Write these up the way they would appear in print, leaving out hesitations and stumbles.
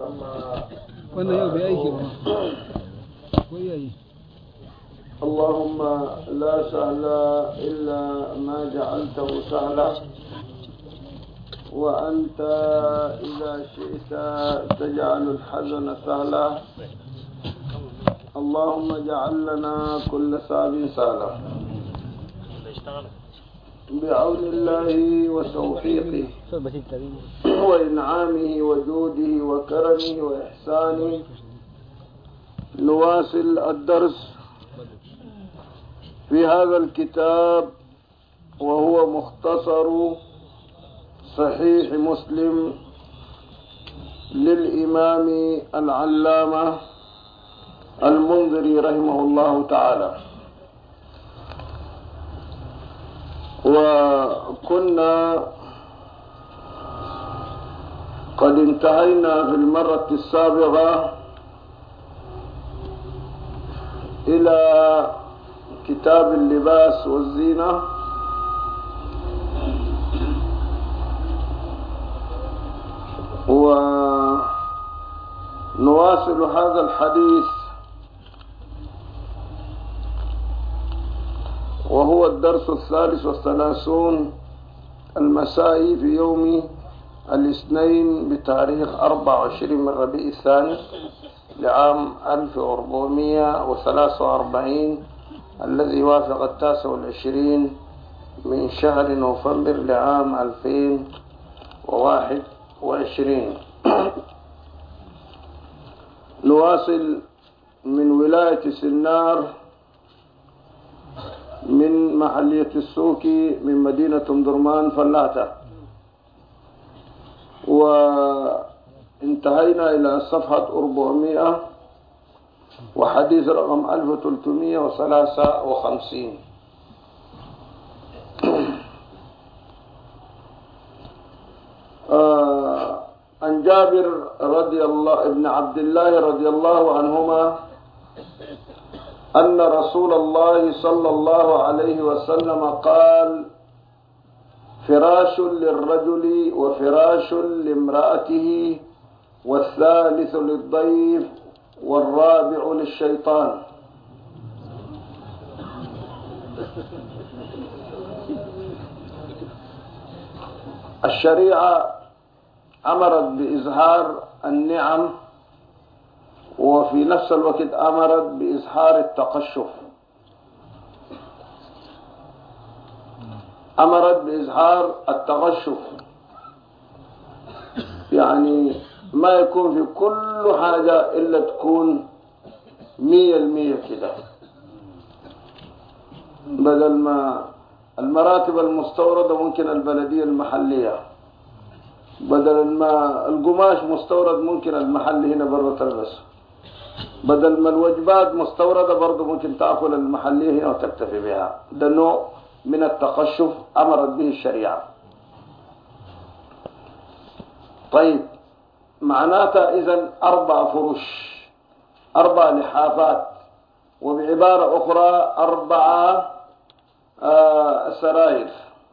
وانا يوم بأيك وياي. اللهم لا سهل إلا ما جعلته سهلا، وأنت إذا شئت تجعل الحزن سهلا. اللهم اجعل لنا كل صعب سهلا بعون الله وتوفيقه وإنعامه وجوده وكرمه وإحسانه. نواصل الدرس في هذا الكتاب وهو مختصر صحيح مسلم للإمام العلامة المنذري رحمه الله تعالى. وكنا قد انتهينا في المرة السابقة إلى كتاب اللباس والزينة، ونواصل هذا الحديث وهو الدرس 33 المسائي في يوم الاثنين بتاريخ 24 من ربيع الثاني لعام 1443 الذي يوافق 29 من شهر نوفمبر لعام 2021. نواصل من ولاية سنار من محلية السوكي من مدينة درمان فلاتة، وانتهينا إلى صفحة 400 وحديث رقم 1353. عن جابر ابن عبد الله رضي الله عنهما أن رسول الله صلى الله عليه وسلم قال: فراش للرجل وفراش لامرأته والثالث للضيف والرابع للشيطان. الشريعة أمرت بإظهار النعم، وفي نفس الوقت أمرت بإظهار التقشف. أمرت بإظهار التقشف، يعني ما يكون في كل حاجة إلا تكون 100% كده، بدل ما المراتب المستوردة ممكن البلدية المحلية، بدل ما القماش مستورد ممكن المحلي هنا برا تلبسه، بدل ما الوجبات مستوردة برضو ممكن تأكل المحلية هنا وتكتفي بها. ده نوع من التقشف أمرت به الشريعة. طيب، معناتها إذن 4 فرش، 4 لحافات، وبعبارة أخرى 4 سراير.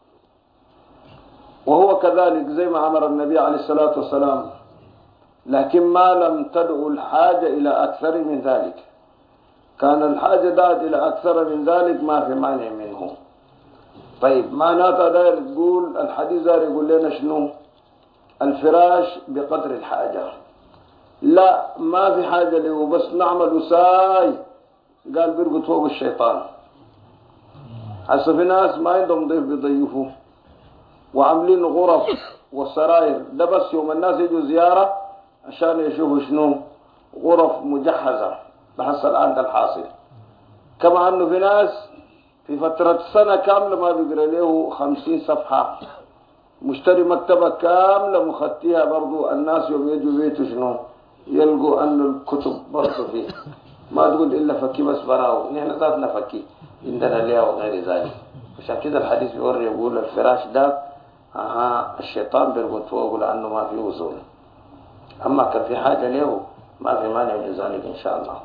وهو كذلك زي ما أمر النبي عليه الصلاة والسلام، لكن ما لم تدعو الحاجة إلى أكثر من ذلك. كان الحاجة دعت إلى أكثر من ذلك ما في مانع منه. طيب، معناتها داير تقول الحديث داير يقول لنا شنو؟ الفراش بقدر الحاجة، لا ما في حاجة له، بس نعمل ساي قال بيرقد فوق الشيطان. حسب في ناس ما عندهم ضيف بيضيفوه وعاملين غرف وسراير، ده بس يوم الناس يجوا زيارة عشان يشوفوا شنو، غرف مجهزة. بحس الآن ده الحاصل. كما أنه في ناس في فترة سنة كاملة ما بيقرأ له 50 صفحة، مشتري مكتبة كاملة مختيها. برضو الناس يوم يجوا بيته شنو يلقوا أنه الكتب برضو فيه، ما تقول إلا فكي بس براو، نحن ذاتنا فكي عندنا ليه وغير ذلك. عشان كده الحديث بيوري يقول الفراش ده الشيطان بيرقد فوقه لأنه ما فيه وصول. أما كان في حاجة له ما في مانع من ذلك إن شاء الله.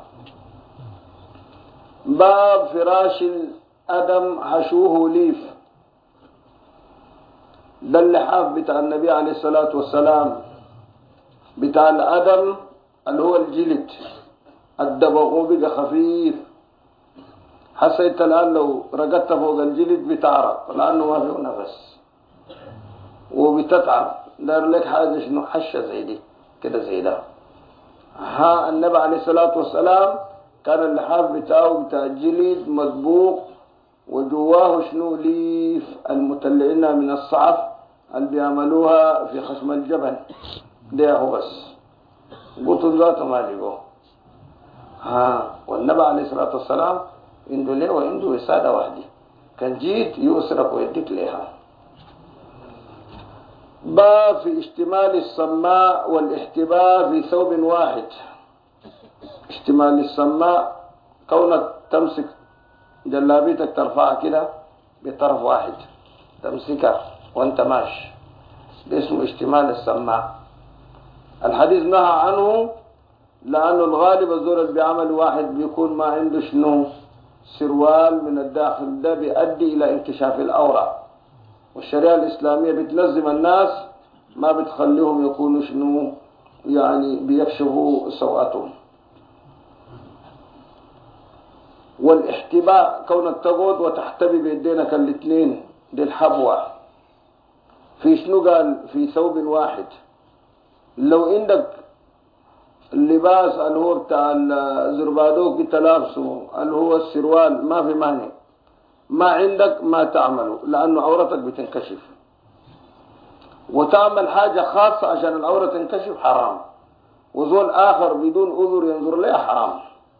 باب فراش الأدم حشوه ليف. ده اللحاف بتاع النبي عليه الصلاة والسلام بتاع الأدم اللي هو الجلد الدبغ بقى خفيف، حسيت الآن لو رقدت فوق الجلد بتعرق لأنه ما فيه نفس وبتتعب. دار لك حاجة شنو حشة زي دي كده زي ده. ها النبي عليه الصلاة والسلام كان اللحاف بتاعه بتاع جلد مطبوق وجواه شنو ليف المتلعينها من الصعف اللي بيعملوها في خشم الجبل ده هو بس قلت ذاته ما لقوه. والنبي عليه الصلاة والسلام عنده ليه وعنده وسادة واحدة كان جيت يؤسرك ويديك ليها. باب في اشتمال السماء والاحتباء في ثوب واحد. اشتمال السماء كونك تمسك جلابيتك ترفعها كده بطرف واحد تمسكها وانت ماشي، ده اسمه اشتمال السماء. الحديث نهى عنه لأنه الغالب الزور اللي بيعمل واحد بيكون ما عنده شنو سروال من الداخل، ده بيؤدي إلى انكشاف الأوراق، والشريعة الإسلامية بتلزم الناس ما بتخليهم يكونوا شنو يعني بيكشفوا سوءتهم. والاحتباء كونك تقعد وتحتبي بيدينك الاثنين دي الحبوة. في شنو قال في ثوب واحد. لو عندك اللباس اللي هو بتاع الزربادوك انت لابسه اللي هو السروال ما في مانع، ما عندك ما تعمله لأنه عورتك بتنكشف، وتعمل حاجة خاصة عشان العورة تنكشف حرام، وزول آخر بدون أذر ينظر لها حرام.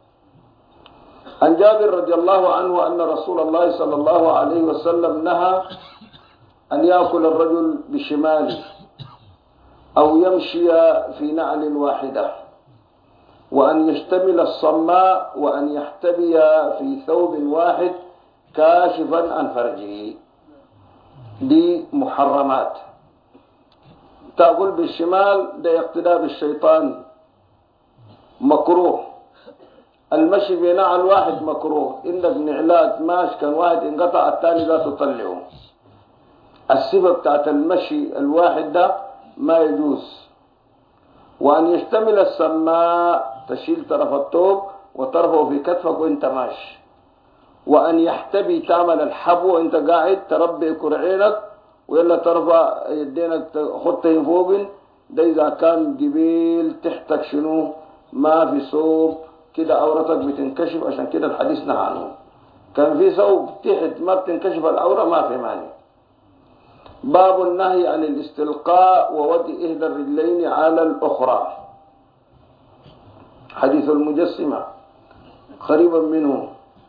عن جابر رضي الله عنه أن رسول الله صلى الله عليه وسلم نهى أن يأكل الرجل بشماله أو يمشي في نعل واحدة، وأن يشتمل الصماء، وأن يحتبي في ثوب واحد كاشفا عن فرجه. دي محرمات. تأكل بالشمال ده اقتداء بالشيطان مكروه. المشي بنعل واحد مكروه. عندك نعلات ماشي كان واحد انقطع الثاني لا تطلعه. الصفة بتاعت المشي الواحد ده ما يجوز. وأن يشتمل السماء تشيل طرف الثوب وطرفه في كتفك وانت ماشي. وأن يحتبي تعمل الحبو وانت قاعد تربي كرعينك وإلا ترفع يدينك خطه فوق. ده إذا كان قبيل تحتك شنو ما في صوب كده عورتك بتنكشف، عشان كده الحديث نهى عنه. كان في صوب تحت ما بتنكشف العورة ما في مانع. باب النهي عن الاستلقاء ووضع إحدى الرجلين على الأخرى. حديث المجسمة قريبا منه.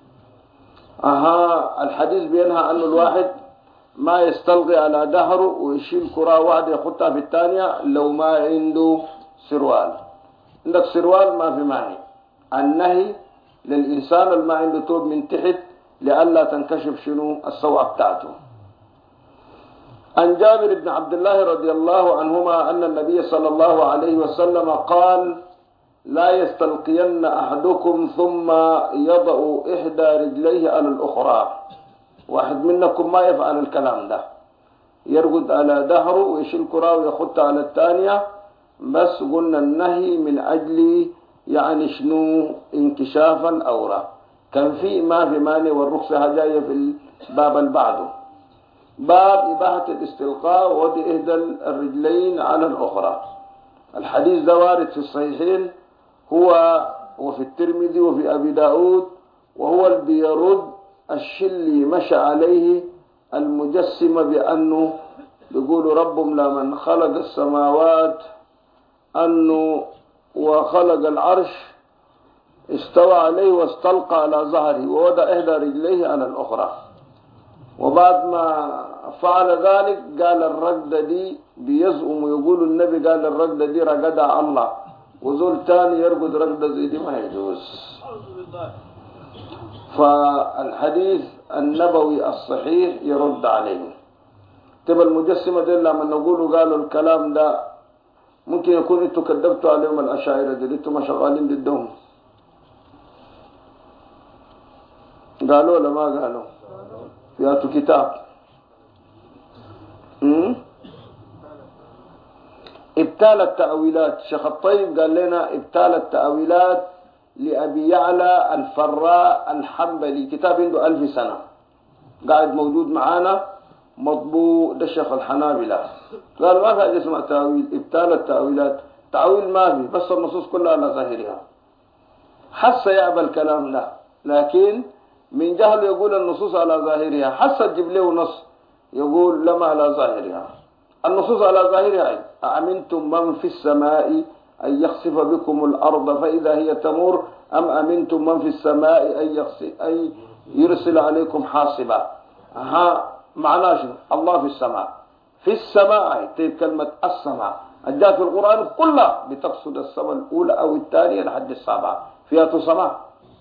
الحديث بينهى عنه الواحد ما يستلقي على ظهره ويشيل كرة واحدة يخطها في الثانية لو ما عنده سروال. عندك سروال ما في مانع. النهي للإنسان اللي ما عنده توب من تحت لئلا تنكشف شنو السوعة بتاعته. عن جابر بن عبد الله رضي الله عنهما أن النبي صلى الله عليه وسلم قال: لا يستلقين أحدكم ثم يضع إحدى رجليه على الأخرى. واحد منكم ما يفعل الكلام ده، يرقد على ظهره ويشيل كرة ويخط على الثانية. بس قلنا النهي من أجل يعني شنو انكشاف الأورة. كان في ما في مانع والرخصة جاية في الباب اللي بعده. باب إباحة الاستلقاء ووضع إحدى الرجلين على الأخرى. الحديث ده وارد في الصحيحين، هو وفي الترمذي وفي أبي داود، وهو اللي بيرد الشلي مشى عليه المجسم بأنه بيقولوا ربهم لمن خلق السماوات أنه وخلق العرش استوى عليه واستلقى على ظهره ووضع إحدى رجليه على الأخرى. وبعد ما فعل ذلك قال الرقدة دي بيزعم ويقول النبي قال الرقدة دي رقدها الله، وزول تاني يرقد رقدة زي دي ما يجوز. فالحديث النبوي الصحيح يرد عليه. تبقى المجسمة دي لما نقولوا قالوا الكلام ده ممكن يكون انتوا كذبتوا عليهم الأشاعرة دي، انتوا ما شغالين ضدهم. قالوا ولا ما قالوا؟ ياتوا كتاب. ابتال التأويلات. شيخ الطيب قال لنا ابتال التأويلات لأبي يعلى الفراء الحنبلي، كتاب عنده 1000 سنة قاعد موجود معانا مطبوع، ده الشيخ الحنابلة. قال ما في حاجة اسمها تأويل، ابتال التأويلات، تأويل ما في، بس النصوص كلها على ظاهرها. حس يعبى الكلام ده، لكن من جهل يقول النصوص على ظاهرها، حس تجيب له نص يقول لما على ظاهرها. النصوص على ظاهرها. أأمنتم من في السماء أن يخسف بكم الأرض فإذا هي تمور أم أمنتم من في السماء أن يرسل عليكم حاصبا. معناه شنو؟ الله في السماء. في السماء تجد كلمة السماء الجاء في القرآن كلها بتقصد السماء الأولى أو الثانية لحد السابعة، فيها سماء.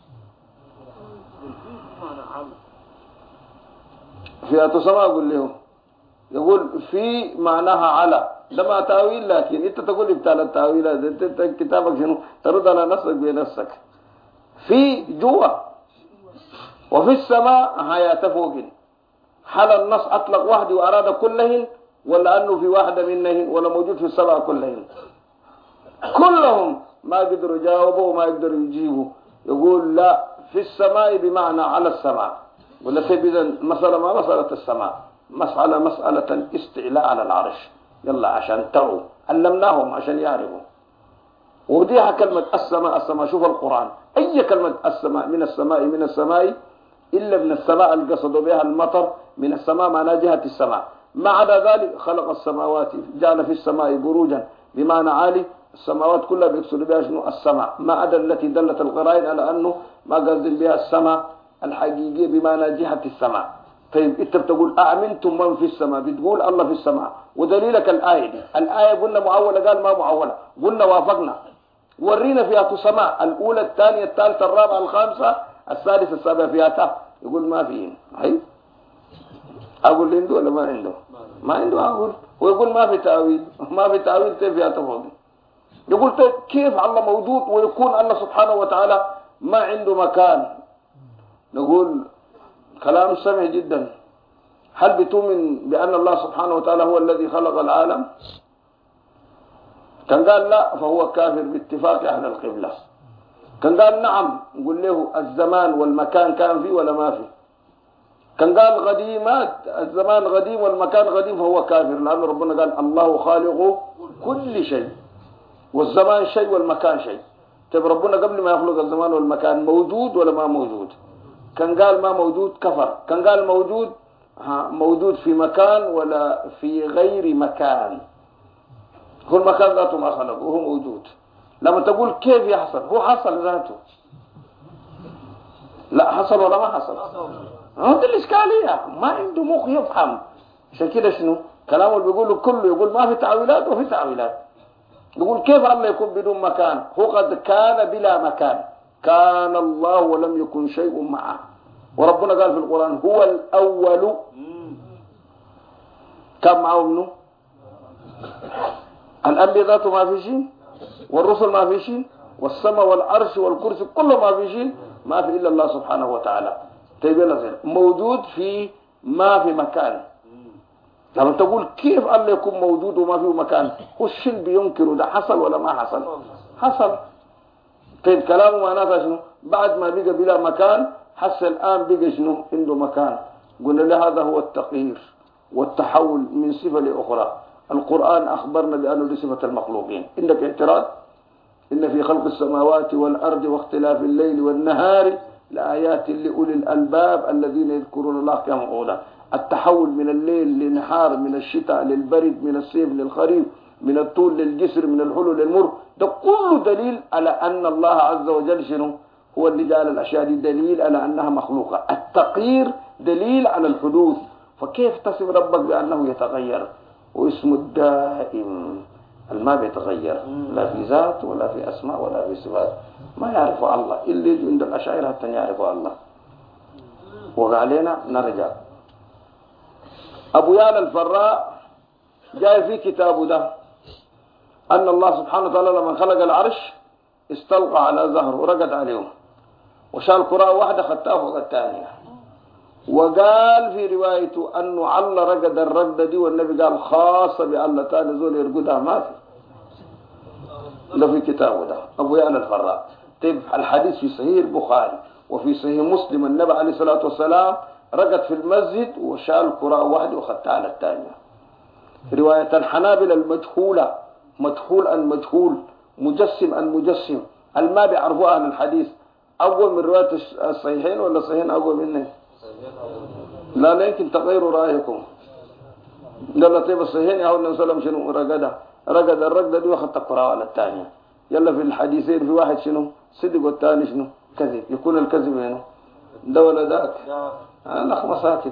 فيها سماء. أقول لهم يقول في معناها على، ده ما تأويل، لكن انت تقول ابتال التأويلات، انت كتابك شنو؟ ترد على نفسك بنفسك. في جوا وفي السماء هيا فوقين. هل النص أطلق واحد وأراد كلهن، ولا أنه في واحدة منهن، ولا موجود في السبعة كلهن؟ كلهم ما قدروا يجاوبوا وما يقدروا يجيبوا. يقول لا، في السماء بمعنى على السماء، ولا في إذا مسألة ما مسألة السماء، مسألة الاستعلاء على العرش. يلا عشان تعوا علمناهم عشان يعرفوا. وديها كلمة السماء. السماء شوف القرآن أي كلمة السماء، من السماء، من السماء، إلا من السماء القصد بها المطر، من السماء معنى جهة السماء. ما عدا ذلك خلق السماوات، جعل في السماء بروجا بمعنى عالي. السماوات كلها بيقصد بها شنو؟ السماء، ما عدا التي دلت القرائن على أنه ما قصد بها السماء الحقيقية بمعنى جهة السماء. طيب انت بتقول أأمنتم من في السماء، بتقول الله في السماء، ودليلك الآية دي. الآية قلنا معولة، قال ما معولة، قلنا وافقنا. ورينا فيها سماء الأولى الثانية الثالثة الرابعة الخامسة السادسة السابعة فيها تا. يقول ما فيهن. هاي أقول عنده ولا ما عنده؟ ما عنده. أقول ويقول ما في تأويل. ما في تأويل فيها تفاضل. يقول كيف الله موجود ويكون الله سبحانه وتعالى ما عنده مكان؟ نقول كلام سمح جدا. هل بتؤمن بأن الله سبحانه وتعالى هو الذي خلق العالم؟ كان قال لا فهو كافر باتفاق أهل القبلة. كان قال نعم، نقول له الزمان والمكان كان فيه ولا ما فيه؟ كان قال قديمات، الزمان قديم والمكان قديم، فهو كافر، لأن ربنا قال الله خالق كل شيء، والزمان شيء والمكان شيء. طيب ربنا قبل ما يخلق الزمان والمكان موجود ولا ما موجود؟ كان قال ما موجود كفر. كان قال موجود، موجود في مكان ولا في غير مكان. هو المكان ذاته ما خلقه، وهو موجود. لما تقول كيف يحصل، هو حصل ذاته. لا حصل ولا ما حصل؟ هذه الإشكالية، ما عنده مخ يفهم. عشان كده شنو كلامه اللي بيقوله كله، يقول ما في تعويلات وفي تعويلات. يقول كيف الله يكون بدون مكان؟ هو قد كان بلا مكان، كان الله ولم يكن شيء معه. وربنا قال في القرآن هو الأول. كم معه ابنه؟ الأنبياء ذاته ما في شيء، والرسل ما في شيء، والسماء والعرش والكرسي كله ما في شيء، ما في إلا الله سبحانه وتعالى. موجود في ما في مكان. لما تقول كيف الله يكون موجود وما فيه مكان، هو الشيء بينكره ده حصل ولا ما حصل؟ حصل. طيب كلامه معناته شنو؟ بعد ما بقى بلا مكان حس الآن بقى شنو؟ عنده مكان. قلنا له هذا هو التغيير والتحول من صفة لأخرى. القرآن أخبرنا بأنه دي صفة المخلوقين. عندك اعتراض؟ إن في خلق السماوات والأرض واختلاف الليل والنهار لآيات لأولي الألباب الذين يذكرون الله قياما وقعودا. التحول من الليل للنهار، من الشتاء للبرد، من الصيف للخريف، من الطول للجسر، من الحلو للمر، ده كله دليل على أن الله عز وجل شنو؟ هو اللي جعل الأشياء دي دليل على أنها مخلوقة. التغيير دليل على الحدوث. فكيف تصف ربك بأنه يتغير؟ واسمه الدائم ما بيتغير، لا في ذات ولا في أسماء ولا في صفات. ما يعرف الله إلا يجي عند الأشاعرة حتى يعرف الله. وقالنا نرجع. أبو يالا الفراء جاء في كتابه ده أن الله سبحانه وتعالى لما خلق العرش استلقى على ظهره ورقد عليهم، وشال كرة واحدة خطاه فوق الثانية. وقال في روايته أنه علّ رقد الرقدة دي، والنبي قال خاصة بالله تاني زول يرقدها ما في. ده في كتابه ده أبو يعلى الفراء. طيب الحديث في صحيح البخاري وفي صحيح مسلم النبي عليه الصلاة والسلام رقد في المسجد وشال كرة واحدة وخدتها على الثانية. رواية الحنابلة المجهولة مجهول عن مجهول مجسم عن مجسم ما بيعرفوا أهل الحديث أقوى من رواية الصحيحين ولا الصحيحين أقوى منه؟ لا يمكن تغيروا رأيكم. يلا طيب الصحيحين يا النبي صلى الله عليه وسلم شنو رقد الرقدة دي واخدت الكرة على الثانية. يلا في الحديثين في واحد شنو صدق والثاني شنو كذب. يكون الكذب هنا ده ولا ذاك؟ لخ مساكت.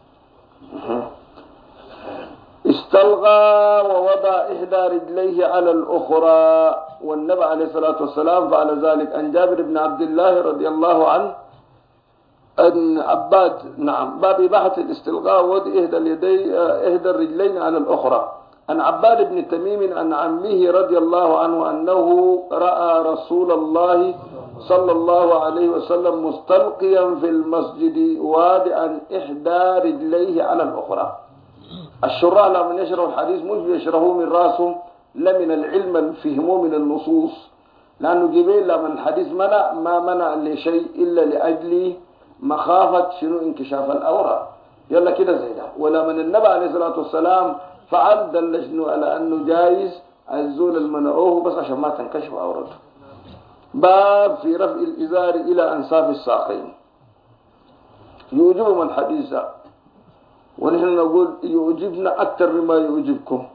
استلغى ووضع إحدى رجليه على الأخرى والنبي عليه الصلاة والسلام فعل ذلك. عن جابر بن عبد الله رضي الله عنه أن عباد باب بحث الاستلغاء ووضع إحدى الرجلين على الأخرى. عن عباد بن تميم عن عمه رضي الله عنه أنه رأى رسول الله صلى الله عليه وسلم مستلقيا في المسجد واضعا إحدى رجليه على الأخرى. الشراح لمن يشرح الحديث مش يشرحوه من راسهم لا من العلم الفهموه من النصوص، لأنه جبريل لمن الحديث ما منع لشيء إلا لأجل مخافة شنو انكشاف الأورى. يلا كده زي ده. ولمن النبي عليه الصلاة والسلام فعل دل شنو على أنه جايز الزول المنعوه بس عشان ما تنكشف أورته. باب في رفع الإزار إلى أنصاف الساقين. يعجبهم الحديث ونحن نقول يعجبنا أكثر مما يعجبكم.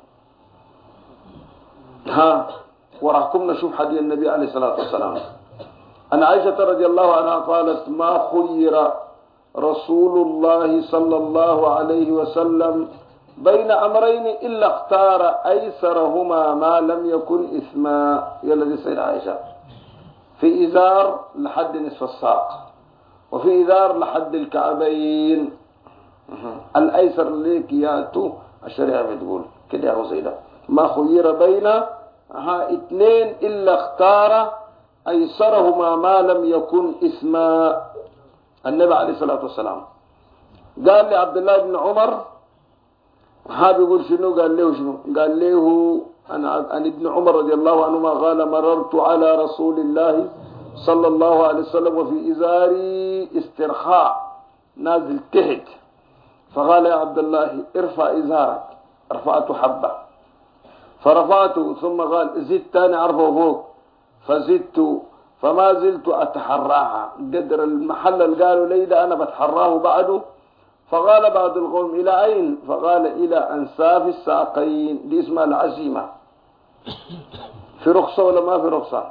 وراكم نشوف حديث النبي عليه الصلاة والسلام. أن عائشة رضي الله عنها قالت ما خير رسول الله صلى الله عليه وسلم بين أمرين إلا اختار أيسرهما ما لم يكن إثما. يلذي سيد عائشة في إزار لحد نصف الساق وفي إزار لحد الكعبين. الأيسر ليك ياتو الشريعة بتقول كده هو سيدة ما خير بين اثنين إلا اختار أيسرهما ما لم يكن إثما. النبي عليه الصلاة والسلام قال لعبد الله بن عمر بيقول شنو قال له عن ابن عمر رضي الله عنهما قال مررت على رسول الله صلى الله عليه وسلم وفي إزاري استرخاء نازل تحت فقال يا عبد الله ارفع إزارك. رفعته حبة فرفعته ثم قال زدت تاني عرفه فوق فزدت فما زلت أتحراها قدر المحل اللي قالوا لي ده أنا بتحراه بعده. فقال بعض القوم إلى أين؟ فقال إلى أنساف الساقين. دي اسمها العزيمة. في رخصة ولا ما في رخصة؟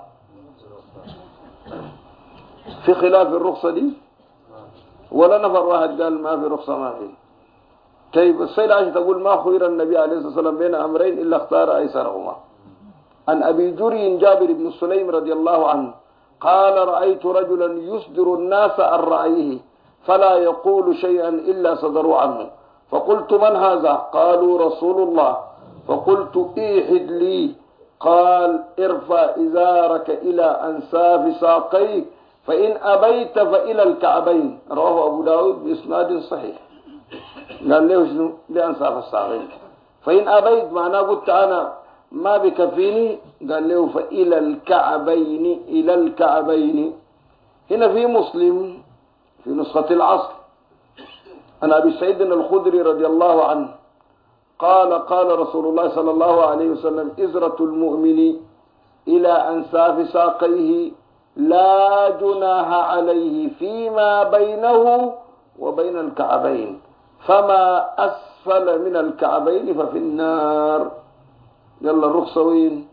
في خلاف الرخصة دي ولا نفر واحد قال ما في رخصة ما في. طيب السيدة عائشة تقول ما خير النبي عليه الصلاة والسلام بين أمرين إلا اختار أيسرهما. عن أبي جري جابر بن سليم رضي الله عنه قال رأيت رجلا يصدر الناس عن رأيه فلا يقول شيئا إلا صدروا عنه. فقلت من هذا؟ قالوا رسول الله. فقلت إيحد لي. قال ارفع إزارك إلى أنساف ساقيك فإن أبيت فإلى الكعبين. رواه أبو داود بإسناد صحيح. قال له شنو؟ لأنساف الساقين. فإن أبيت معناه قلت أنا ما بكفيني. قال له فإلى الكعبين. إلى الكعبين. هنا في مسلم في نسخة العصر عن أبي سعيد الخدري رضي الله عنه قال رسول الله صلى الله عليه وسلم إزرة المؤمن إلى أنساف ساقيه لا جناح عليه فيما بينه وبين الكعبين فما أسفل من الكعبين ففي النار. يلا الرخصة وين؟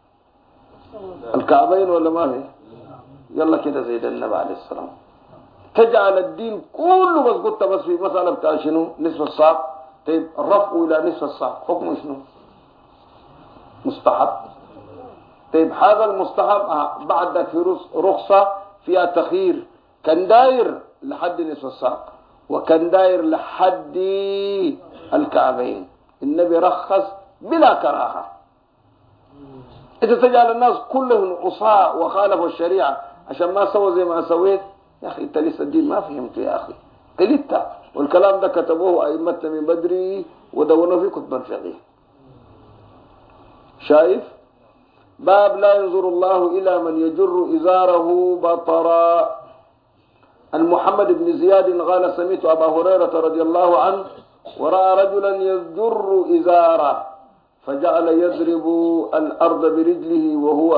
الكعبين ولا ما في؟ يلا كده زي النبي عليه السلام تجعل الدين كله بس قلت بس في مسألة بتاع شنو نصف الساق. طيب الرفع إلى نصف الساق حكمه شنو؟ مستحب. طيب هذا المستحب بعد في رخصة فيها تخيير كان داير لحد نصف الساق وكان داير لحد الكعبين. النبي رخص بلا كراهة. إذا تجعل الناس كلهم عصاة وخالفوا الشريعة عشان ما سووا زي ما سويت يا أخي أنت لسه الدين ما فهمته يا أخي قلت. والكلام ده كتبوه أئمتنا من بدري ودونوا في كتب الفقه. شايف؟ باب لا ينظر الله إلى من يجر إزاره بطرا. عن محمد بن زياد قال سمعت أبا هريرة رضي الله عنه ورأى رجلا يجر إزاره فجعل يضرب الأرض برجله وهو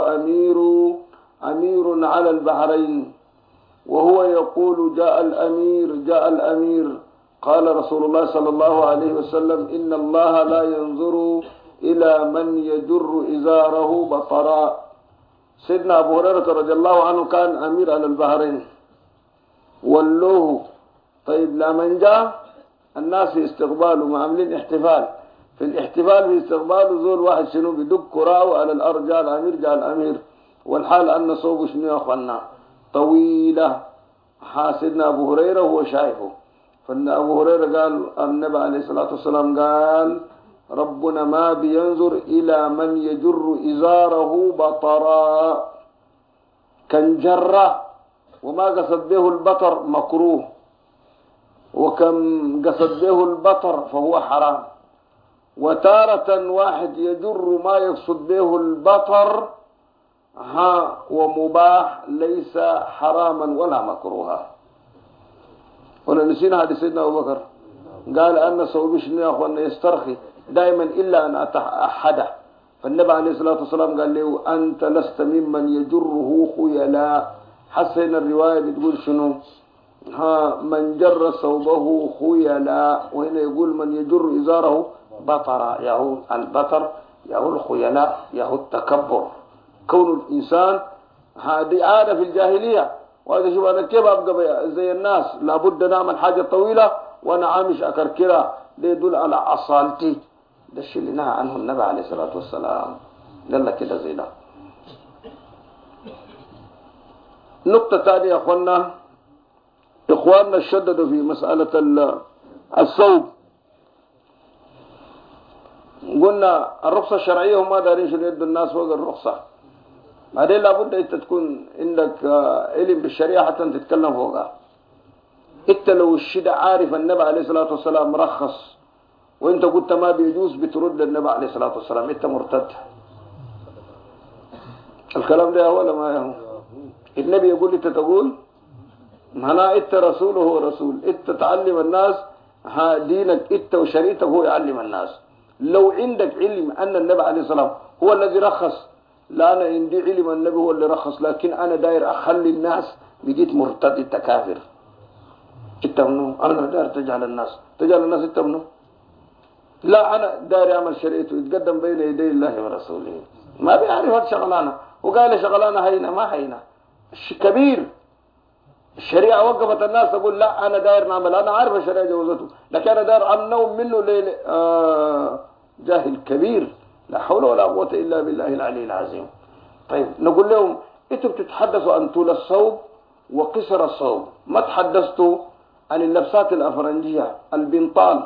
أمير على البحرين وهو يقول جاء الأمير. قال رسول الله صلى الله عليه وسلم إن الله لا ينظر إلى من يجر إزاره بطرا. سيدنا أبو هريرة رضي الله عنه كان أمير على البحرين ولوه. طيب لمن جاء الناس في استقباله معاملين احتفال. في الاحتفال في استقباله زول واحد شنو بدق كراو على الأرض جاء الأمير والحال أن صوبه شنو يا أخوانا طويلة. سيدنا أبو هريرة هو شايفه. فإن أبو هريرة قال النبي عليه الصلاة والسلام قال ربنا ما بينظر إلى من يجر إزاره بطرا كان جرة وما قصد به البطر مكروه وكم قصد به البطر فهو حرام. وتارة واحد يجر ما يقصد به البطر ومباح ليس حراما ولا مكروها. ولا نسينا هذه سيدنا أبو بكر قال أن صوبي شنو يا أخوانا يسترخي دائما إلا أن أتحده. فالنبي عليه الصلاة والسلام قال له أنت لست ممن يجره خيلاء. حسن الرواية بتقول شنو من جر صوبه خيلاء وهنا يقول من يجر إزاره بطرا. يهو البطر يهو الخيلاء يهو التكبر. كون الإنسان هذه عادة في الجاهلية. وهذا شوف أنا كيف أبقى زي الناس لابد نعمل حاجة طويلة وأنا عامش أكركرها. ده يدل على أصالتي. ده الشيء اللي نهى عنه النبي عليه الصلاة والسلام. يلا كده زي ده. نقطة ثانية يا إخواننا شددوا في مسألة الصوب. قلنا الرخصة الشرعية هم دارين شنو يدوا الناس فوق الرخصة. بعدين لابد أنت تكون عندك علم بالشريعة حتى تتكلم فوقها. انت لو الشدة عارف النبي عليه الصلاة والسلام رخص وانت قلت ما بيجوز بترد النبي عليه الصلاة والسلام انت مرتد. الكلام ده ولا ما هو النبي يقول انت تقول معناه انت رسول هو رسول. انت تعلم الناس دينك انت وشريعتك هو يعلم الناس. لو عندك علم ان النبي عليه الصلاة والسلام هو الذي رخص لا أنا عندي علم النبي هو اللي رخص لكن أنا داير أخلي الناس بقيت مرتد انت كافر. انت منو أنا داير تجعل الناس انت منو. لا أنا داير أعمل شريعته يتقدم بين يدي الله ورسوله. ما بيعرف هذا شغلانة وقال شغلانة هينة ما هينة كبير. الشريعة وقفت الناس تقول لا أنا داير نعمل أنا عارف الشريعة جوزته لكن أنا داير أمنهم منه ليل جاهل كبير. لا حول ولا قوة إلا بالله العلي العظيم. طيب نقول لهم انتوا بتتحدثوا عن طول الصوب وقصر الصوب ما تحدثتوا عن اللبسات الأفرنجية البنطال.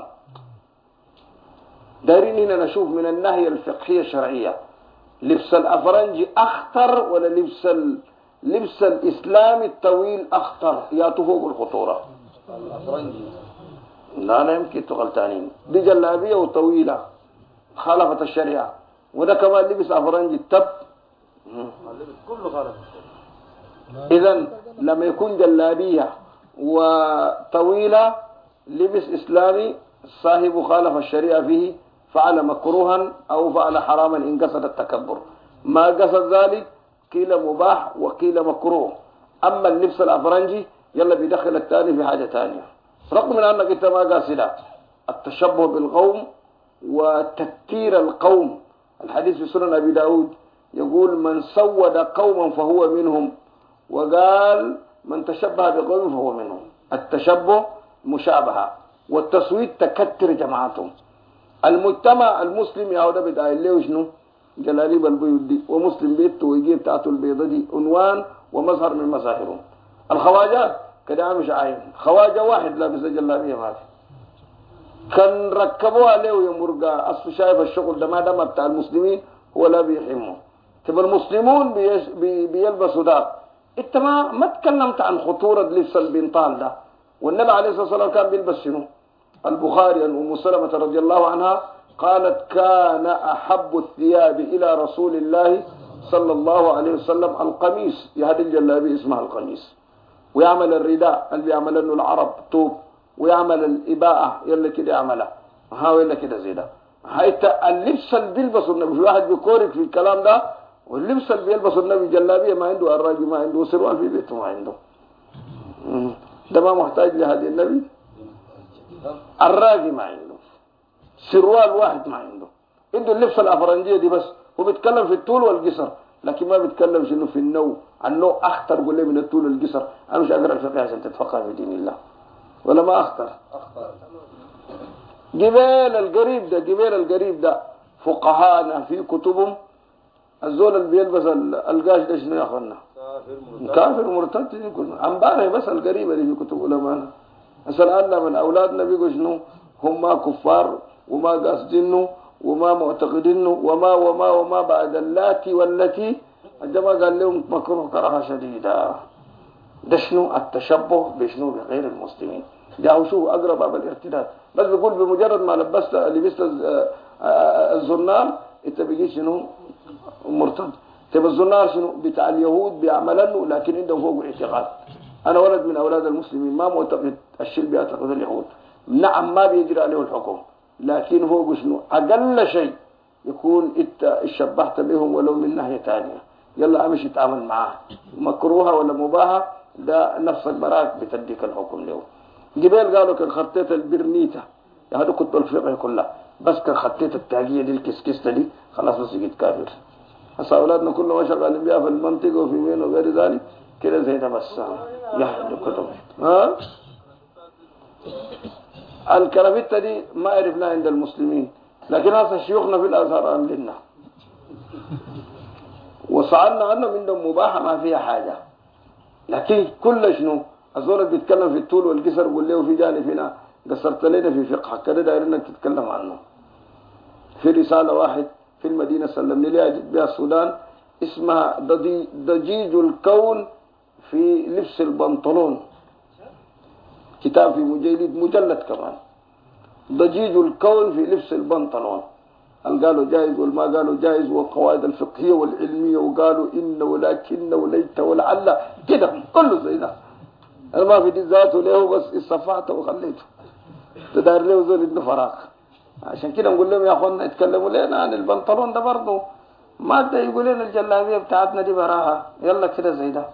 دارين هنا نشوف من الناحية الفقهية الشرعية لبس الأفرنجي أخطر ولا لبس الإسلامي الطويل أخطر يا تفوق الخطورة. الأفرنجي لا يمكن تغلطانين دي جلابية وطويلة خالفت الشريعة وده كمان لبس أفرنجي التب كله خالف. إذن لما يكون جلابية وطويلة لبس إسلامي صاحب خالف الشريعة فيه فعل مكروها أو فعل حراما إن قصد التكبر. ما قصد ذلك قيل مباح وقيل مكروه. أما اللبس الأفرنجي يلا بيدخل الثاني في حاجة ثانية رغم من أنك أنت ما قاصد التشبه بالقوم وتكتير القوم. الحديث في سنن أبي داود يقول من سود قوما فهو منهم وقال من تشبه بقوم فهو منهم. التشبه مشابهة والتصويت تكتر جماعتهم. المجتمع المسلم يا هذا بدأ اللي شنو جلاليب البيوت دي ومسلم بيت ويجيب تاعته البيضة دي عنوان ومظهر من مظاهرهم. الخواجات كده مش عايم خواجة واحد لابس جلابية ما في كان ركبوها عليه يمرقا أصل شايف الشغل ده ما دام بتاع المسلمين هو لا بيحمه. تبقى المسلمون بيلبسوا ده. انت ما تكلمت عن خطورة لبس البنطال ده. والنبي عليه الصلاة والسلام كان بيلبس شنو. البخاري عن أم سلمة رضي الله عنها قالت كان أحب الثياب إلى رسول الله صلى الله عليه وسلم القميص، يهدي الجلابية اسمها القميص، ويعمل الرداء اللي بيعمل انه العرب طوب، ويعمل الإباءة يلي كده يعملها، ها ولا كده زي ده. اللبس اللي بيلبسه النبي، في واحد بيكورك في الكلام ده، واللبس اللي بيلبسه النبي جلابية ما عنده، الراجل ما عنده، سروال في بيته ما عنده. ده ما محتاج لهدي النبي. الراجل ما عنده سروال واحد ما عنده اللبس الأفرنجية دي بس. هو بيتكلم في الطول والقصر، لكن ما بيتكلم شنو في النوع. النوع أخطر قول لي من الطول والقصر. أنا مش أقرأ الفقه عشان تتفقه في دين الله، ولا ما أخطر؟ جبال القريب ده فقهاءنا في كتبهم الزول اللي بيلبس القاش ده شنو يا اخوانا؟ كافر مرتد. يكون امبارح بس القريبه دي في كتب علماءنا. أسألنا من أولادنا بيقول شنو؟ هم ما كفار وما قاصدينه وما معتقدينه وما بعد اللاتي والتي عندما قال لهم مكروه كراهه شديده. ده شنو؟ التشبه بشنو؟ بغير المسلمين. ده شو أقرب باب الارتداد. بس بيقول بمجرد ما لبست الزنار انت بيجي شنو؟ مرتد. طيب الزنار شنو؟ بتاع اليهود بيعملنه، لكن عندهم فوق اعتقاد. أنا ولد من أولاد المسلمين ما معتقد الشيء بيعتقد اليهود، نعم ما بيجري عليه الحكم، لكن فوق شنو؟ أقل شيء يكون انت شبهت بهم ولو من ناحية ثانية. يلا امشي اتعامل معاه، مكروهة ولا مباحة، ده نفسك براك بتديك الحكم له. جبال قالوا كان خطيت البرنيتة، هذا كنت الفقه كلها، بس كان خطيت التاجية دي الكسكستة دي خلاص بس جيت كافر. هسا أولادنا كلهم ما شغالين بيها في المنطقة وفي مين وغير ذلك كده زي ده بس يحدوا كتب. الكرافتة دي ما عرفناها عند المسلمين، لكن هسا شيوخنا في الأزهر عاملينها وصعدنا عنهم عندهم مباحة ما فيها حاجة. لكن كل شنو الزول بيتكلم في الطول والقصر يقول له في جانب هنا قصرت لنا في فقه كده داير انك تتكلم عنه. في رسالة واحد في المدينة سلمني لي أجد بها السودان اسمها ضجيج الكون في لبس البنطلون، كتاب في مجلد كمان، ضجيج الكون في لبس البنطلون. قالوا جائز والما قالوا جائز، والقواعد الفقهية والعلمية، وقالوا إن ولكن وليت ولعل كده كله زي ده. أنا ما في دي ذاته له بس استفعته وخليته تدار له زول ابن فراغ. عشان كده نقول لهم يا أخوانا اتكلموا لنا عن البنطلون ده برضه، ما ده يقول لنا الجلابية بتاعتنا دي براها يلا كده زي ده.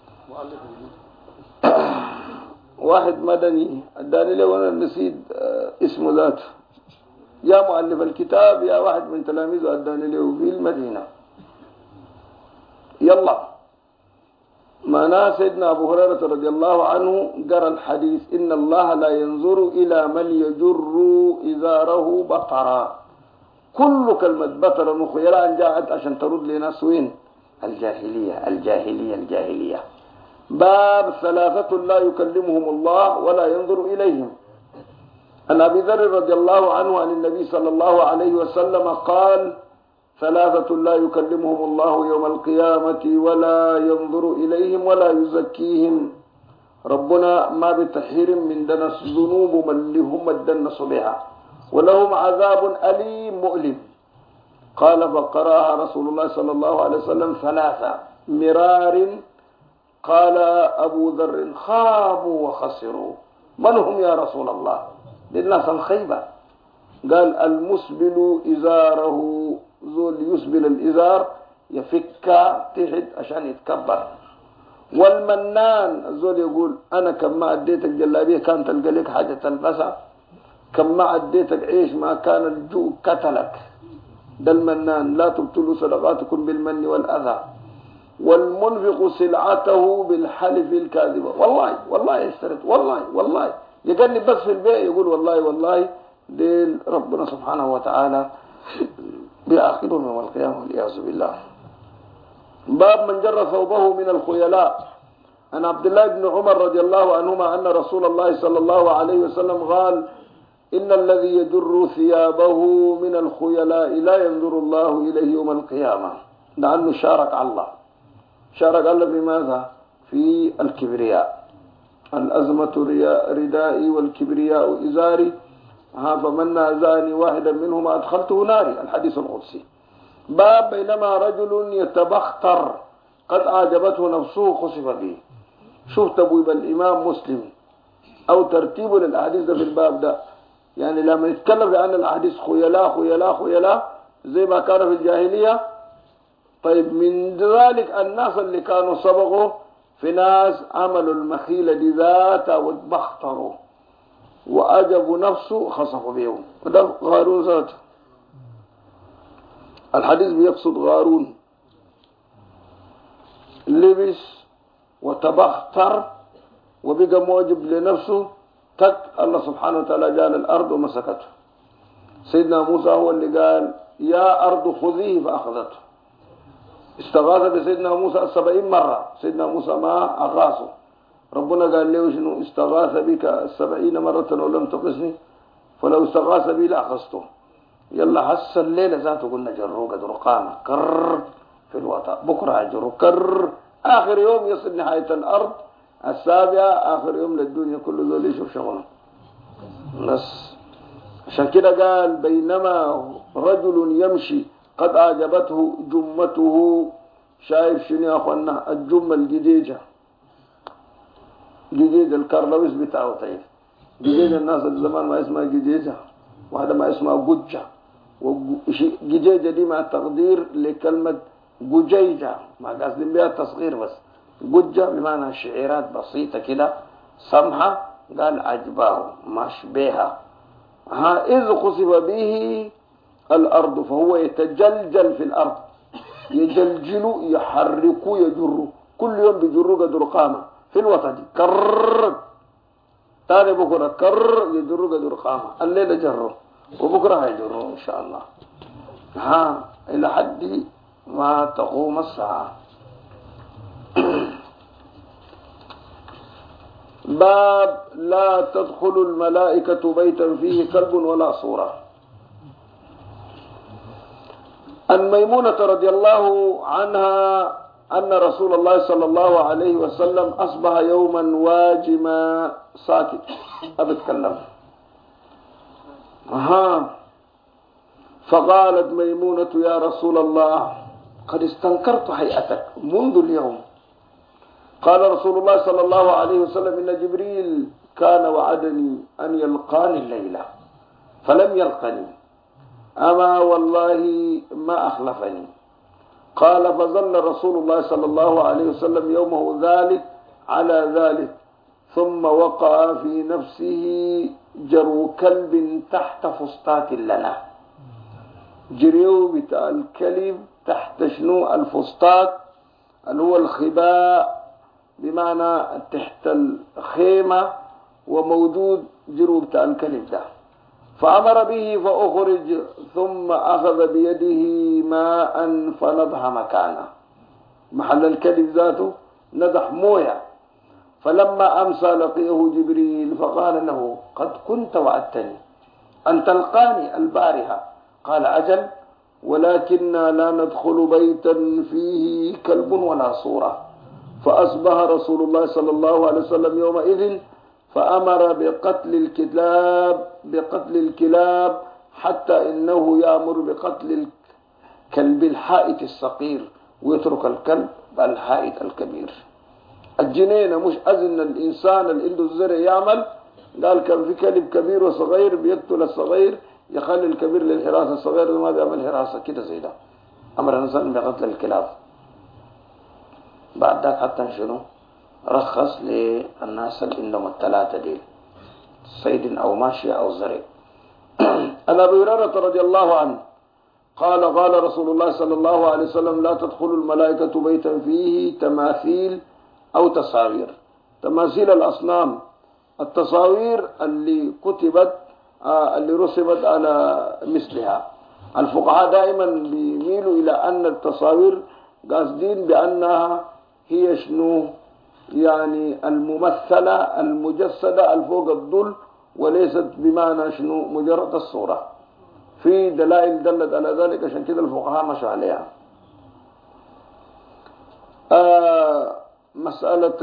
واحد مدني اداني له وانا نسيت اسمه ذاته، يا مؤلف الكتاب يا واحد من تلاميذه اداني له في المدينة. يلا معناه سيدنا أبو هريرة رضي الله عنه قرأ الحديث إن الله لا ينظر إلى من يجر إزاره بطرا. كل كلمة بطر مخيلة جاءت عشان ترد لناس وين؟ الجاهلية. باب ثلاثة لا يكلمهم الله ولا ينظر إليهم. عن أبي ذر رضي الله عنه عن النبي صلى الله عليه وسلم قال ثلاثة لا يكلمهم الله يوم القيامة ولا ينظر إليهم ولا يزكيهم. ربنا ما بتحير من دنس ذنوب من لهم الدنس بها، ولهم عذاب أليم مؤلم. قال فقرأها رسول الله صلى الله عليه وسلم ثلاثة مرار. قال أبو ذر خابوا وخسروا. من هم يا رسول الله؟ للناس الخيبة. قال المسبل إزاره، زول يسبل الإزار يفك تحت عشان يتكبر. والمنان زول يقول أنا كم ما أديتك جلابية كانت تلقى لك حاجة تلبسها، كم ما أديتك عيش ما كان الجوع قتلك. ده المنان. لا تبطلوا صدقاتكم بالمن والأذى. والمنفق سلعته بالحلف الكاذبة. والله يشترط، والله يقني بس في البيع يقول والله ديل ربنا سبحانه وتعالى بيأخذهم يوم القيامة والعياذ بالله. باب من جر ثوبه من الخيلاء. عن عبد الله بن عمر رضي الله عنهما أن رسول الله صلى الله عليه وسلم قال إن الذي يجر ثيابه من الخيلاء لا ينظر الله إليه يوم القيامة، لأنه شارك الله بماذا؟ في الكبرياء. الأزمة ردائي والكبرياء إزاري، فمن نازاني واحدا منهما أدخلته ناري، الحديث القدسي. باب بينما رجل يتبختر قد أعجبته نفسه خسف به. شوف تبويب الإمام مسلم أو ترتيبه للأحاديث ده في الباب ده، يعني لما يتكلم عن الأحاديث خيلاء زي ما كان في الجاهلية. طيب من ذلك الناس اللي كانوا سبقوا في ناس عملوا المخيلة دي ذاتها واتبختروا وأجبوا نفسه خصفوا بيهم، وده غارون ذاته. الحديث بيقصد غارون لبس وتبختر وبقى موجب لنفسه، الله سبحانه وتعالى جعل الأرض ومسكته. سيدنا موسى هو اللي قال يا أرض خذيه فأخذته. استغاث بسيدنا موسى 70 مرة، سيدنا موسى ما أغاثه. ربنا قال له شنو؟ استغاث بك 70 مرة ولم تقصني، فلو استغاث بي لأخذته. يلا حس الليلة ذاته قلنا جروا قدر قامة كر في الوطأ، بكرة يجروا كر، آخر يوم يصل نهاية الأرض السابعة، آخر يوم للدنيا كل ذول يشوف شغله بس. عشان كده قال بينما رجل يمشي قد أعجبته جمته. شايف شنو يا أخوانا؟ الجمة الجديجة، جديجة الكارلويس بتاعه. طيب جديجة الناس الزمان ما اسمها جديجة، وهذا ما اسمها ججة. وجديجة دي مع تقدير لكلمة ججيجة، ما قصدين بها التصغير بس. ججة بمعنى شعيرات بسيطة كده سمحة. قال عجباه مشبهة. إذ خسف به الأرض فهو يتجلجل في الأرض، يجلجل يحرك يجر، كل يوم بيجر قدر قامة في الوطن دي كر، تاني بكرة كر يجر قدر قامة، الليلة جره وبكرة هيجره إن شاء الله إلى حد ما تقوم الساعة. باب لا تدخل الملائكة بيتا فيه كلب ولا صورة. عن ميمونة رضي الله عنها أن رسول الله صلى الله عليه وسلم أصبح يوما واجما ساكت أبتكلم. فقالت ميمونة يا رسول الله قد استنكرت هيئتك منذ اليوم. قال رسول الله صلى الله عليه وسلم إن جبريل كان وعدني أن يلقاني الليلة فلم يلقني، أما والله ما أخلفني. قال فظل رسول الله صلى الله عليه وسلم يومه ذلك على ذلك، ثم وقع في نفسه جرو كلب تحت فسطاط لنا. جريو بتاع الكلب تحت شنو؟ الفسطاط اللي هو الخباء، بمعنى تحت الخيمة، وموجود جرو بتاع الكلب ده. فأمر به فأخرج، ثم أخذ بيده ماء فنضح مكانه، محل الكلب ذاته نضح موية. فلما أمسى لقيه جبريل فقال له قد كنت وعدتني أن تلقاني البارحة. قال أجل، ولكننا لا ندخل بيتا فيه كلب ولا صورة. فأصبح رسول الله صلى الله عليه وسلم يومئذ فأمر بقتل الكلاب حتى إنه يأمر بقتل الكلب الحائط الصغير ويترك الكلب الحائط الكبير. الجنينة مش أذن الإنسان اللي عنده الزرع يعمل. قال كان في كلب كبير وصغير بيقتل الصغير، يخلي الكبير للحراسة، الصغير ما بيعمل حراسة كده زي ده. أمر الإنسان بقتل الكلاب. بعد ذلك حتى شنو؟ رخص للناس اللي عندهم الثلاثة دي، صيد أو ماشية أو زرع. عن أبي هريرة رضي الله عنه قال قال رسول الله صلى الله عليه وسلم لا تدخل الملائكة بيتا فيه تماثيل أو تصاوير. تماثيل الأصنام، التصاوير اللي كتبت اللي رسمت على مثلها. الفقهاء دائما بيميلوا إلى أن التصاوير قاصدين بأنها هي شنو؟ يعني الممثلة المجسدة الفوق الظل، وليست بمعنى شنو؟ مجرد الصورة. في دلائل دلت على ذلك، عشان كده الفقهاء مشوا عليها. مسألة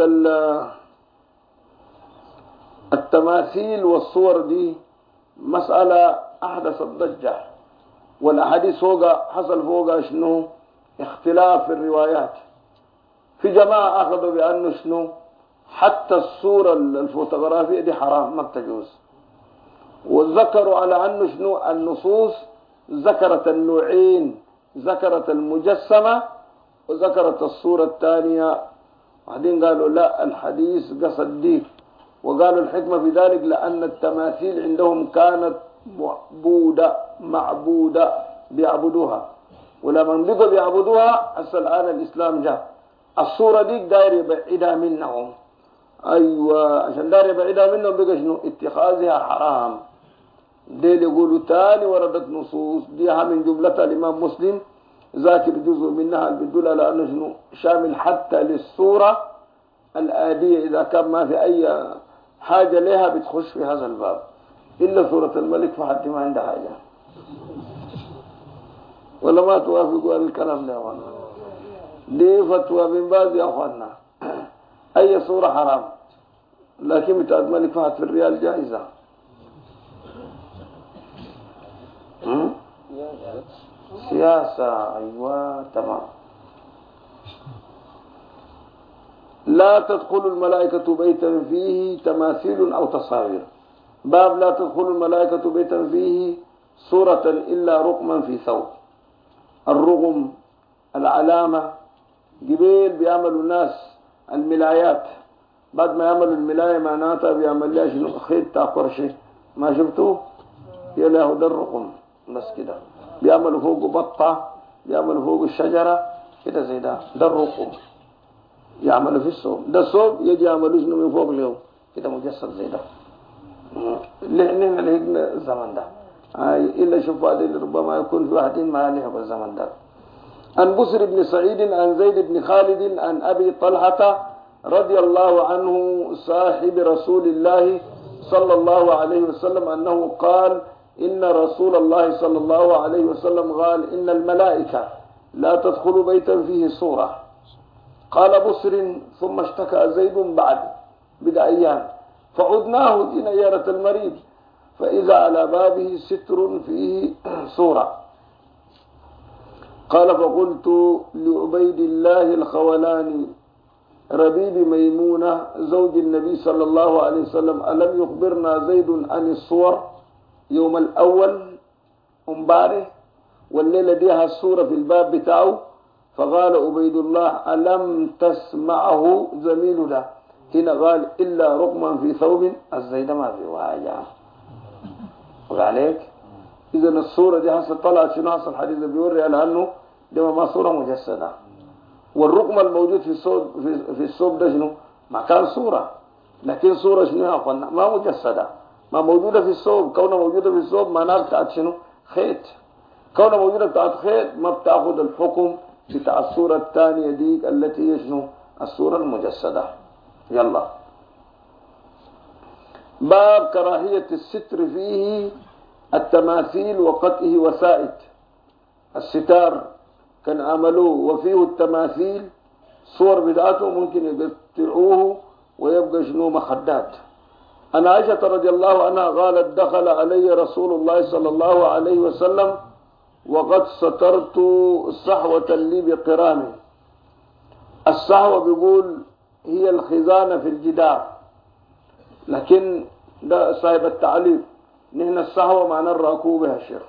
التماثيل والصور دي مسألة أحدثت ضجة، والأحاديث فوق حصل فوق شنو اختلاف في الروايات. في جماعة أخذوا بأنه شنو حتى الصورة الفوتوغرافية دي حرام ما بتجوز، وذكروا على أنه شنو النصوص ذكرت النوعين، ذكرت المجسمة وذكرت الصورة الثانية. بعدين قالوا لا الحديث قصد دي، وقالوا الحكمة في ذلك لأن التماثيل عندهم كانت معبودة بيعبدوها، ولما بقوا بيعبدوها هسه الآن الإسلام جاء الصورة دي داير يبعدها منهم. أيوة عشان داير يبعدها منهم بقى شنو اتخاذها حرام. ديل يقولوا تاني وردت نصوص ديها من جملتها الإمام مسلم ذاكر جزء منها اللي بيدل على أنه شنو شامل حتى للصورة الآدية إذا كان ما في أي حاجة لها بتخش في هذا الباب، إلا صورة الملك فحد ما عنده حاجة. ولا ما توافقوا على الكلام ده يا أخوانا؟ دي فتوى من باز يا أخوانا. أي صورة حرام، لكن بتاعت ملك فهد في الريال جائزة. سياسة. أيوة تمام. لا تدخل الملائكة بيتا فيه تماثيل أو تصاوير. باب لا تدخل الملائكة بيتا فيه صورة إلا رقما في ثوب. الرغم العلامة جبيل بيعملوا الناس الملايات، بعد ما يعملوا الملاية معناتها بيعمل لها شنو خيط تاع قرشي، ما شفتوه يلا ده الرقم بس كده، بيعملوا فوقه بطة، بيعملوا فوقه الشجرة كده زي ده الرقم، يعملوا في الصوب ده الصوب يجي يعملوا شنو من فوق له كده مجسد زي ده. لأننا لهجنا الزمن ده إلا شوف هذا ربما يكون في واحد ما له بالزمن ده. عن بسر بن سعيد عن زيد بن خالد عن أبي طلحة رضي الله عنه صاحب رسول الله صلى الله عليه وسلم أنه قال إن رسول الله صلى الله عليه وسلم قال إن الملائكة لا تدخل بيتا فيه صورة. قال بسر ثم اشتكى زيد بعد بضع أيام فعدناه في نيارة المريض فإذا على بابه ستر فيه صورة. قال فقلت لعبيد الله الخولاني ربيب ميمونة زوج النبي صلى الله عليه وسلم ألم يخبرنا زيد عن الصور يوم الأول امبارح والليلة ديها الصورة في الباب بتاعه؟ فقال عبيد الله ألم تسمعه زميل له هنا قال إلا رقما في ثوب الزيد ما في واجه وعليك. إذا الصورة دي حصل طلعت شنو حصل الحديث بيوري على أنه دي ما صورة مجسدة، والرقم الموجود في الصوب ده شنو ما كان صورة، لكن صورة شنو يا أخوانا ما مجسدة، ما موجودة في الصوب. كونها موجودة في الصوب معناها بتاعت شنو خيط، كونها موجودة بتاعت خيط ما بتاخذ الحكم بتاع الصورة الثانية دي التي هي شنو الصورة المجسدة. يلا باب كراهية الستر فيه التماثيل وقطعه وسائد. الستار كان عملوه وفيه التماثيل صور بدعته ممكن يقطعوه ويبقى شنو مخدات. أنا عائشة رضي الله عنها قالت دخل علي رسول الله صلى الله عليه وسلم وقد سترت صحوة لي بقرامي. الصحوة بيقول هي الخزانة في الجدار، لكن ده صاحب التعليق نحن الصحوة معنى الراكوبة يا شيخ.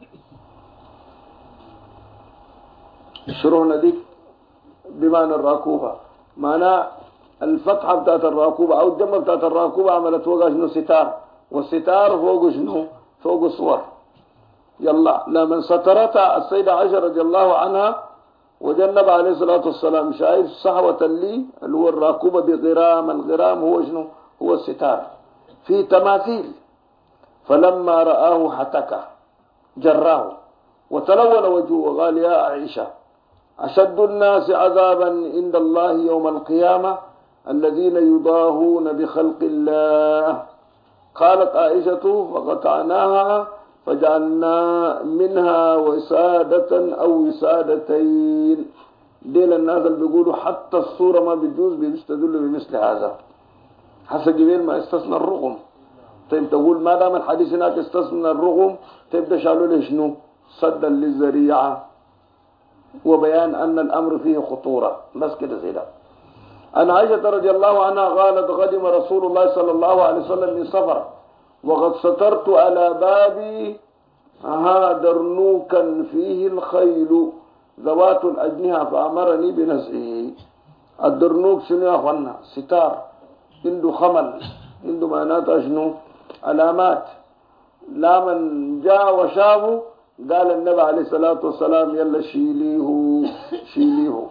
شروحنا ديك بمعنى الراكوبة، معنى الفتحة بتاعت الراكوبة أو الجمة بتاعت الراكوبة عملت فوقها شنو ستار، والستار فوق شنو فوق صور. يلا لمن سترتها السيدة عائشة رضي الله عنها وجنب عليه الصلاة والسلام شايف صحوة لي اللي هو الراكوبة بغرام. الغرام هو شنو هو الستار في تماثيل. فلما رآه حتكه جراه وتلون وجهه وقال يا عائشة أشد الناس عذابا عند الله يوم القيامة الذين يضاهون بخلق الله. قالت عائشة فقطعناها فجعلنا منها وسادة أو وسادتين. ديل الناس اللي بيقولوا حتى الصورة ما بتجوز بيستدلوا بمثل هذا. حسب جبيل ما استثنى الرغم. طيب تقول ما دام الحديث هناك استثنى الرغم تبدأ شالوا له شنو سدا للذريعة وبيان أن الأمر فيه خطورة. بس كده زي ده. أن عائشة رضي الله عنها قالت قدم رسول الله صلى الله عليه وسلم من سفر وقد سترت على بابي درنوكا فيه الخيل ذوات الأجنحة فأمرني بنزعه. الدرنوك شنو يا أخوانا؟ ستار عنده خمل، عنده معناته شنو؟ علامات. لا من جاء وشافه قال النبي عليه الصلاة والسلام يلا شيليه.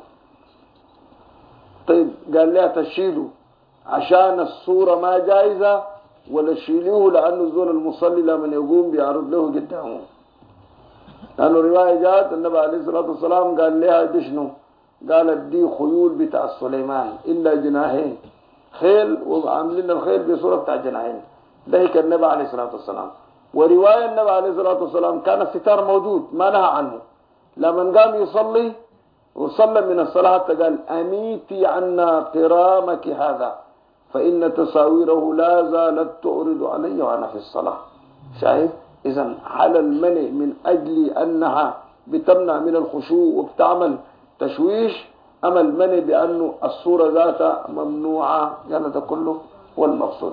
طيب قال لها تشيله عشان الصورة ما جائزة ولا شيليه لأنه الزول المصلي لمن يقوم بيعرض له قدامه؟ لأنه رواية جاءت النبي عليه الصلاة والسلام قال لها دشنو؟ قالت دي خيول بتاع سليمان إلا جناحين، خيل وعاملين الخيل بصورة بتاع جناحين. ده هيك النبي عليه الصلاة والسلام. ورواية النبي عليه الصلاة والسلام كان الستار موجود ما نهى عنه. لما قام يصلي وصلى من الصلاة قال أميتي عنا قرامك هذا فإن تصاويره لا زالت تعرض علي وأنا في الصلاة. شايف؟ إذن على المنع من أجل أنها بتمنع من الخشوع وبتعمل تشويش، أما المنع بأنه الصورة ذاتها ممنوعة. يعني ده كله هو المقصود.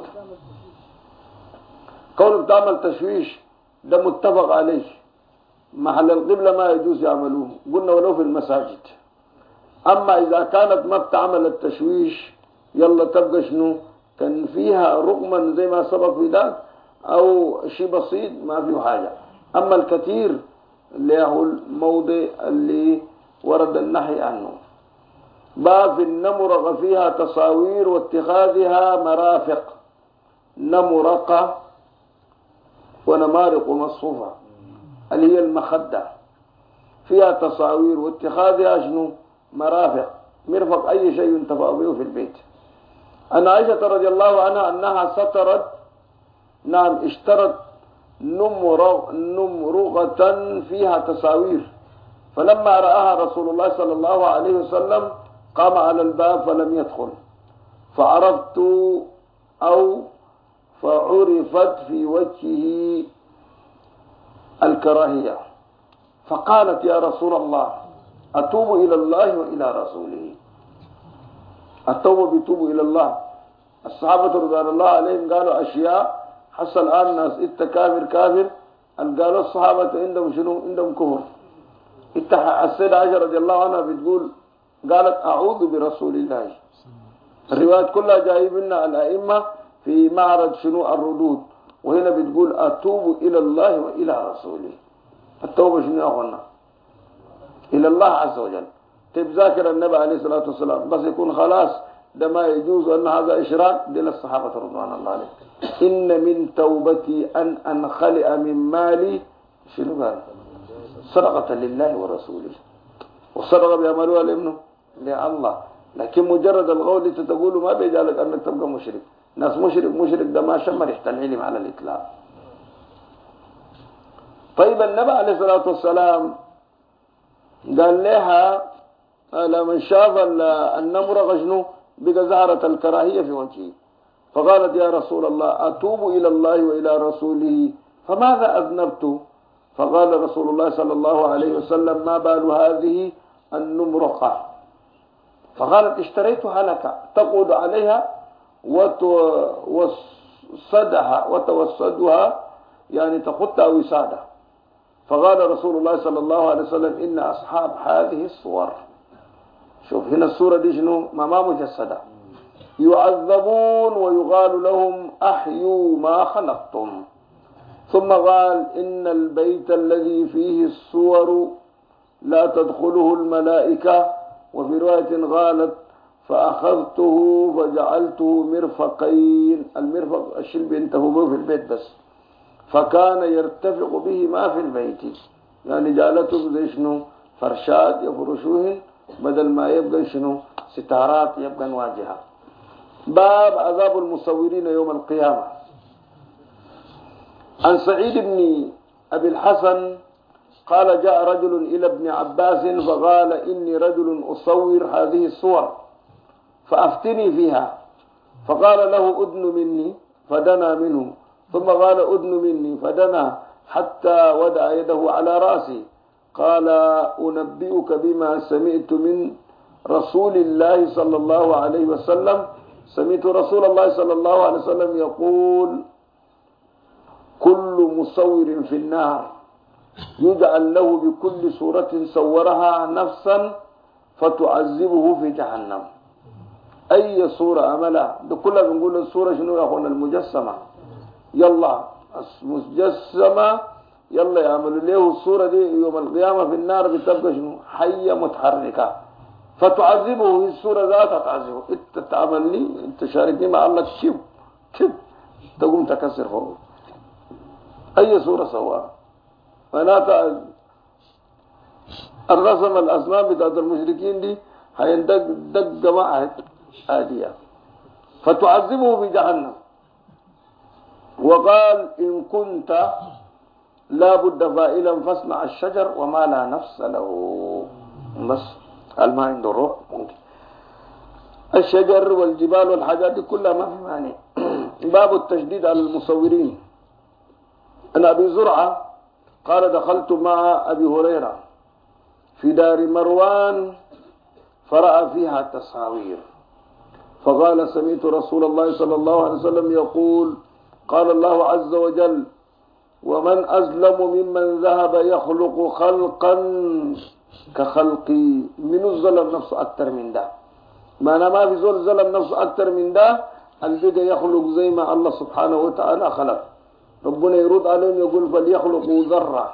كونه بتعمل تشويش ده متفق عليه. محل القبلة ما يجوز يعملوه، قلنا ولو في المساجد. أما إذا كانت ما بتعمل التشويش يلا تبقى شنو؟ كان فيها رقما زي ما سبق في ذاك أو شيء بسيط ما فيه حاجة. أما الكثير اللي هو الموضع اللي ورد النهي عنه. باب النمرق فيها تصاوير واتخاذها مرافق. نمرقة ونمارق مصفوفة اللي هي المخدة فيها تصاوير واتخاذها شنو؟ مرافق. مرفق أي شيء ينتفع به في البيت. أن عائشة رضي الله عنها أنها سترت اشترت نمرغة فيها تصاوير، فلما رآها رسول الله صلى الله عليه وسلم قام على الباب فلم يدخل، فعرفت أو فعرفت في وجهه الكراهية، فقالت يا رسول الله أتوب إلى الله وإلى رسوله. التوبة بيتوبوا إلى الله. الصحابة رضوان الله عليهم قالوا أشياء حصل الآن الناس إنت كافر قالوا الصحابة عندهم شنو؟ عندهم كفر. السيدة عائشة رضي الله عنها بتقول قالت أعوذ برسول الله. الروايات كلها جايب لنا الأئمة في معرض شنو؟ الردود. وهنا بتقول أتوب إلى الله وإلى رسوله. التوبة شنو يا أخوانا؟ إلى الله عز وجل. تذاكر النبي عليه الصلاة والسلام بس يكون خلاص ده ما يجوز أن هذا إشراك دين الصحابة رضوان الله عليهم. إن من توبتي أن أنخلئ من مالي شنو قال؟ صدقة لله ورسوله. والصدقة بيعملوها لمنه؟ لله. لكن مجرد القول اللي تقوله ما بيجعلك أنك تبقى مشرك. ناس مشرك ده ما شم ريحة العلم على الإطلاق. طيب النبي عليه الصلاة والسلام قال لها لما شاف النمرة شنو بقى زهرة الكراهية في وجهه، فقالت يا رسول الله أتوب إلى الله وإلى رسوله فماذا أذنبت؟ فقال رسول الله صلى الله عليه وسلم ما بال هذه النمرقة؟ فقالت اشتريتها لك تقعد عليها وتوسدها يعني تخطها وسادة. فقال رسول الله صلى الله عليه وسلم إن أصحاب هذه الصور، شوف هنا الصورة دي شنو؟ ما مجسدة، يعذبون ويقال لهم أحيوا ما خلقتم. ثم قال إن البيت الذي فيه الصور لا تدخله الملائكة. وفي رواية قالت فأخذته فجعلته مرفقين. المرفق الشيء اللي بينتهوا به في البيت بس، فكان يرتفق به ما في البيت، يعني جعلته زي شنو؟ فرشات يفرشوهن بدل ما يبقى شنو؟ ستارات يبقى واجهة. باب عذاب المصورين يوم القيامة. عن سعيد بن أبي الحسن قال جاء رجل إلى ابن عباس فقال إني رجل أصور هذه الصور فأفتني فيها. فقال له أدن مني فدنا منه، ثم قال أدن مني فدنا، حتى وضع يده على رأسي قال أنبئك بما سمعت من رسول الله صلى الله عليه وسلم. سمعت رسول الله صلى الله عليه وسلم يقول كل مصور في النار يجعل له بكل صورة صورها نفسا فتعذبه في جهنم. أي صورة عملها بكلها بنقول الصورة شنو يا أخونا المجسمة، يلا مجسمة يلا يعملوا له الصورة دي يوم القيامة في النار بتبقى شنو حية متحركة فتعذبه. هي الصورة ذاتها تعذبه. انت تعمل لي انت شاركني مع الله كب تقوم تكسر فوق أي صورة سواها. معناتها الرسم الأصنام بتاعت المشركين دي هيندق معهد آدية فتعذبه بجهنم. وقال إن كنت لا بد فائلا فاصنع الشجر وما لا نفس له. بس ما عنده روح ممكن الشجر والجبال والحاجات دي كلها ما في معنى. باب التشديد على المصورين. أنا أبي زرعة قال دخلت مع أبي هريرة في دار مروان فرأى فيها تصاوير فقال سمعت رسول الله صلى الله عليه وسلم يقول قال الله عز وجل ومن أظلم ممن ذهب يخلق خلقا كخلقي. من الظلم نفسه أكثر من ده. ما أنا ما في زول ظلم نفسه أكثر من ده. البقى يخلق زي ما الله سبحانه وتعالى خلق. ربنا يرد عليهم يقول فليخلقوا ذرة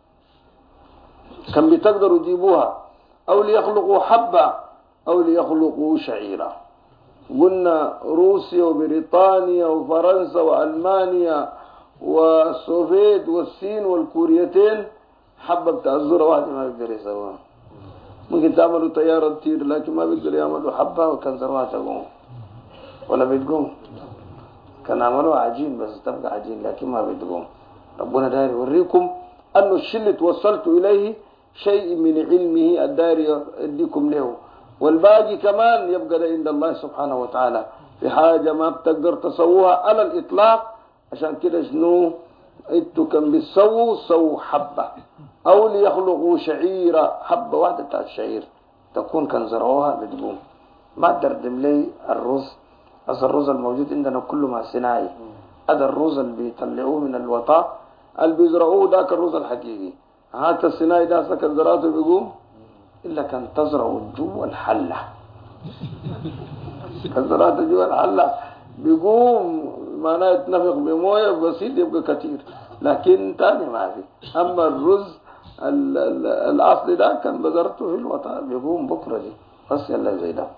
كم بتقدروا تجيبوها أو ليخلقوا حبة أو ليخلقوا شعيرة. قلنا روسيا وبريطانيا وفرنسا وألمانيا والسوفيت والصين والكوريتين حبة بتاع الذرة واحدة ما بيقدر يسووها. ممكن تعملوا طيارة تطير لكن ما بيقدر يعملوا حبة وكان ذروها تقوم ولا بتقوم. كان عملوا عجين بس تبقى عجين لكن ما بتقوم. ربنا داير يوريكم أنه الشيء توصلت إليه شيء من علمه الداير يديكم له والباقي كمان يبقى عند الله سبحانه وتعالى في حاجة ما بتقدر تسووها على الإطلاق. عشان كده شنو انتوا كان بتسووا حبة أو ليخلقوا شعيرة حبة واحدة بتاعت الشعير تكون كان زرعوها بتقوم. ما تردم لي الرز. أصل الرز الموجود عندنا كله ما صناعي. هذا الرز اللي بيطلعوه من الوطاء اللي بيزرعوه ذاك الرز الحقيقي. هذا الصناعي ده سكن زراعته بيقوم إلا كان تزرعه جوا الحلة. كان زراعته جوا الحلة بيقوم معناه يتنفخ بمويه بسيط يبقى كثير لكن تاني ما في. أما الرز الأصل ده كان بذرته في الوطاء بيقوم بكرة دي بس يلا زي ده.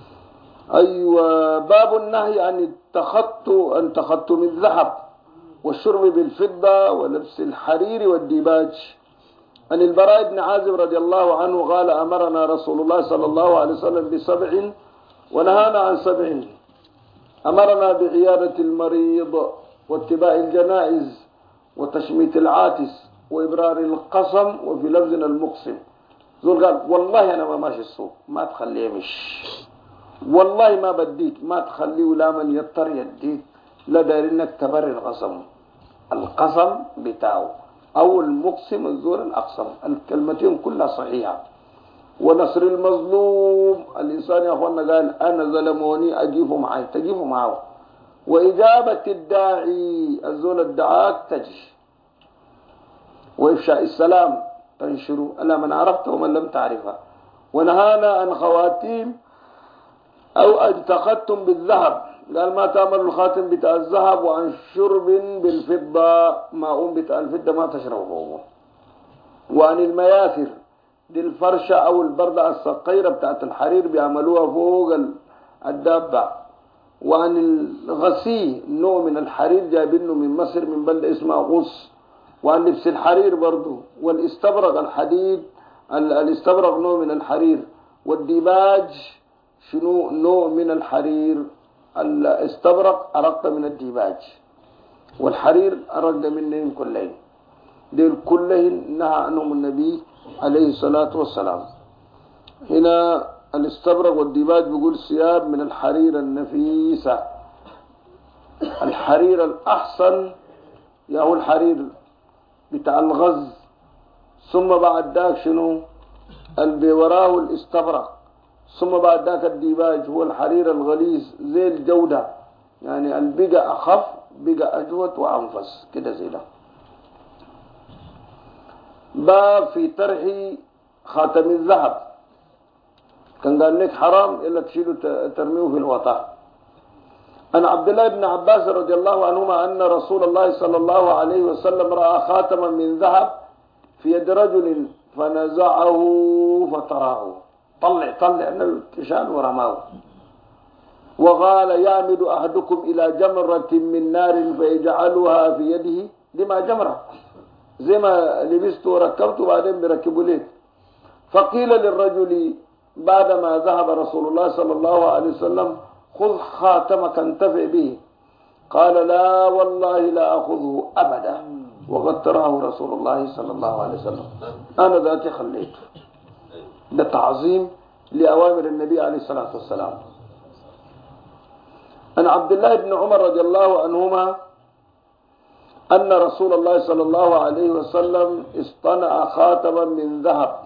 أيوة. باب النهي عن تخطم الذهب والشرب بالفضة ولبس الحرير والديباج. عن البراء بن عازب رضي الله عنه قال أمرنا رسول الله صلى الله عليه وسلم ب7 ونهانا عن 7. أمرنا بعيادة المريض واتباع الجنائز وتشميت العاتس وإبرار القسم وفي لفظنا المقسم. زول قال والله أنا ما ماشي السوق ما تخليه مش والله ما بديك ما تخليه لا من يضطر يديك لا داير انك تبرر القسم بتاعه او المقسم الزور الاقسم. الكلمتين كلها صحيحه. ونصر المظلوم الانسان يا اخوانا قال انا ظلموني اجيبه معي تجيبه معه. واجابه الداعي الزول الدعاك تجي. وافشاء السلام تنشره الا من عرفته ومن لم تعرفه. ونهانا عن خواتيم أو أن تختم بالذهب قال ما تعمل الخاتم بتاع الذهب وعن شرب بالفضة ماء بتاع الفضة ما تشربه. وعن المياثر دي الفرشة أو البردة الصقيرة بتاعت الحرير بيعملوها فوق الدابة. وعن الغسي نوع من الحرير جايبينه من مصر من بلدة اسمها غص. وعن لبس الحرير برضو. والاستبرق الحديد الاستبرق نوع من الحرير. والديباج شنو نوع من الحرير. الاستبرق أرق من الديباج والحرير أرق منهم كلين. ديل كلهن نهى عنهم النبي عليه الصلاة والسلام. هنا الاستبرق والديباج بيقول ثياب من الحرير النفيسة. الحرير الأحسن يا هو الحرير بتاع الغز، ثم بعد ذاك شنو اللي وراه الاستبرق، ثم بعد ذاك الديباج هو الحرير الغليظ زي الجودة، يعني البقى أخف بقى أجود وأنفس كده زي ده. باب في طرح خاتم الذهب، كان قال لك حرام إلا تشيله ترميه في الوطاء. عن عبد الله بن عباس رضي الله عنهما أن رسول الله صلى الله عليه وسلم رأى خاتما من ذهب في يد رجل فنزعه فطراه، طلع التشان ورماه، وقال يعمد أحدكم إلى جمرة من نار فيجعلها في يده، لما جمرة زي ما لبست وركبت بعدين بركبوا ليه. فقيل للرجل بعدما ذهب رسول الله صلى الله عليه وسلم خذ خاتمك انتفع به، قال لا والله لا أخذه أبدا، وقد تراه رسول الله صلى الله عليه وسلم، أنا ذاتي خليته. ده تعظيم لأوامر النبي عليه الصلاة والسلام. عن عبد الله بن عمر رضي الله عنهما أن رسول الله صلى الله عليه وسلم اصطنع خاتما من ذهب،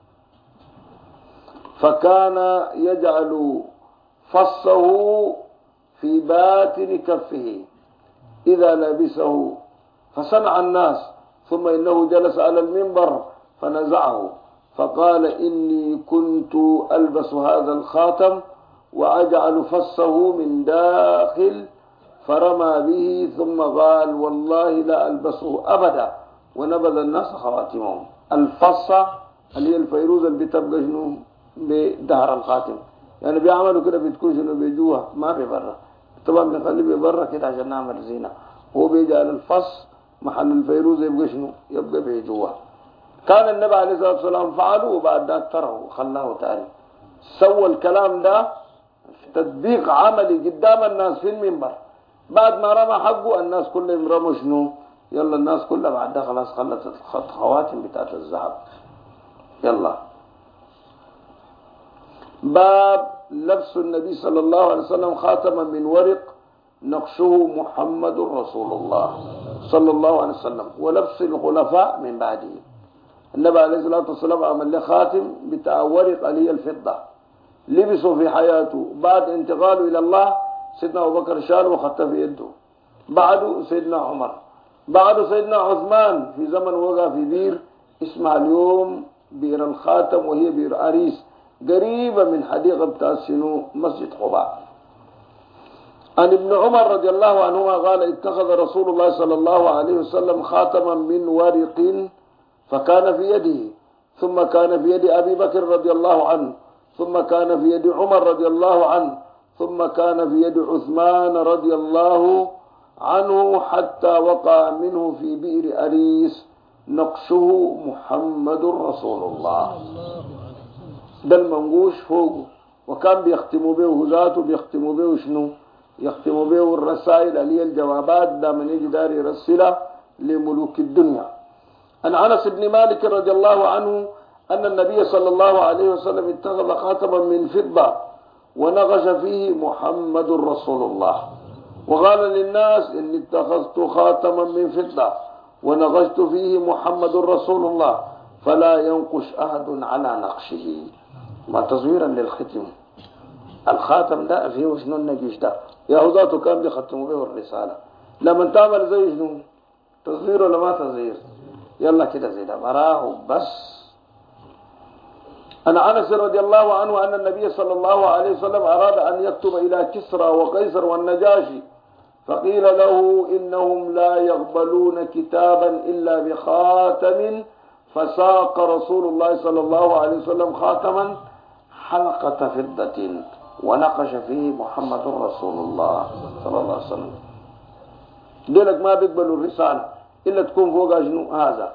فكان يجعل فصه في باطن كفه إذا لبسه، فصنع الناس، ثم إنه جلس على المنبر فنزعه فقال إني كنت ألبس هذا الخاتم وأجعل فصه من داخل، فرمى به ثم قال والله لا ألبسه أبدا، ونبذ الناس خواتمهم. الفصة اللي هي الفيروز اللي بتبقى شنو بدهر الخاتم، يعني بيعملوا كده بتكون شنو بيجوها ما في برا، طبعا بنخليه برا كده عشان نعمل زينة، هو بيجعل الفص محل الفيروز يبقى شنو يبقى بيجوها. كان النبي عليه الصلاة والسلام فعله وبعد ذلك تركه وخلاه تاني. سوى الكلام ده تطبيق عملي قدام الناس في المنبر، بعد ما رمى حقه الناس كلهم رموا شنو، يلا الناس كلها بعد ده خلاص خلت الخواتم بتاعت الذهب. يلا باب لبس النبي صلى الله عليه وسلم خاتما من ورق نقشه محمد رسول الله صلى الله عليه وسلم، ولبس الخلفاء من بعده. النبي عليه الصلاة والسلام عمل له خاتم بتاع ورق اللي هي الفضة، لبسه في حياته، بعد انتقاله إلى الله سيدنا أبو بكر شاله وخطه في يده، بعده سيدنا عمر، بعده سيدنا عثمان في زمن وقع في بير اسمها اليوم بئر الخاتم، وهي بئر أريس قريبة من حديقة بتاع شنو مسجد قباء. عن ابن عمر رضي الله عنهما قال اتخذ رسول الله صلى الله عليه وسلم خاتما من ورق فكان في يده، ثم كان في يد أبي بكر رضي الله عنه، ثم كان في يد عمر رضي الله عنه، ثم كان في يد عثمان رضي الله عنه، حتى وقع منه في بئر أريس نقشه محمد رسول الله. ده المنقوش فوقه، وكان بيختموا به ذاته، بيختموا به شنو؟ يختموا به الرسائل اللي هي الجوابات، ده من يجي دار يرسلها لملوك الدنيا. عن أنس بن مالك رضي الله عنه أن النبي صلى الله عليه وسلم اتخذ خاتما من فضة ونقش فيه محمد رسول الله، وقال للناس إني اتخذت خاتما من فضة ونقشت فيه محمد رسول الله فلا ينقش أحد على نقشه. ما تصويرا للختم، الخاتم ده فيه شنو النقش ده، يهوداته كان بيختموا به الرسالة، لما تعمل زي شنو تصوير ولا ما تصوير، يلا كده زي ده براه بس. أنا أنس رضي الله عنه أن النبي صلى الله عليه وسلم أراد أن يكتب إلى كسرى وقيصر والنجاشي، فقيل له إنهم لا يقبلون كتابا إلا بخاتم، فساق رسول الله صلى الله عليه وسلم خاتما حلقة فضة ونقش فيه محمد رسول الله صلى الله عليه وسلم. دولك ما بيقبلوا الرسالة إلا تكون فوقها شنو هذا،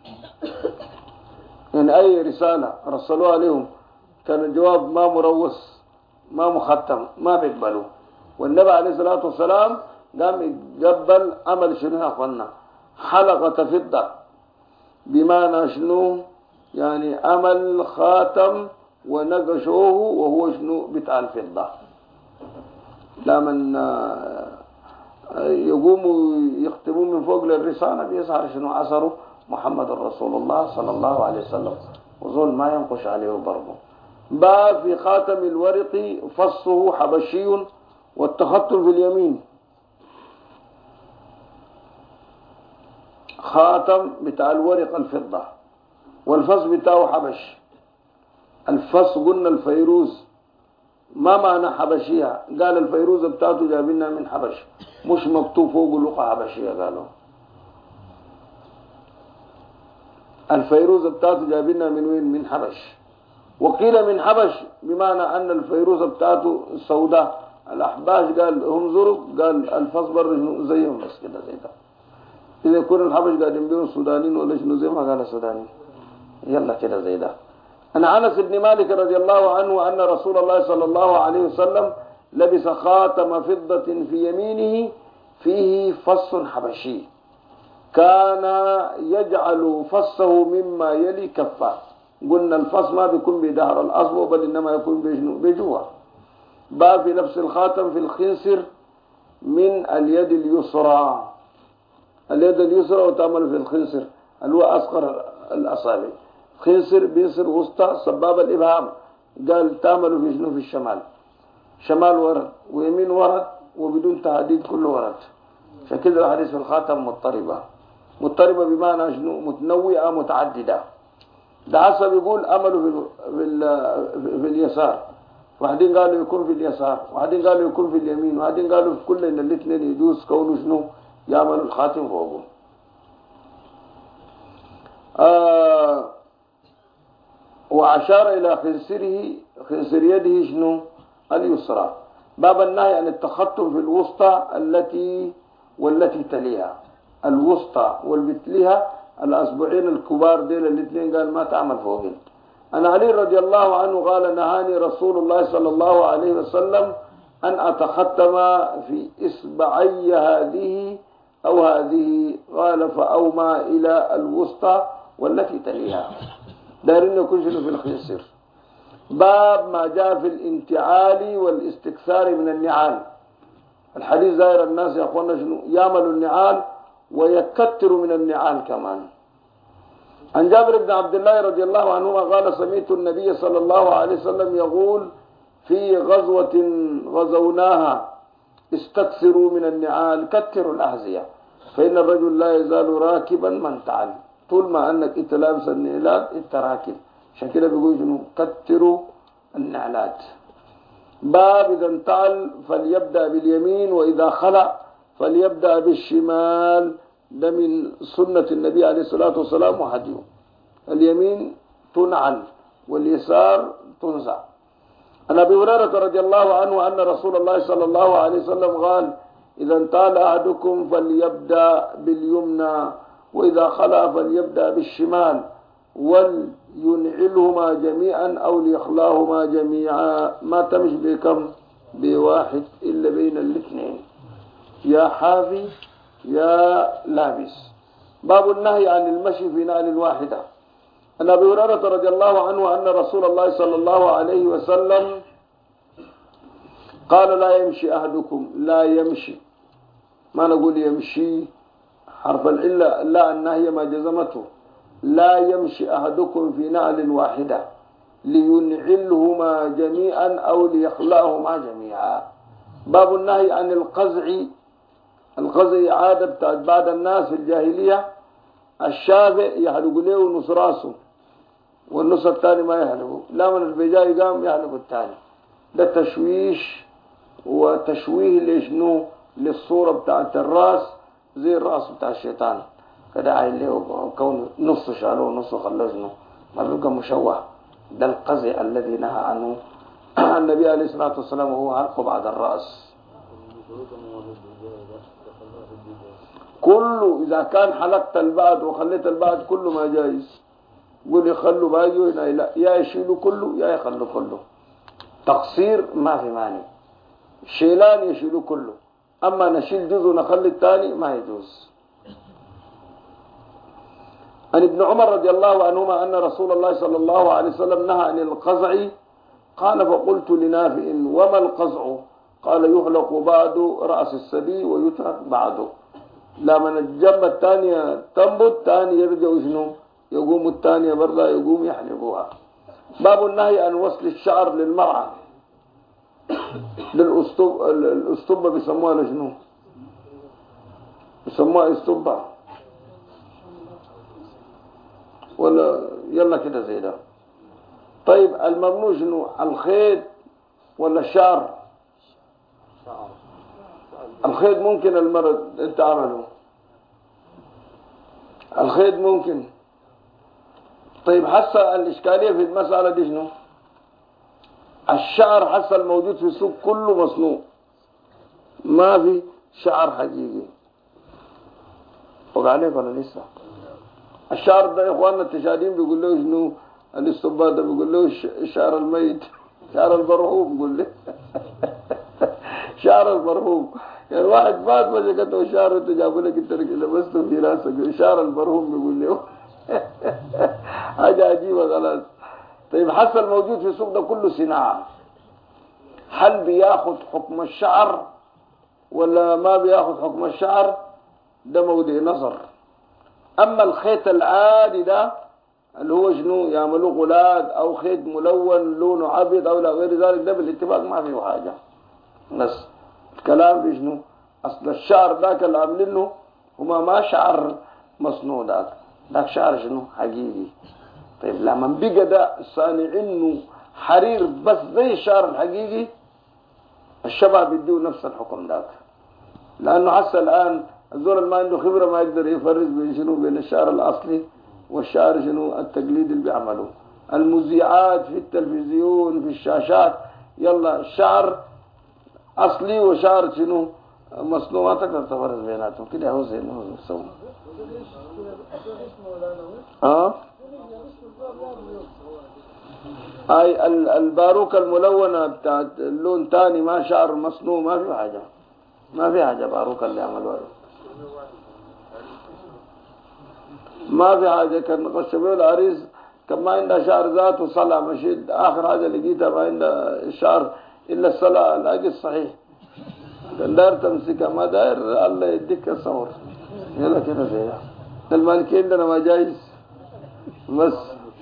يعني أي رسالة رسلوها عليهم كان الجواب ما مروس ما مختم ما بيقبلوا. والنبي عليه الصلاة والسلام قام يقبل عمل شنو يا أخوانا حلقة فضة، بمعنى شنو يعني عمل خاتم ونقشوه وهو شنو بتاع الفضة. لما يقوموا يختمون من فوق للرسالة بيظهر شنو أثره محمد رسول الله صلى الله عليه وسلم، وظل ما ينقش عليه برضه. باب في خاتم الورق فصه حبشي والتختم في اليمين. خاتم بتاع الورق الفضة والفص بتاعه حبش. الفص قلنا الفيروز، ما معنى حبشية؟ قال الفيروز بتاعته جابنا من حبش، مش مكتوب فوق لغة حبشية. قالوا الفيروز بتاعته جابنا من وين؟ من حبش. وقيل من حبش بمعنى أن الفيروز بتاعته سوداء. الأحباش قال هم زرق، قال الفص بر زيهم بس كده زي ده. إذا يكون الحبش قاعدين بيهم سودانيين ولا شنو زي ما قال السوداني، يلا كده زي ده. أن أنس بن مالك رضي الله عنه أن رسول الله صلى الله عليه وسلم لبس خاتم فضة في يمينه فيه فص حبشي، كان يجعل فصه مما يلي كفه. قلنا الفص ما بيكون بظهر الأصبع بل إنما يكون بجوه. باب في لبس الخاتم في الخنصر من اليد اليسرى. اليد اليسرى وتعمل في الخنصر اللي هو أصغر الأصابع. خنصر بينصر وسطى سباب الإبهام، قال تعمل في شنو؟ في الشمال. شمال ورد ويمين ورد وبدون تهديد كله ورد. فكذا الحديث في الخاتم مضطربة بمعنى شنو؟ متنوعة متعددة. ده حسب يقول عمله في اليسار، واحدين قالوا يكون في اليسار، واحدين قالوا يكون في اليمين، واحدين قالوا في كل ان الاثنين يجوز كونه شنو؟ يعملوا الخاتم فوقه. وأشار إلى خنصر يده شنو؟ اليسرى. باب النهي عن التختم في الوسطى والتي تليها. الوسطى والبتليها الأصبعين الكبار ديل الاثنين قال ما تعمل فوقين. أنا علي رضي الله عنه قال نهاني رسول الله صلى الله عليه وسلم أن أتختم في إصبعي هذه أو هذه، قال فأومى إلى الوسطى والتي تليها. دارين كشف في الخنصر. باب ما جاء في الانتعال والاستكثار من النعال. الحديث زائر الناس يا أخوانا شنو؟ يعمل النعال ويكتر من النعال كمان. عن جابر بن عبد الله رضي الله عنهما قال سمعت النبي صلى الله عليه وسلم يقول في غزوة غزوناها استكثروا من النعال كتروا الأحذية فإن الرجل لا يزال راكبا من تعال. طول ما أنك انت لابس النعلات انت راكب، عشان كده بيقول شنو؟ كتروا النعلات. باب إذا انتعل فليبدأ باليمين وإذا خلع فليبدأ بالشمال. ده من سنة النبي عليه الصلاة والسلام وهديه. اليمين تنعل واليسار تنزع. عن أبي هريرة رضي الله عنه أن رسول الله صلى الله عليه وسلم قال إذا انتعل أحدكم فليبدأ باليمنى وإذا خلع فليبدأ بالشمال ولينعلهما جميعا أو ليخلاهما جميعا. ما تمش بكم بواحد إلا بين الاثنين، يا حافي يا لابس. باب النهي عن المشي في نعل واحدة. عن أبي هريرة رضي الله عنه أن رسول الله صلى الله عليه وسلم قال لا يمشي أحدكم. لا يمشي ما نقول يمشي حرف العلة، لا النهي ما جزمته. لا يمشي أحدكم في نعل واحدة لينعلهما جميعا أو ليخلعهما جميعا. باب النهي عن القزع. القزع عادة بتاعت بعض الناس في الجاهلية، الشافع يحلق له نص راسه والنص الثاني ما يحلقه، لا من البجاي قام يحلق الثاني. ده تشويش وتشويه لشنو؟ للصورة بتاعت الراس زي الراس بتاع الشيطان كده عايل له كون نص شالوه ونص خلصنه ما بيبقى مشوه. ده القزع الذي نهى عنه النبي عليه الصلاة والسلام وهو حلقه بعد الرأس. كله إذا كان حلقت البعض وخليت البعض كله ما جايز. يقول يخلوا باقي هنا، لا يا يشيلوا كله يا يخلوا كله. تقصير ما في مانع، شيلان يشيلوا كله، أما نشيل جزء ونخلي الثاني ما يجوز. عن ابن عمر رضي الله عنهما أن رسول الله صلى الله عليه وسلم نهى عن القزع. قال فقلت لنافع وما القزع؟ قال يحلق بعد رأس السبي ويترك بعده. لما الجنب الثانية تنبت ثاني يرجع شنو يقوم الثانية برضه يقوم يحلقوها. باب النهي عن وصل الشعر للمرأة الأسطوبة بيسموها لشنو؟ بيسموها اسطوبة ولا يلا كده زي ده. طيب الممنوع شنو؟ الخيط ولا الشعر؟ الخيط ممكن المرض انت عمله، الخيط ممكن. طيب حسا الإشكالية في المسألة دي شنو؟ الشعر حسا الموجود في السوق كله مصنوع، ما في شعر حقيقي. وقع عليك ولا لسه؟ الشعر ده يا اخواننا التشادين بيقول له شنو؟ الاستباد ده بيقول له الشعر الميت، شعر المرحوم بيقول له شعر المرحوم. يعني واحد مات ما شكته شعر انت جابوا لك انت لبسته في راسك شعر المرحوم بيقول له حاجه عجيبه خلاص. طيب حصل الموجود في السوق ده كله صناعه، هل بياخد حكم الشعر ولا ما بياخد حكم الشعر؟ ده موضوع نظر. اما الخيط العادي ده اللي هو شنو يعملوه غلاد او خيط ملون لونه ابيض او لا غير ذلك، ده بالاتفاق ما فيه حاجه. بس الكلام في شنو؟ اصل الشعر ذاك اللي عاملينه هما ما شعر مصنوع، ذاك شعر شنو حقيقي. طيب لما بقى ده صانعينه حرير بس زي الشعر الحقيقي، الشباب بيديه نفس الحكم ذاك، لانه حتى الان الزول اللي ما عنده خبره ما يقدر يفرق بين شنو بين الشعر الاصلي والشعر شنو التقليدي اللي بيعملوه المذيعات في التلفزيون في الشاشات. يلا الشعر اصلي وشعر شنو مصنوع، ما تقدر تفرق بيناتهم كده. هو زي انه يسوي اي الباروكه الملونه بتاعت اللون تاني ما شعر مصنوع، ما في حاجه، ما في حاجه. باروكه اللي عملوها ما في حاجه. كان قشبوا العريس كان ما عنده شعر ذاته صلع مشيت اخر حاجه لقيتها ما عنده شعر الا الصلع الاجل الصحيح. كان داير تمسكها ما داير الله يديك الصور. يلا كده زي المالكين عندنا ما جايز بس.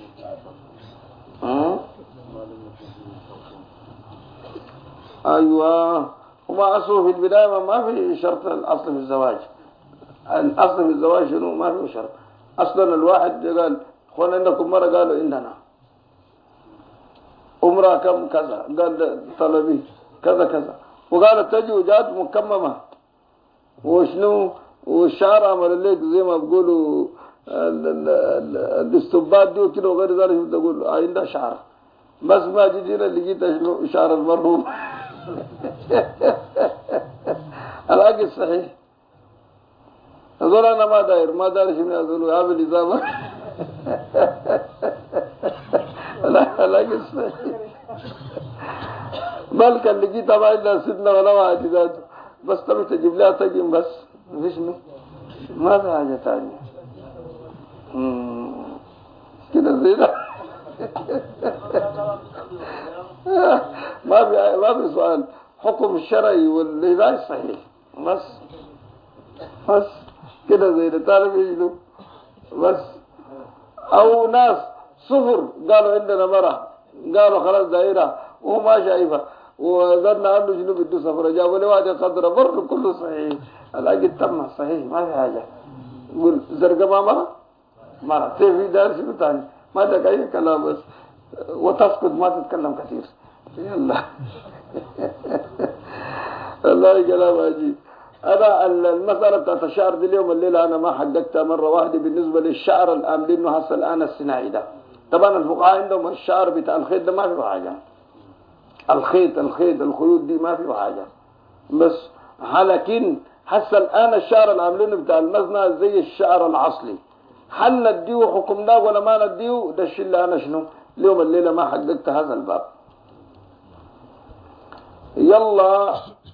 ايوه هما اصله في البدايه ما في شرط الاصل في الزواج. الاصل في الزواج شنو؟ ما في شرط اصلا. الواحد قال اخوان عندكم مره، قالوا عندنا عمرها كم كذا، قال طلبي كذا كذا، وقالت تجي وجات مكممه وشنو والشعر عمل لك زي ما بيقولوا الاستباد دي وكده وغير ذلك. بتقول عندها شعر بس ما جينا لقيتها شنو شعر المرحوم الحق الصحيح. هذول انا ما داير شنو هذول عامل اذا الحق الصحيح. بل كان لقيتها ما عندها سنه ولا واحد ذاته، بس تبي تجيب لها تجيب بس مفيش شنو، ما في حاجه ثانيه كده زي ده ما في سؤال. حكم الشرعي والعلاج صحيح بس كده زي ده. تعرف ايش بس. او ناس صفر قالوا عندنا مرة، قالوا خلاص دائرة وهو ما شايفها وظن عنه شنو بده سفر، جابوا لي واحد خضرة برضه كله صحيح. العقد تم صحيح ما في حاجة. يقول زرقاء ما مرة في دار شنو ثاني ما دك اي كلام بس وتسكت ما تتكلم كثير. يلا والله كلام عجيب. أنا المسألة بتاعت الشعر دي اليوم الليلة أنا ما حققتها مرة واحدة بالنسبة للشعر الآملين هسه الآن الصناعي ده. طبعا الفقهاء عندهم الشعر بتاع الخيط ده ما فيه حاجة. الخيط الخيوط دي ما فيه حاجة بس. لكن هسه الآن الشعر الآملين بتاع المزنة زي الشعر العصلي، هل نديه حكم ده ولا ما نديه؟ ده الشيء اللي أنا شنو اليوم الليلة ما حققت هذا الباب. يلا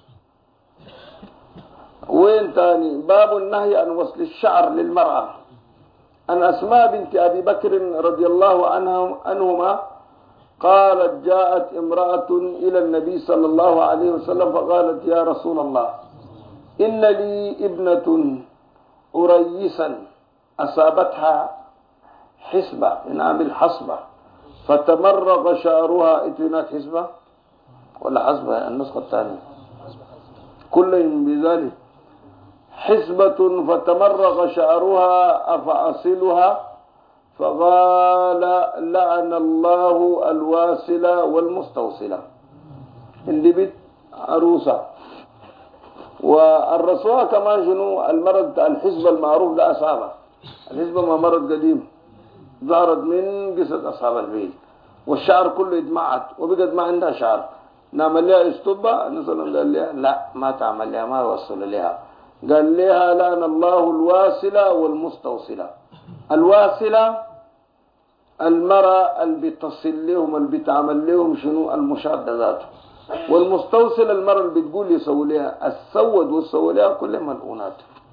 وين تاني؟ باب النهي عن وصل الشعر للمرأة. عن أسماء بنت أبي بكر رضي الله عنهما قالت جاءت امرأة إلى النبي صلى الله عليه وسلم فقالت يا رسول الله إن لي ابنة أريسا أصابتها حسبة من عامل حصبة فتمرغ شعرها. اتناك حسبة ولا حصبة النسخة الثانية كلهم بذلك. حسبة فتمرغ شعرها أفأصلها فقال لعن الله الواسلة والمستوصلة. اللي بيت عروسة والرسول كمان شنو المرض الحسبة المعروف ده أصابة. الحسبة ما مرض قديم ظهرت من قصة أصحاب الفيل والشعر كله اتمعت وبقت ما عندها شعر. نعمل لها استبة نسأل قال لها لا ما تعمل لها ما يوصل لها. قال لها لعن الله الواسلة والمستوصلة. الواسلة المرأة اللي بتصل لهم اللي بتعمل لهم شنو المشادة ذاته. والمستوصل المرأة اللي بتقول يسوي لها السود والسوي لها كلهم ملعونات.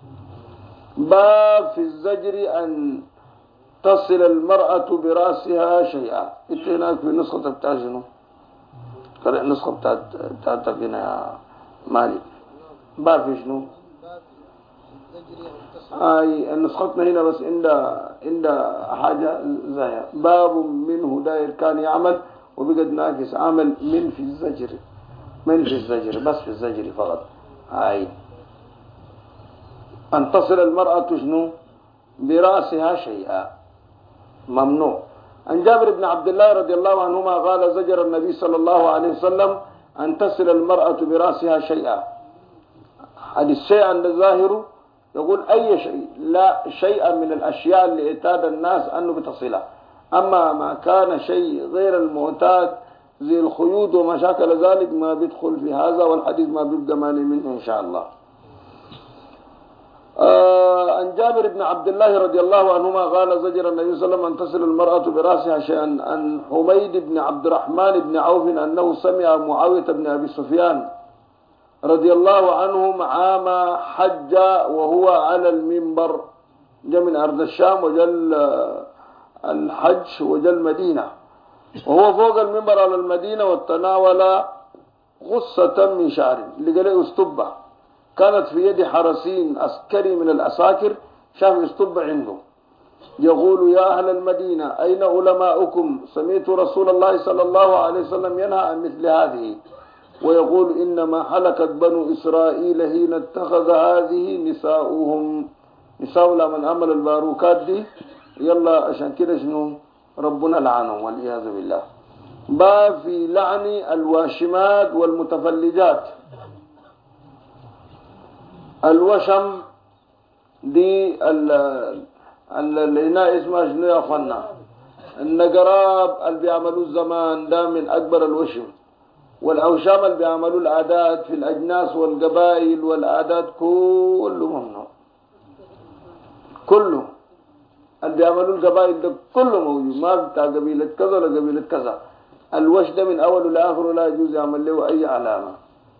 باب في الزجر أن تصل المرأة برأسها شيئا. انت هناك في نسخة بتاع شنو؟ قرأ النسخة بتاعتك هنا يا مالك. باب في شنو؟ نسختنا هنا بس عند حاجة زي باب منه داير كان يعمل وبقد ناقص عمل من في الزجر. من في الزجر بس في الزجر فقط. أن تصل المرأة شنو؟ برأسها شيئا ممنوع. عن جابر بن عبد الله رضي الله عنهما قال زجر النبي صلى الله عليه وسلم أن تصل المرأة برأسها شيئا. هذا الشيء عند الظاهر يقول أي شيء لا شيئا من الأشياء اللي اعتاد الناس أنه بتصلها. أما ما كان شيء غير المعتاد زي الخيوط وما شاكل ذلك ما بيدخل في هذا والحديث ما بيبقى ماني منه إن شاء الله. عن جابر بن عبد الله رضي الله عنهما قال زجر النبي صلى الله عليه وسلم أن تصل المرأة برأسها شيئا. عن حميد بن عبد الرحمن بن عوف أنه سمع معاوية بن أبي سفيان رضي الله عنهم عام حج وهو على المنبر. جاء من أرض الشام وجل الحج وجل المدينة وهو فوق المنبر على المدينة وتناول غصة من شعر اللي قال استبة كانت في يد حرسين عسكري من العساكر. شاف استبة عنده يقول يا أهل المدينة أين علماؤكم؟ سمعت رسول الله صلى الله عليه وسلم ينهى عن مثل هذه ويقول إنما حلقت بنو إسرائيل حين اتخذ هذه نساؤهم. نساء من عمل الباروكات دي يلا عشان كده شنو ربنا لعنهم والعياذ بالله. باب في لعن الواشمات والمتفلجات. الوشم دي اللي هنا اسمها شنو يا اخوانا؟ النقراب اللي بيعملوا الزمان ده من اكبر الوشم. والاوشام اللي بيعملوا العادات في الاجناس والقبائل والعادات كله ممنوع. كله اللي بيعملوا القبائل ده كله موجود. ما بتاع قبيلة كذا ولا قبيلة كذا. الوش ده من اوله لاخره لا يجوز يعمل له اي علامة.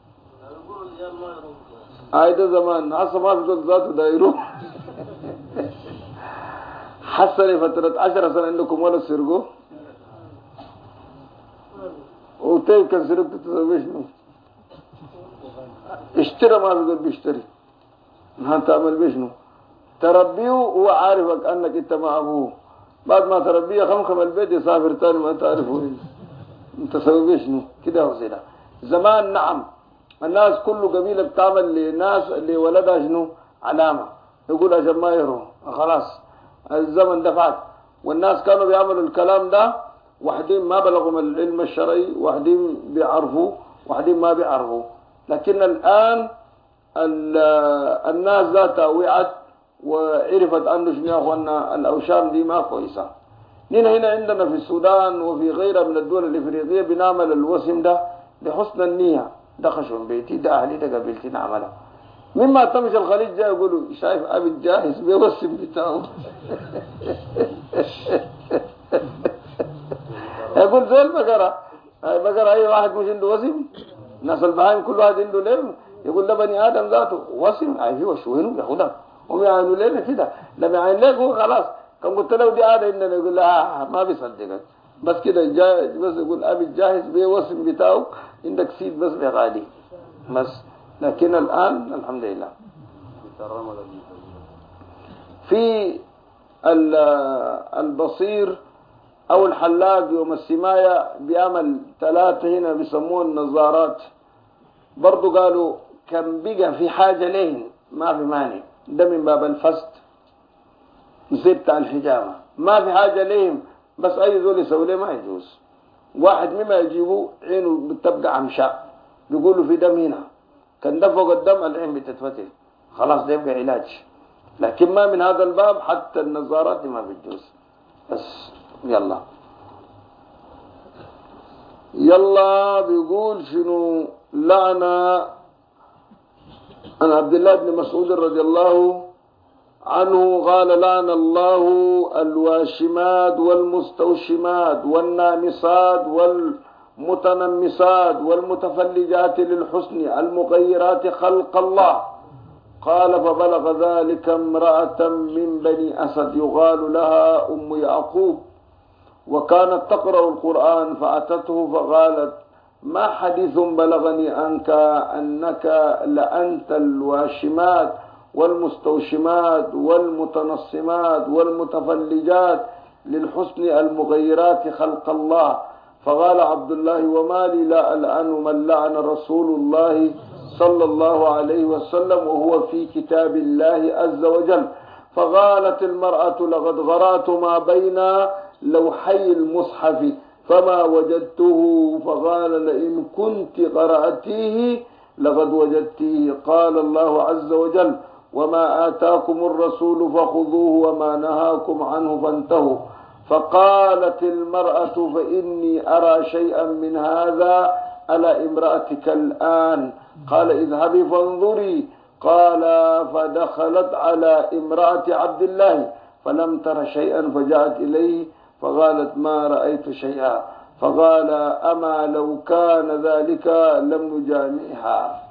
هذا زمان هسه ما في زول ذاته دايرو. حصل فترة 10 سنة عندكم ولا سرقوا وتيب كان سرقت تسوي شنو؟ اشترى ما في زول بيشتري. ما تعمل بشنو؟ تربيه هو عارفك انك انت مع ابوه. بعد ما تربيه خمخم البيت يسافر تاني ما تعرفه انت تسوي بشنو؟ كده وزينا. زمان نعم الناس كل قبيلة بتعمل لناس اللي ولدها شنو علامة يقول عشان ما يهروا خلاص الزمن دفعت. والناس كانوا بيعملوا الكلام ده واحدين ما بلغوا من العلم الشرعي واحدين بيعرفوا واحدين ما بيعرفوا. لكن الآن الناس ذاتها وعت وعرفت أنه شنو يا أخوانا الأوشام دي ما كويسة. هنا عندنا في السودان وفي غيرها من الدول الإفريقية بنعمل الوسم ده لحسن النية. ده خشون بيتي ده أهلي ده قبيلتي نعملها. مما تمشي الخليج جاي يقولوا شايف أبي الجاهز بيوسم بتاعه. يقول زي البقرة. البقرة أي واحد مش عنده وسم. الناس البهايم كل واحد عنده ليه. يقول ده بني آدم ذاته وسم عايزين وشوينه ياخدها هم يعينوا لنا كده. لما يعين لك هو خلاص. كان قلت له دي عادة إننا يقول لا ما بيصدقك بس كده جاي بس يقول أبي الجاهز بيوسم بتاعه عندك سيد بس بغالي بس. لكن الآن الحمد لله في البصير أو الحلاق يوم السماية بيعمل 3 هنا بيسموه النظارات، برضو قالوا كان بقى في حاجة لين ما في مانع، ده من باب الفسد زي بتاع الحجامة، ما في حاجة لين بس أي زول يسوي له ما يجوز. واحد مما يجيبوه عينه بتبقى عمشاء بيقولوا في دم هنا، كان ده فوق الدم العين بتتفتح خلاص ده يبقى علاج، لكن ما من هذا الباب حتى النظارات دي ما بتجوز. بس يلا بيقول شنو لعنة عن عبد الله بن مسعود رضي الله عنه قال لعن الله الواشمات والمستوشمات والنامصات والمتنمصات والمتفلجات للحسن المغيرات خلق الله. قال فبلغ ذلك امرأة من بني أسد يقال لها أم يعقوب، وكانت تقرأ القرآن فأتته فقالت ما حديث بلغني عنك أنك لأنت الواشمات والمستوشمات والمتنصمات والمتفلجات للحسن المغيرات خلق الله. فقال عبد الله وما لي لا ألعن من لعن رسول الله صلى الله عليه وسلم وهو في كتاب الله عز وجل. فقالت المرأة لقد غرات ما بين لوحي المصحف فما وجدته، فقال لئن كنت قرأتيه لقد وجدتيه. قال الله عز وجل وما آتاكم الرسول فخذوه وما نهاكم عنه فانتهوا. فقالت المرأة فإني أرى شيئا من هذا على امرأتك الآن. قال اذهبي فانظري. قال فدخلت على امرأة عبد الله فلم تر شيئا فجاءت إليه فقالت ما رأيت شيئا. فقال أما لو كان ذلك لم نجامعها.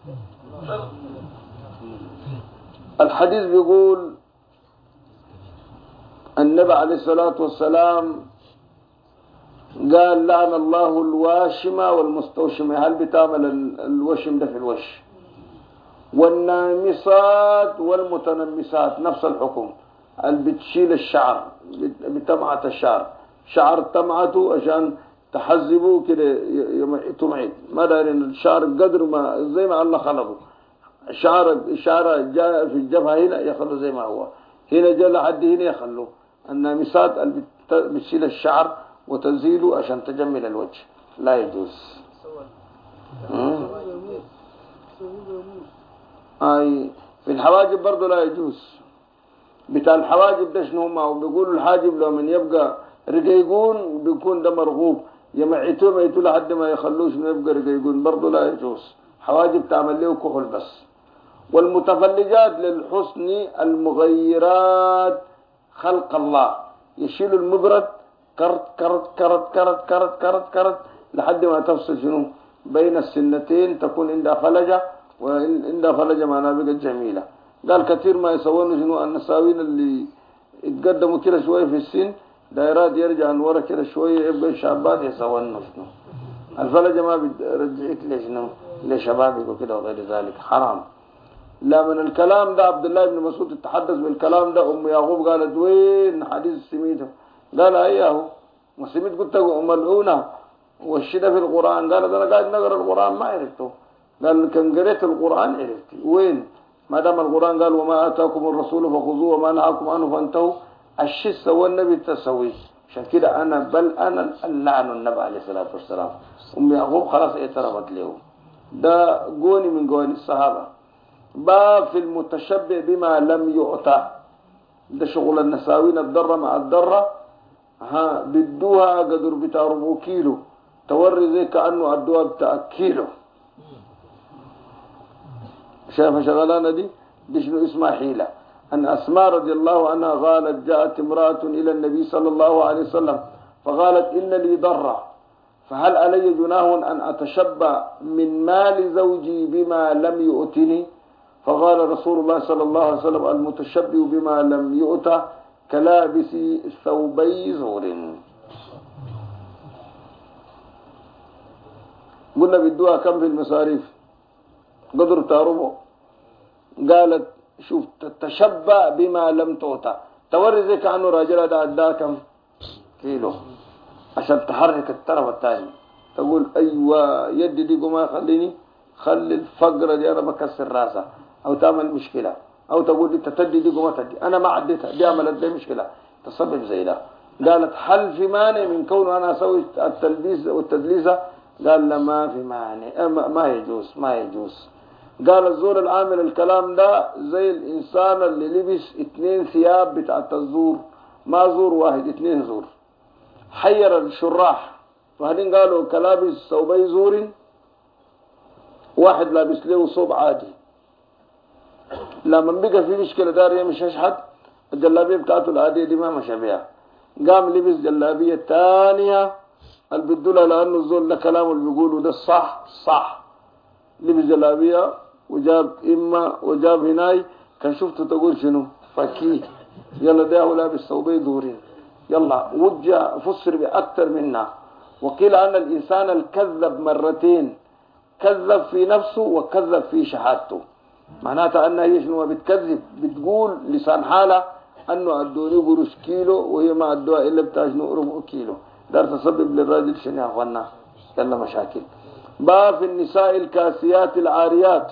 الحديث بيقول النبي عليه الصلاة والسلام قال لعن الله الواشمة والمستوشمة، هل بتعمل الوشم ده في الوش، والنامصات والمتنمصات نفس الحكم، اللي بتشيل الشعر بتمعة الشعر، شعر تمعته عشان تحذبه كده تمعت، ما دارين الشعر قدر ما زي ما الله خلقه، الشعر جاء في الجبهة هنا يخلوه زي ما هو، هنا جاء لحد هنا يخلوه. النامصات اللي بتشيل الشعر وتزيله عشان تجمل الوجه لا يجوز. أي في الحواجب برضه لا يجوز. بتاع الحواجب ده شنو هم بيقولوا الحاجب لو من يبقى رقيقون بيكون ده مرغوب، يمعتوه لحد ما يخلوش انه يبقى رقيقون برضه لا يجوز. حواجب تعمل له كحل بس. والمتفلجات للحسن المغيرات خلق الله، يشيلوا المبرد كرت كرت كرت كرت كرت كرت كرت لحد ما تفصل شنو بين السنتين، تكون عندها فلجة، وعندها فلجة معناها بقت جميلة. قال كثير ما يسوونه شنو النساوين اللي يتقدموا كده شوية في السن دائرات يرجع من ورا كده شوية يبقى شابات يسوونه شنو الفلجة ما بترجعك لشنو لشبابك وكده وغير ذلك حرام. لا من الكلام ده عبد الله بن مسعود تتحدث بالكلام ده. أم يعقوب قالت وين حديث السميد؟ قال اياه وسميد قلت ملعونة والشدة في القرآن. قالت انا قاعد نقرأ القرآن ما عرفته. قال كان قريت القرآن عرفتي وين؟ ما دام القرآن قال وما آتاكم الرسول فخذوه وما نهاكم عنه فانتهوا، الشيء سوى النبي تسويه. عشان كده أنا اللعن النبي عليه الصلاة والسلام. أم يعقوب خلاص اعترفت له. ده قوني من قواني الصحابة. باب في المتشبه بما لم يؤتى، ده شغل النساوين الضرة مع الضرة بدوها قدر بتاع 4 كيلو توري زي كأنه الدواء بتاع كيلو. شايف شغلانة دي شنو اسمها حيلة. أن أسماء رضي الله عنها قالت جاءت امرأة إلى النبي صلى الله عليه وسلم فقالت إن لي ضرة فهل علي جناه أن أتشبع من مال زوجي بما لم يؤتني؟ فقال رسول الله صلى الله عليه وسلم المتشبه بما لم يؤت كلابس ثوبي زور. قلنا بدوها كم في المصاريف؟ قدر تاربه. قالت شوف تتشبع بما لم تعطى. توري زي كأنه راجل ده أدى كم كيلو عشان تحرك الطرف الثاني، تقول أيوة يدي دي قوما خليني، خلي الفقرة دي أنا بكسر راسها، أو تعمل مشكلة، أو تقول أنت تدي دي قوما تدي أنا ما عديتها دي عملت لي مشكلة تسبب زي ده. قالت هل في مانع من كونه أنا أسوي التلبيس والتدليسة؟ قال لا ما في مانع، ما يجوز ما يجوز. قال الزور العامل الكلام ده زي الإنسان اللي لبس 2 ثياب بتاعت الزور، ما زور واحد 2 زور. حير الشراح وبعدين قالوا كلابس ثوبي زور، واحد لابس له صوب عادي، لما بقى في مشكلة دار يمشي يشحد الجلابية بتاعته العادية دي ما مشى بيها، قام لبس جلابية تانية اللي بتدل على انه الزول ده كلامه اللي بيقوله ده صح صح. لبس جلابية وجاب إما وجاب هناي، كان شفته تقول شنو فكيه، يلا ده هو لابس ثوبي زورين، يلا وجه فسر بأكثر منها. وقيل أن الإنسان الكذب مرتين، كذب في نفسه وكذب في شهادته. معناتها أنها هي شنو بتكذب، بتقول لسان حالة أنه أدوني قروش كيلو وهي ما أدوها إلا بتاع شنو ربع كيلو، دار تسبب للراجل شنو يا أخوانا يلا مشاكل. باب النساء الكاسيات العاريات.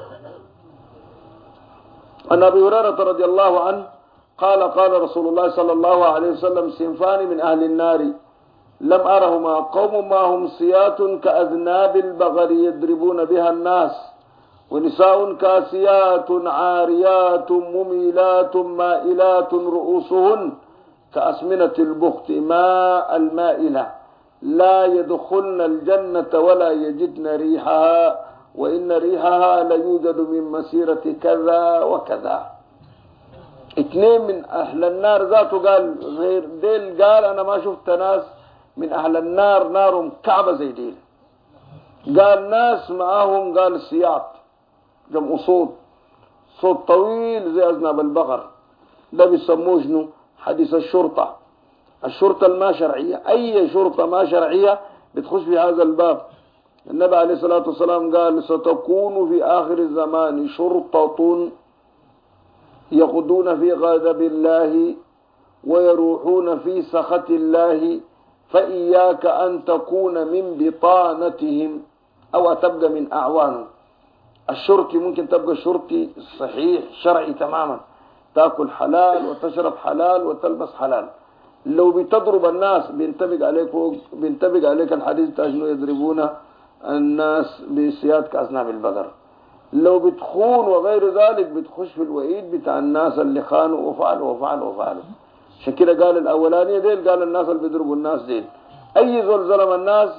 عن أبي هريرة رضي الله عنه قال قال رسول الله صلى الله عليه وسلم صنفان من أهل النار لم أرهما، قوم ما هم سيات كأذناب البغر يضربون بها الناس، ونساء كاسيات عاريات مميلات مائلات رؤوسهن كأسمنة البخت ماء المائلة لا يدخلن الجنة ولا يجدن ريحها، وإن ريحها ليوجد من مسيرة كذا وكذا. 2 من أهل النار ذاته قال غير ديل، قال أنا ما شفت ناس من أهل النار نارهم كعبة زي ديل. قال ناس معاهم قال سياط جمع صوت طويل زي أذناب البقر، ده بيسموه شنو حديث الشرطة. الشرطة الما شرعية، أي شرطة ما شرعية بتخش في هذا الباب. النبي عليه الصلاة والسلام قال ستكون في آخر الزمان شرطة يقضون في غضب الله ويروحون في سخط الله، فإياك أن تكون من بطانتهم أو تبقى من أعوانهم. الشرطي ممكن تبقى شرطي صحيح شرعي تماما، تأكل حلال وتشرب حلال وتلبس حلال. لو بتضرب الناس بينطبق عليك الحديث تاجنو يضربون الناس بسياد كأذناب البقر. لو بتخون وغير ذلك بتخش في الوعيد بتاع الناس اللي خانوا وفعلوا. عشان كده قال الأولانية ديل، قال الناس اللي بيضربوا الناس ديل أي زول ظلم الناس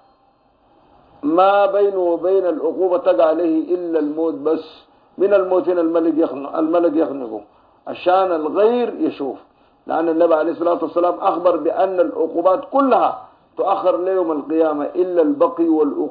ما بينه وبين العقوبة تقع عليه إلا الموت بس. من الموت هنا الملك يخنقه عشان الغير يشوف، لأن النبي عليه الصلاة والسلام أخبر بأن العقوبات كلها تؤخر ليوم القيامة إلا البقي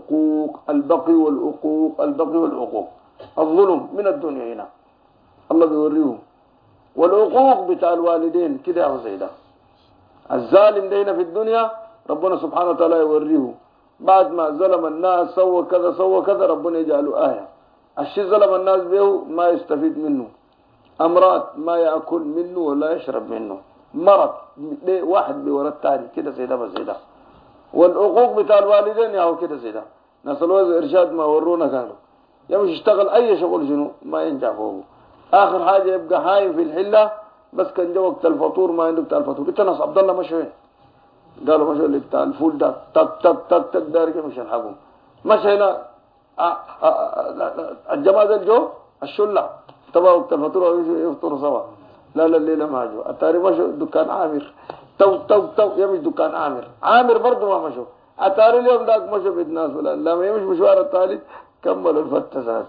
والعقوق. الظلم من الدنيا هنا الله بيوريه، والعقوق بتاع الوالدين كده أو زي ده. الظالم دينا في الدنيا ربنا سبحانه وتعالى يوريه، بعد ما ظلم الناس سوى كذا ربنا يجعله آية. الشيء ظلم الناس به ما يستفيد منه، أمراض ما يأكل منه ولا يشرب منه، مرض واحد بورا الثاني كده زي ده. والعقوق بتاع الوالدين ياهو كده زي ده. ناس الوزن إرشاد ما ورونا قالوا يمشي يشتغل أي شغل شنو ما ينجح فوقه، آخر حاجة يبقى حايم في الحلة بس كان جو وقت الفطور ما عنده بتاع الفطور. انت ناس عبد الله مشوا قالوا مشوا اللي بتاع الفول ده تك دارك مش الحقهم مشى هنا الجماعة ده الجو الشلة تبع وقت الفطور يفطروا سوا. لا الليلة ما جو التاري مشوا دكان عامر تو يمش دكان عامر برضه ما مشوا. التاري اليوم داك مشوا بالناس ولا لما يمش مشوار الثالث كملوا الفتزات.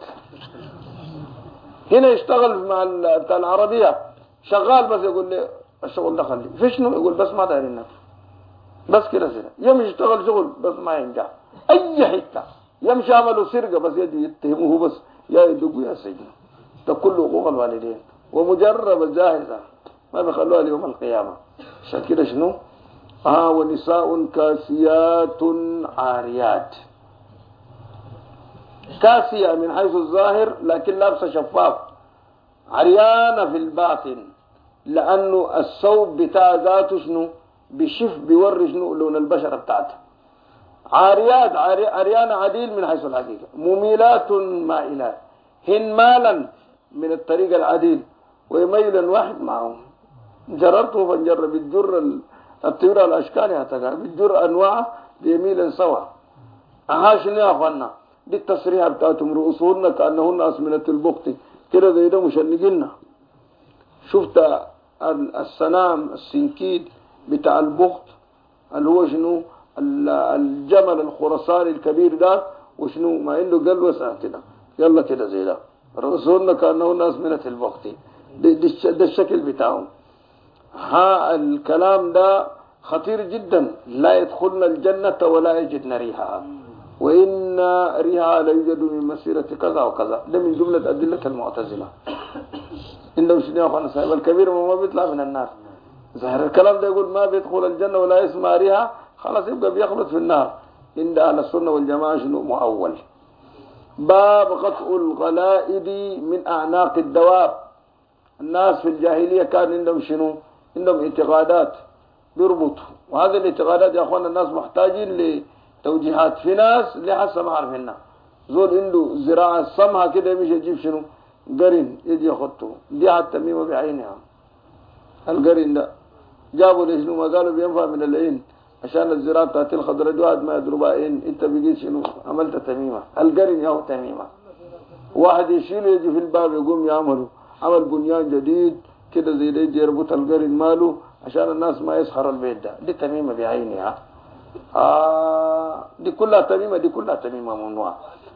هنا يشتغل مع بتاع العربية شغال بس يقول لي الشغل ده خليه في شنو، يقول بس ما داري الناس بس كده يمشي يشتغل شغل بس ما ينجح اي حته، يمشي عملوا سرقه بس يجي يتهموه بس يا يدقوا يا سجن. ده كله حقوق الوالدين ومجربه جاهزه ما بيخلوها ليوم القيامه. عشان كده شنو ونساء كاسيات عاريات. كاسية من حيث الظاهر لكن لابسه شفاف، عريانة في الباطن، لأنه الثوب بتاع ذاته شنو بشف بيوري شنو لون البشرة بتاعته. عاريات عريانة عديل من حيث الحقيقة، مميلات مائلات، هن مالا من الطريق العديل ويميل واحد معهم. جررته فنجر بالجر الطيور الأشكال هتقع بالجر أنواع بيميل سوا. شنو يا أخوانا دي التصريح بتاعتهم، رؤوسهن كأنهن أسمنة البخت كده زي ده مشنقلنا. شفت السنام السنكيد بتاع البخت اللي هو شنو الجمل الخرساني الكبير ده، وشنو ما عنده قلب وسع كده، يلا كده زي ده. رؤوسهن كأنهن أسمنة البخت، ده الشكل بتاعهم. الكلام ده خطير جدا. لا يدخلن الجنة ولا يجدن ريحها، وإن ريحها لا يوجد من مسيرة كذا وكذا. ده من جملة أدلة المعتزلة. إنه شنو يا أخوانا صاحب الكبير ما بيطلع من النار. ظاهر الكلام ده يقول ما بيدخل الجنة ولا يسمع ريحها، خلاص يبقى بيخلط في النار. عند أهل السنة والجماعة شنو مؤول. باب قطع الغلائد من أعناق الدواب. الناس في الجاهلية كان عندهم شنو؟ عندهم اعتقادات بيربطوا، وهذه الاعتقادات يا أخوانا الناس محتاجين لتوجيهات. في ناس لحسن ما عارفينها، زول عنده زراعة سمها كده يمشي يجيب شنو؟ قرن يجي يخطه، دي حتى تميمة بعينها. القرن ده جابوا لي شنو؟ ما قالوا بينفع من العين عشان الزراعة بتاعت الخضراء دي واحد ما يضربها عين، انت بقيت شنو؟ عملت تميمة. القرن يا هو تميمة. واحد يشيله يجي في الباب يقوم يعمله عمل بنيان جديد كده زي ده، يجي يربط القرن ماله عشان الناس ما يسخر البيت ده. دي تميمة بعينها. دي كلها تميمة، دي كلها تميمة ممنوعة.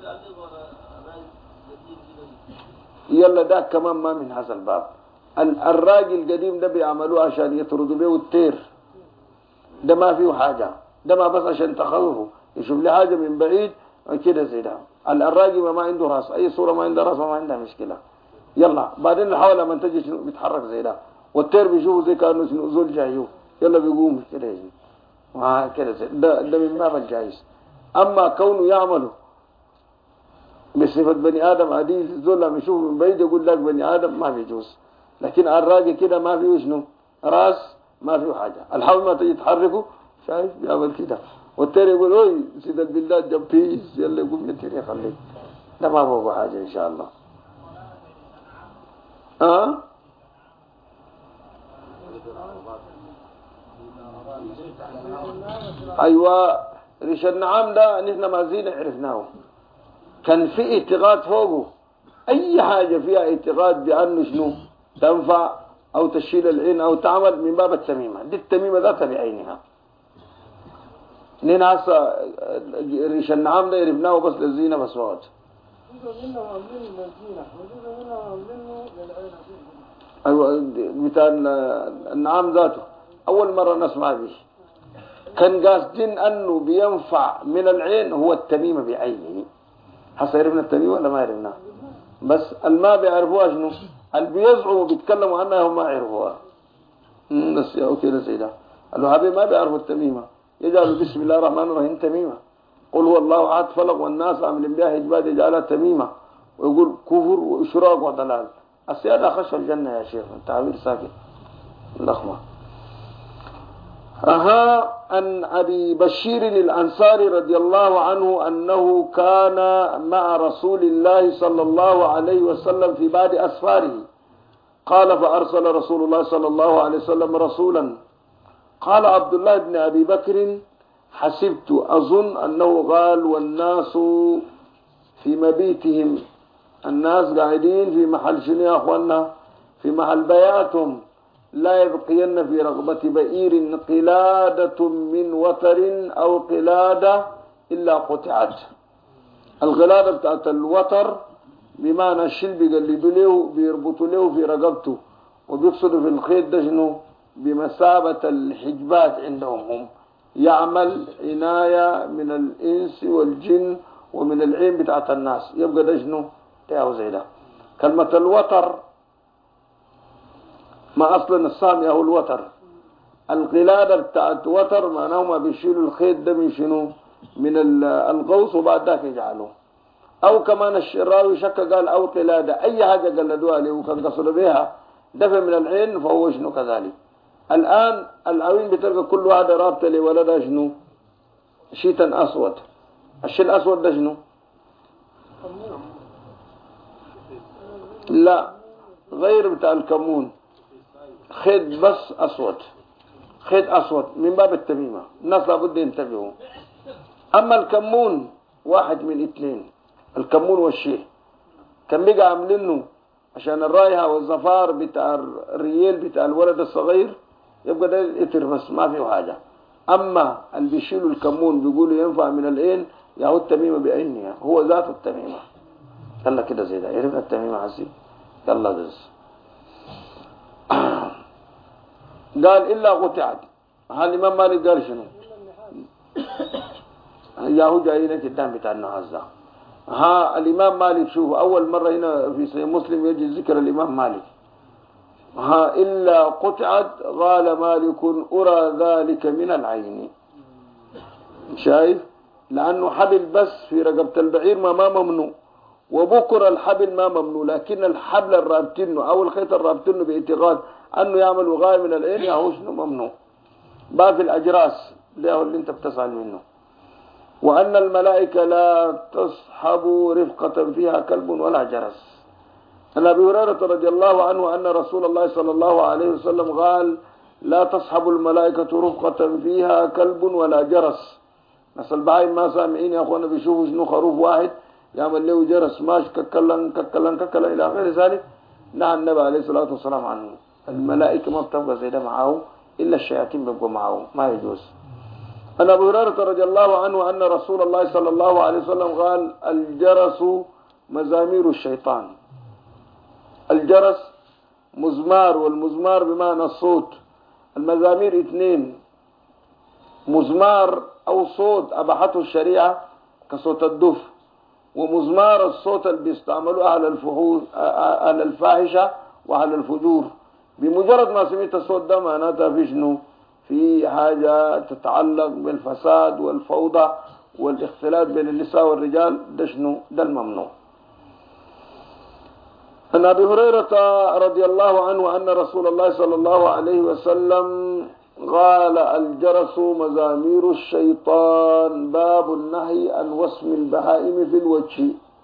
يلا ده كمان ما من هذا الباب. الراجل القديم ده بيعملوه عشان يطردوا بيه الطير، ده ما فيه حاجة، ده ما بس عشان تخوفه يشوف لي حاجة من بعيد كده زي ده. الراجل ما عنده راس، أي صورة ما عنده راس ما عندها مشكلة. يلا بعدين نحاول لما تجي شنو بيتحرك زي ده، والطير بيشوفه زي كأنه شنو زول جايو، يلا بيقوم كده يجي كده زي ده من باب الجائز. أما كونه يعمله بصفة بني آدم عادي، زول لما يشوفه من بعيد يقول لك بني آدم، ما بيجوز. لكن الراجل كده ما فيه شنو راس، ما فيه حاجة. الحول ما تجي تحركه شايف بيعمل كده، والتاني يقول اوي سيد البلاد جنبيس، يلا يقوم يتري خليك. ده ما هو حاجة ان شاء الله. ايوه ريش النعام ده نحن ما زين عرفناه. كان في اعتقاد فوقه، اي حاجة فيها اعتقاد بانه شنو تنفع او تشيل العين او تعمل من باب التميمة. دي التميمة ذاتها بعينها. نحن هسه ريش النعام ده عرفناه بس للزينة بس وقت. ايوه بتاع النعام ذاته اول مرة نسمع به. كان قاصدين انه بينفع من العين هو التميمة بعينه. هسه عرفنا التميمة ولا ما عرفنا؟ بس الما بيعرفوها شنو؟ اللي بيزعموا بيتكلموا عنها هم ما يعرفوها. بس يا اوكي سيدا الوهابي ما بيعرفوا التميمة، يجعلوا بسم الله الرحمن الرحيم تميمة. قل هو الله احد فلق والناس عاملين بها اجباد يجعلها تميمة، ويقول كفر واشراك وضلال. السيادة خش الجنة يا شيخ، التعبير ساكت اللخمة. عن أبي بشير الأنصاري رضي الله عنه أنه كان مع رسول الله صلى الله عليه وسلم في بعض أسفاره. قال فأرسل رسول الله صلى الله عليه وسلم رسولا. قال عبد الله بن أبي بكر حسبت أظن أنه قال والناس في مبيتهم، الناس قاعدين في محل شنو يا أخوانا؟ في محل بياتهم. لا يبقين في رغبة بئير قلادة من وتر أو قلادة إلا قطعت. القلادة بتاعت الوتر بمعنى الشل بيقلدوا له بيربطوا له في رقبته، وبيقصدوا في الخيط ده شنو؟ بمثابة الحجبات عندهم هم. يعمل عناية من الإنس والجن ومن العين بتاعت الناس. يبقى ده شنو؟ ده زي ده. كلمة الوتر ما أصلا السامية هو الوتر. القلادة بتاعت وتر معناه ما بيشيلوا الخيط ده من شنو؟ من القوس وبعد ذاك يجعلوه. أو كمان الراوي شك قال أو قلادة، أي حاجة قلدوها له وكان قصد بها دفع من العين فهو شنو كذلك. الآن العوين بتلقى كل واحدة رابطة لولدها شنو شيتا أسود. الشيء الأسود ده شنو؟ لا غير بتاع الكمون، خيط بس أسود، خيط أسود من باب التميمة، الناس لابد ينتبهوا. أما الكمون واحد من اثنين، الكمون والشيء كان بيجي عاملينه عشان الرائحة والزفار بتاع الريال بتاع الولد الصغير، يبقى ده الإثر بس ما فيه حاجة. أما اللي بيشيلوا الكمون بيقولوا ينفع من العين يهو التميمة بعينها، هو ذات التميمة. يلا كده زي ده يعرفنا التميمة حسي. يلا دز قال إلا قطعت. الإمام مالك قال شنو؟ ياهو جايين قدام بتاع النهازة. الإمام مالك شوف أول مرة هنا في صحيح مسلم يجي ذكر الإمام مالك. إلا قطعت قال مالك أرى ذلك من العين. شايف؟ لأنه حبل بس في رقبة البعير ما ممنوع، وبكر الحبل ما ممنوع، لكن الحبل الرابطينه أو الخيط الرابطينه باعتقاد أنه يعمل وغاية من العين يهو شنو ممنوع. باب الأجراس ده اللي انت بتسأل منه. وأن الملائكة لا تصحب رفقة فيها كلب ولا جرس. عن أبي هريرة رضي الله عنه أن رسول الله صلى الله عليه وسلم قال لا تصحب الملائكة رفقة فيها كلب ولا جرس. ناس البهايم ما سامعين يا أخوانا بيشوفوا شنو خروف واحد يعمل له جرس ماش ككلن ككلن ككلن إلى غير ذلك. نهى النبي عليه الصلاة والسلام عنه. الملائكة ما بتبقى زي ده معه إلا الشياطين بيبقوا معه، ما يجوز. عن أبي هريرة رضي الله عنه أن رسول الله صلى الله عليه وسلم قال الجرس مزامير الشيطان. الجرس مزمار، والمزمار بمعنى الصوت. المزامير اثنين، مزمار أو صوت أباحته الشريعة كصوت الدف، ومزمار الصوت اللي بيستعملوا أهل الفاحشة وأهل الفجور. بمجرد ما سمعت الصوت ده معناتها في شنو؟ في حاجة تتعلق بالفساد والفوضى والاختلاط بين النساء والرجال، ده شنو؟ ده الممنوع. عن أبي هريرة رضي الله عنه أن رسول الله صلى الله عليه وسلم قال الجرس مزامير الشيطان. باب النهي عن وسم البهائم في الوجه.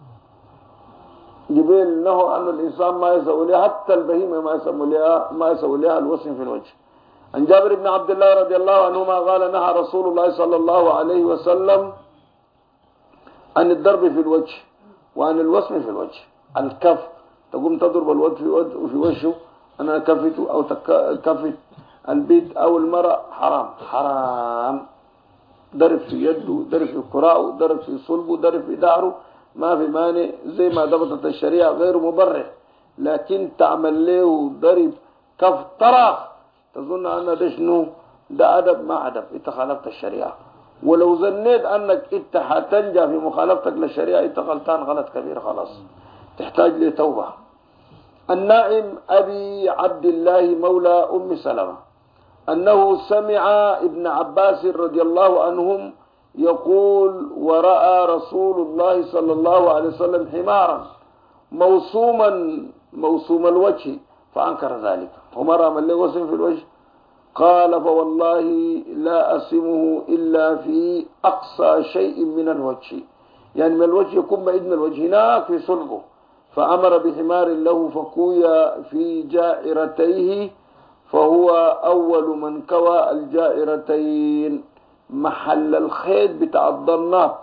جبال انه أن الإنسان ما يسوي لها، حتى البهيمة ما يسوي لها الوسم في الوجه. عن جابر بن عبد الله رضي الله عنهما قال نهى رسول الله صلى الله عليه وسلم عن الضرب في الوجه وعن الوسم في الوجه. الكف تقوم تضرب الوجه في وجهه، أنا كفته أو كفت البيت أو المرأة حرام. ضرب في يده، ضرب في كراعه، ضرب في صلبه، ضرب في دعره، ما في مانع زي ما ضبطت الشريعة غير مبرح. لكن تعمل له ضرب كف طرخ تظن أن ده شنو؟ ده أدب ما أدب، أنت خالفت الشريعة. ولو ظنيت أنك أنت حتنجح في مخالفتك للشريعة أنت غلطان غلط كبير، خلاص تحتاج لتوبة. النائم أبي عبد الله مولى أم سلمة أنه سمع ابن عباس رضي الله عنهم يقول ورأى رسول الله صلى الله عليه وسلم حمارا موسوم الوجه فأنكر ذلك. عمر عمل له وسم في الوجه، قال فوالله لا أسمه إلا في أقصى شيء من الوجه، يعني من الوجه يكون بعيد من الوجه هناك في صلبه. فأمر بحمار له فكوي في جائرتيه، فهو أول من كوى الجائرتين، محل الخيط بتاع الضنات.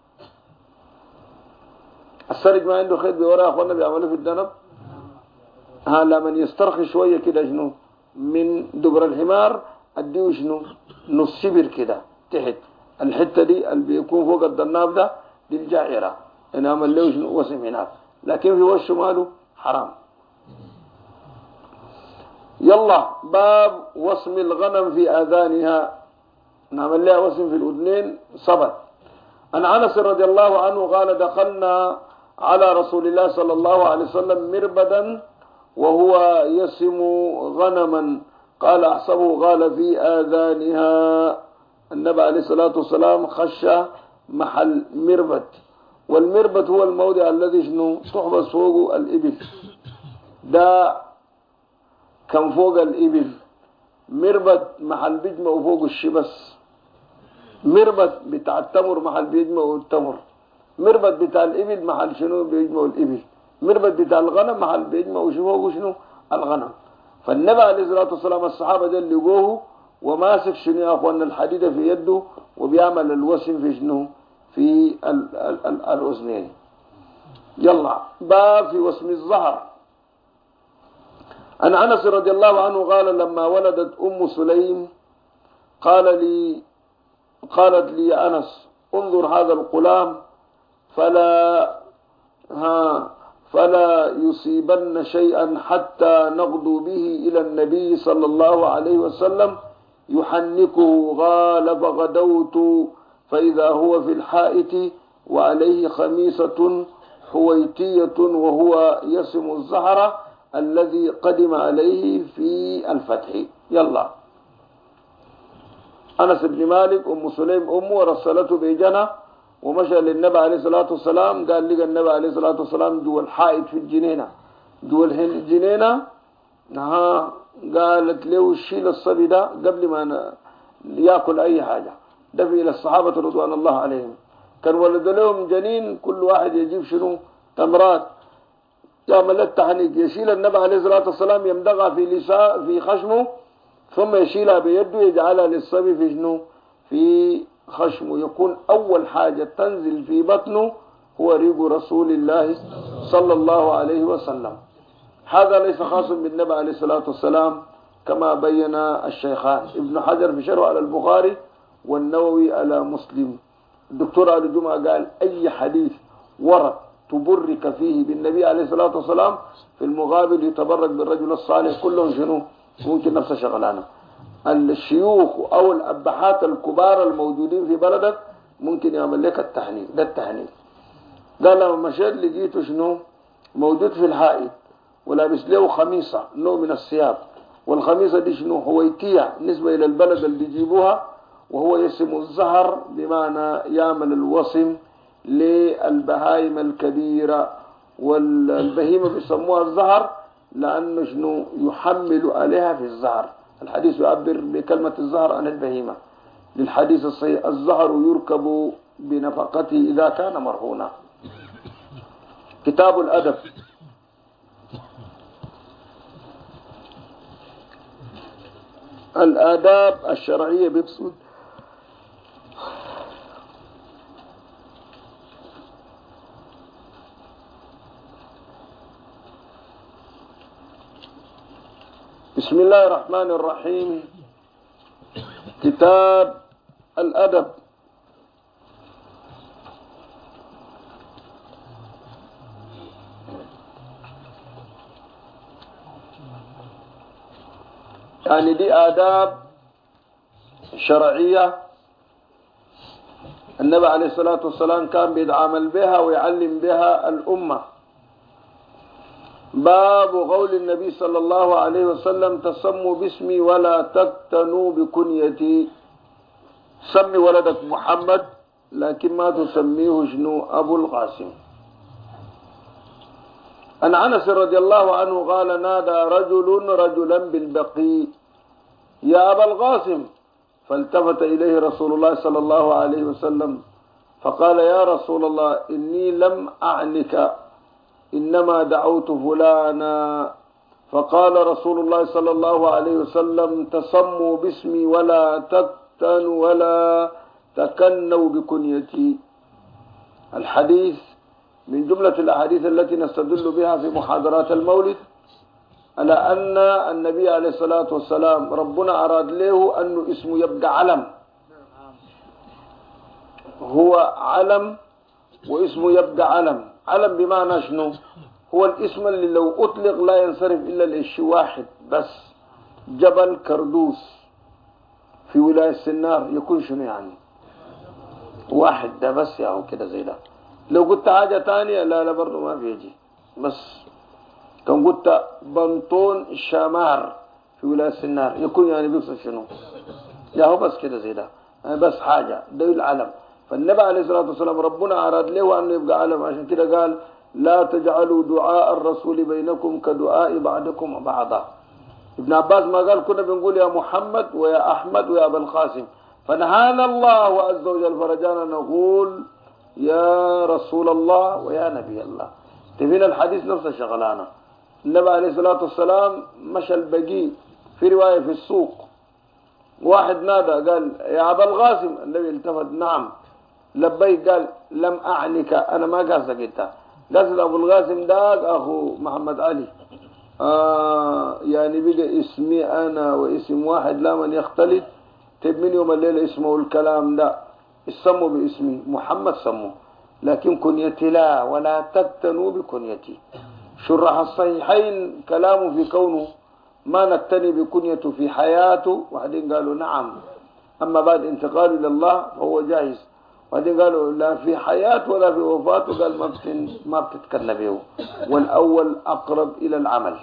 السرج ما عنده خيط بوراه أخوانا بيعملوه في الدنب، لما يسترخي شوية كده شنو من دبر الحمار اديه شنو نص سبر كده تحت الحتة دي اللي بيكون فوق الضناب ده دي الجائرة، انا عمل له شنو وسم هناك، لكن في وشه ماله حرام. يلا باب وسم الغنم في آذانها، نعمل لها وسم في الأذنين صبت. عن أنس رضي الله عنه قال دخلنا على رسول الله صلى الله عليه وسلم مربدا وهو يسم غنما، قال أحسبه قال في آذانها. النبي عليه الصلاة والسلام خش محل مربد والمربط هو الموضع الذي شنو تحبس فوقه الإبل، ده كان فوق الإبل. مربط محل بيجمعوا فوق الشبس، مربط بتاع التمر محل بيجمعوا التمر، مربط بتاع الإبل محل شنو بيجمعوا الإبل، مربط بتاع الغنم محل بيجمعوا فوقه شنو الغنم. فالنبي عليه الصلاة والسلام الصحابة ده لقوه وماسك شنو يا أخوانا الحديدة في يده وبيعمل الوسم في شنو في الأذنين. يلا باب في وسم الظهر. عن أنس رضي الله عنه قال لما ولدت أم سليم قالت لي يا أنس انظر هذا الغلام فلا يصيبن شيئا حتى نغدو به إلى النبي صلى الله عليه وسلم يحنكه. قال فغدوت فإذا هو في الحائط وعليه خميصة حويتية وهو يسم الزهرة الذي قدم عليه في الفتح. يلا أنس بن مالك أم سليم أمه رسلته بيجنة ومشى للنبي عليه الصلاة والسلام. قال لقى النبي عليه الصلاة والسلام جوا الحائط في الجنينة، جوا الجنينة. قالت له شيل الصبي ده قبل ما يأكل أي حاجة. دفع إلى الصحابة رضوان الله عليهم، كان ولد لهم جنين كل واحد يجيب شنو تمرات يعمل التحنيك. يشيل النبي عليه الصلاة والسلام يمدغها في خشمه ثم يشيلها بيده يجعلها للصبي في شنو في خشمه. يكون أول حاجة تنزل في بطنه هو ريق رسول الله صلى الله عليه وسلم. هذا ليس خاص بالنبي عليه الصلاة والسلام كما بين الشيخان ابن حجر في شرح على البخاري والنووي على مسلم. الدكتور علي جمعة قال أي حديث ورد تبرك فيه بالنبي عليه الصلاة والسلام في المقابل يتبرك بالرجل الصالح كلهم شنو ممكن نفس شغلانه. الشيوخ أو الأبحات الكبار الموجودين في بلدك ممكن يعمل لك التحنيك. ده التحنيك. قال لما مشيت لقيته شنو موجود في الحائط ولابس له خميصة نوع من الثياب، والخميصة دي شنو حويتية نسبة إلى البلد اللي بيجيبوها، وهو يسم الزهر بمعنى يعمل الوصم للبهائم الكبيرة. والبهيمة بيسموها الزهر لأنه شنو يحمل عليها في الزهر. الحديث يعبر بكلمة الزهر عن البهيمة. للحديث الصحيح الزهر يركب بنفقته إذا كان مرهونا. كتاب الأدب. الآداب الشرعية بقصد بسم الله الرحمن الرحيم. كتاب الأدب. يعني دي آداب شرعية النبي عليه الصلاة والسلام كان بيتعامل بها ويعلم بها الأمة. باب قول النبي صلى الله عليه وسلم تسموا باسمي ولا تكتنوا بكنيتي. سمي ولدك محمد لكن ما تسميه شنو أبو القاسم. عن أنس رضي الله عنه قال نادى رجلا بالبقيع يا أبا القاسم، فالتفت إليه رسول الله صلى الله عليه وسلم فقال يا رسول الله إني لم أعنك إنما دعوت فلانا. فقال رسول الله صلى الله عليه وسلم تسموا باسمي ولا تكتنوا ولا تكنوا بكنيتي. الحديث من جملة الأحاديث التي نستدل بها في محاضرات المولد على أن النبي عليه الصلاة والسلام ربنا أراد له أنه اسمه يبقى علم، هو علم واسمه يبقى علم. علم بمعنى شنو؟ هو الاسم اللي لو أطلق لا ينصرف إلا لشيء واحد بس. جبل كردوس في ولاية سنار يكون شنو يعني؟ واحد ده بس يعني كده زي ده. لو قلت حاجة تانية لا برضو ما بيجي. بس كان قلت بنطون الشامار في ولاية سنار يكون يعني بيقصد شنو؟ يا هو بس كده زي ده بس حاجة ده العلم. فالنبي عليه الصلاة والسلام ربنا أراد له أن يبقى علم، عشان كده قال لا تجعلوا دعاء الرسول بينكم كدعاء بعضكم بعضا. ابن عباس ما قال كنا بنقول يا محمد ويا أحمد ويا أبا القاسم، فنهانا الله عز وجل فرجانا نقول يا رسول الله ويا نبي الله. تبين الحديث نفس الشغلانة. النبي عليه الصلاة والسلام مشى البقي في رواية في السوق، واحد نادى قال يا أبا القاسم، النبي التفت نعم لبيك، قال لم أعنك، أنا ما قصدك أنت، قصد أبو القاسم داك أخو محمد علي. يعني بقى اسمي أنا واسم واحد لا من يختلط. طيب من يوم الليل اسمه الكلام ده اسمه باسمي محمد سموه، لكن كنيتي لا، ولا تقتنوا بكنيتي. شرح الصحيحين كلامه في كونه ما نقتني بكنيته في حياته، وبعدين قالوا نعم، أما بعد انتقاله إلى الله فهو جائز. وبعدين قالوا لا في حياته ولا في وفاته، قال ما بتتكلم به، والأول أقرب إلى العمل.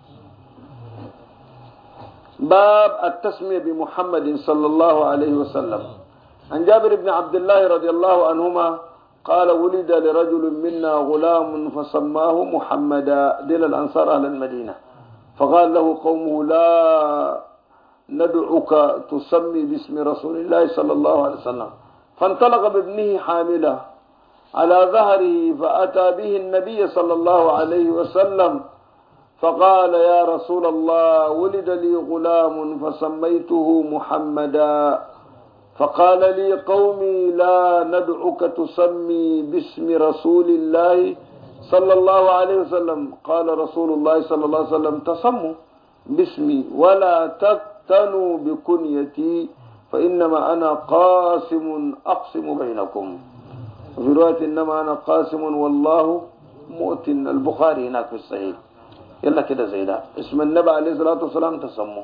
باب التسمية بمحمد صلى الله عليه وسلم. عن جابر بن عبد الله رضي الله عنهما قال ولد لرجل منا غلام فسماه محمدا، دين الأنصار أهل المدينة، فقال له قومه لا ندعك تسمي باسم رسول الله صلى الله عليه وسلم. فانطلق بابنه حامله على ظهره فأتى به النبي صلى الله عليه وسلم فقال يا رسول الله ولد لي غلام فسميته محمدا، فقال لي قومي لا ندعك تسمي باسم رسول الله صلى الله عليه وسلم. قال رسول الله صلى الله عليه وسلم تسموا باسمي ولا تقتنوا بكنيتي، فإنما أنا قاسم أقسم بينكم. وفي رواية إنما أنا قاسم والله مؤت. البخاري هناك في الصحيح. يلا كده زي ده اسم النبي عليه الصلاة والسلام تسموا.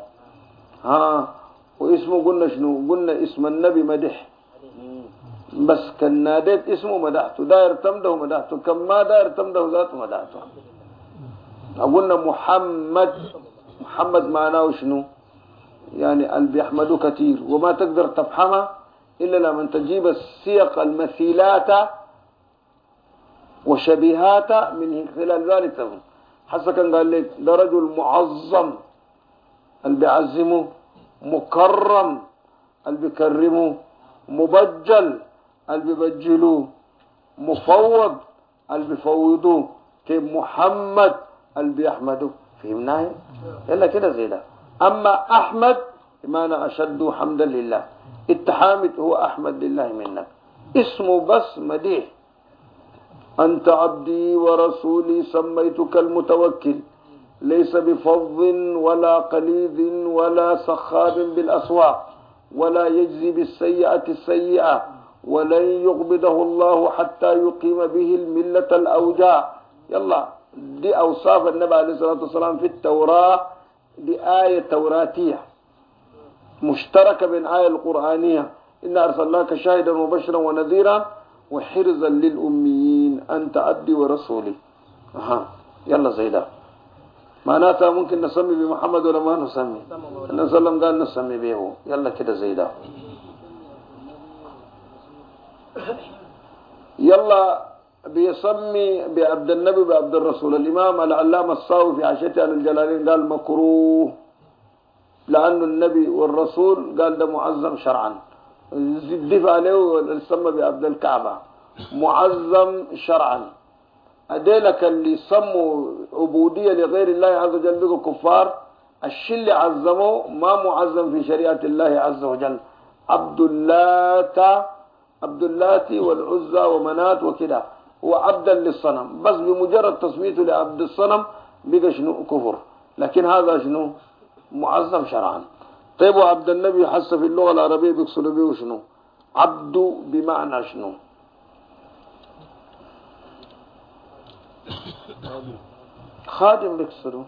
واسمه قلنا شنو؟ قلنا اسم النبي مدح، بس كان ناديت اسمه مدحته، داير تمده مدحته، كم ما داير تمده ذاته مدحته. قلنا محمد معناه شنو؟ يعني اللي بيحمدوا كثير، وما تقدر تفهمها إلا لما تجيب السياق المثيلات وشبيهات من خلال ذلك تفهم. حتى كان قال لك ده رجل معظم اللي بيعزمه، مكرم اللي بيكرمه، مبجل اللي بيبجلوه، مفوض اللي بيفوضوه، كيف محمد اللي بيحمده. فهمناه؟ يلا كده زي ده. أما أحمد بمعنى أشد حمدا لله، التحامد هو أحمد لله منك، اسمه بس مديح. أنت عبدي ورسولي سميتك المتوكل، ليس بفظ ولا قليد ولا سخاب بالأسواق، ولا يجزي بالسيئة السيئة، ولن يقبضه الله حتى يقيم به الملة الأوجاع. يلا دي أوصاف النبي عليه الصلاة والسلام في التوراة، دي آية توراتية مشتركة بين آية القرآنية، إن أرسلناك شاهدا وبشرا ونذيرا وحرزا للأميين أنت عبدي ورسولي. يلا زي ده. معناتها ممكن نسمي بمحمد ولا ما نسمي؟ النبي صلى الله عليه وسلم قال نسمي به. يلا كده زي ده. يلا بيسمي بعبد النبي بعبد الرسول. الإمام العلامة الصاوي في عشيته على الجلالين قال مكروه، لأنه النبي والرسول قال ده معظم شرعا، الدفع عليه يسمى بعبد الكعبة معظم شرعا. أديلك اللي سموا عبودية لغير الله عز وجل بقوا كفار، الشيء اللي عظموه ما معظم في شريعة الله عز وجل. عبد اللات والعزى ومنات وكده، هو عبدا للصنم، بس بمجرد تسميته لعبد الصنم بقى شنو؟ كفر. لكن هذا شنو؟ معظم شرعا. طيب وعبد النبي حس في اللغة العربية بيقصدوا به شنو؟ عبد بمعنى شنو؟ خادم بيقصدوا.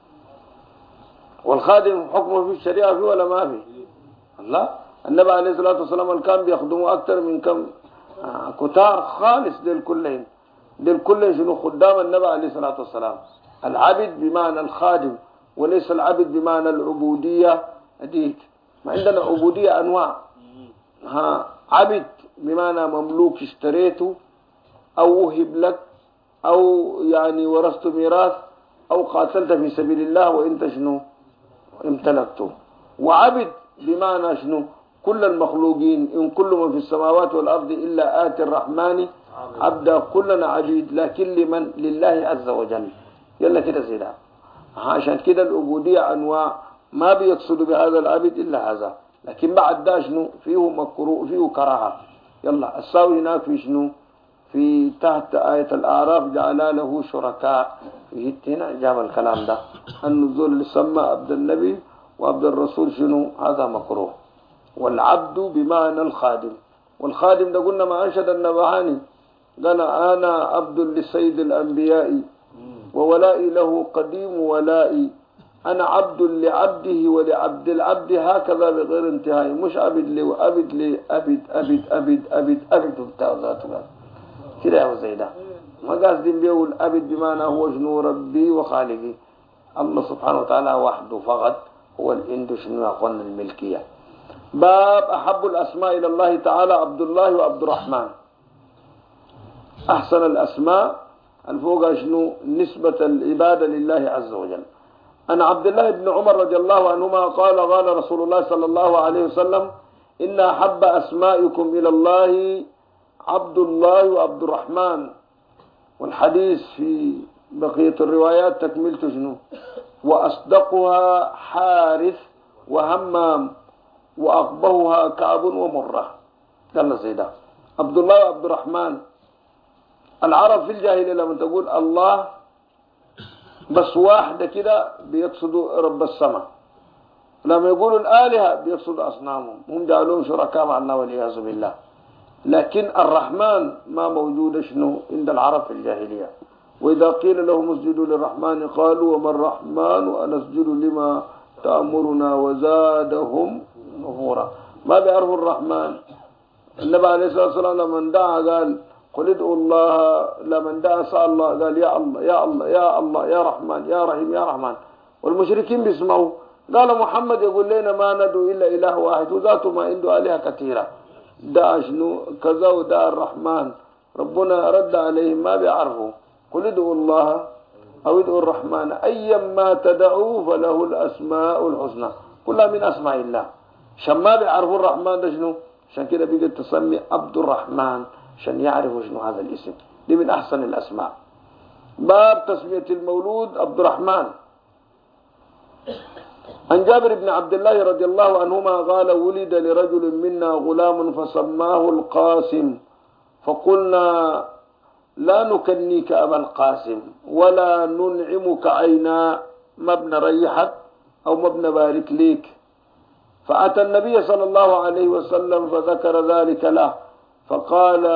والخادم حكمه في الشريعة فيه ولا ما فيه؟ لا، النبي عليه الصلاة والسلام كان بيخدموا أكثر من كم كتار خالص. ديل كلهم شنو؟ خدام النبي عليه الصلاة والسلام. العبد بمعنى الخادم، وليس العبد بمعنى العبودية. أديك ما عندنا عبودية أنواع. عبد بمعنى مملوك اشتريته أو وهب لك أو يعني ورثت ميراث أو قاتلت في سبيل الله وإنت شنو امتلكته. وعبد بمعنى شنو كل المخلوقين إن كل من في السماوات والأرض إلا آتي الرحمن عبدا كلنا عبيد لكن لمن لله عز وجل. يلا كده زيدا عشان كده العبودية أنواع ما بيقصد بهذا العبد إلا هذا لكن بعد ده شنو فيه مكروه فيه كراهة. يلا الساوي هناك في شنو في تحت آية الأعراف جعل له شركاء في هنا جاب الكلام ده النزول اللي سمى عبد النبي وعبد الرسول شنو هذا مكروه. والعبد بمعنى الخادم والخادم ده قلنا ما أنشد النبهاني قال أنا عبد لسيد الأنبياء وولائي له قديم ولائي أنا عبد لعبده ولعبد العبد هكذا بغير انتهاء مش عبد لي وأبد لي أبد أبد أبد أبد أبد بتاع ذاته كده يا زيدا ما قاصدين بيه الأبد بمعنى هو شنو ربي وخالقي. الله سبحانه وتعالى وحده فقط هو الإند شنو يقولنا الملكية. باب أحب الأسماء إلى الله تعالى عبد الله وعبد الرحمن. أحسن الأسماء الفوق شنو نسبة العبادة لله عز وجل. أن عبد الله بن عمر رضي الله عنهما قال رسول الله صلى الله عليه وسلم إن أحب أسمائكم إلى الله عبد الله وعبد الرحمن. والحديث في بقية الروايات تكملته شنو وأصدقها حارث وهمام وأقبهها كعب ومرة. يلا زيدا عبد الله وعبد الرحمن. العرب في الجاهلية لما تقول الله بس واحدة كده بيقصدوا رب السماء لما يقولوا الآلهة بيقصدوا أصنامهم هم جعلوهم شركاء مع الله والعياذ بالله. لكن الرحمن ما موجود شنو عند العرب في الجاهلية. وإذا قيل لهم اسجدوا للرحمن قالوا وما الرحمن أنسجد لما تأمرنا وزادهم نفورا. ما بيعرفوا الرحمن. النبي عليه الصلاة والسلام لما دعا قال قل ادعوا الله لما دعا سأل الله قال يا الله يا الله يا الله يا رحمن يا رحيم يا رحمن. والمشركين بيسمعوا قال محمد يقول لنا ما ندعو إلا إله واحد وذاته ما عنده آلهة كثيرة دعا شنو كذا ودعا الرحمن ربنا رد عليهم ما بيعرفوا. قل ادعوا الله أو ادعوا الرحمن أيما تدعوا فله الأسماء الحسنى كلها من أسماء الله. عشان ما بيعرفوا الرحمن ده شنو عشان كده بيجي تسمي عبد الرحمن عشان يعرفوا شنو هذا الاسم. دي من أحسن الأسماء. باب تسمية المولود عبد الرحمن. عن جابر بن عبد الله رضي الله عنهما قال ولد لرجل منا غلام فسماه القاسم فقلنا لا نكنيك أبا القاسم ولا ننعمك عينا ما بنريحك أو ما بنبارك ليك. فأتى النبي صلى الله عليه وسلم فذكر ذلك له فقال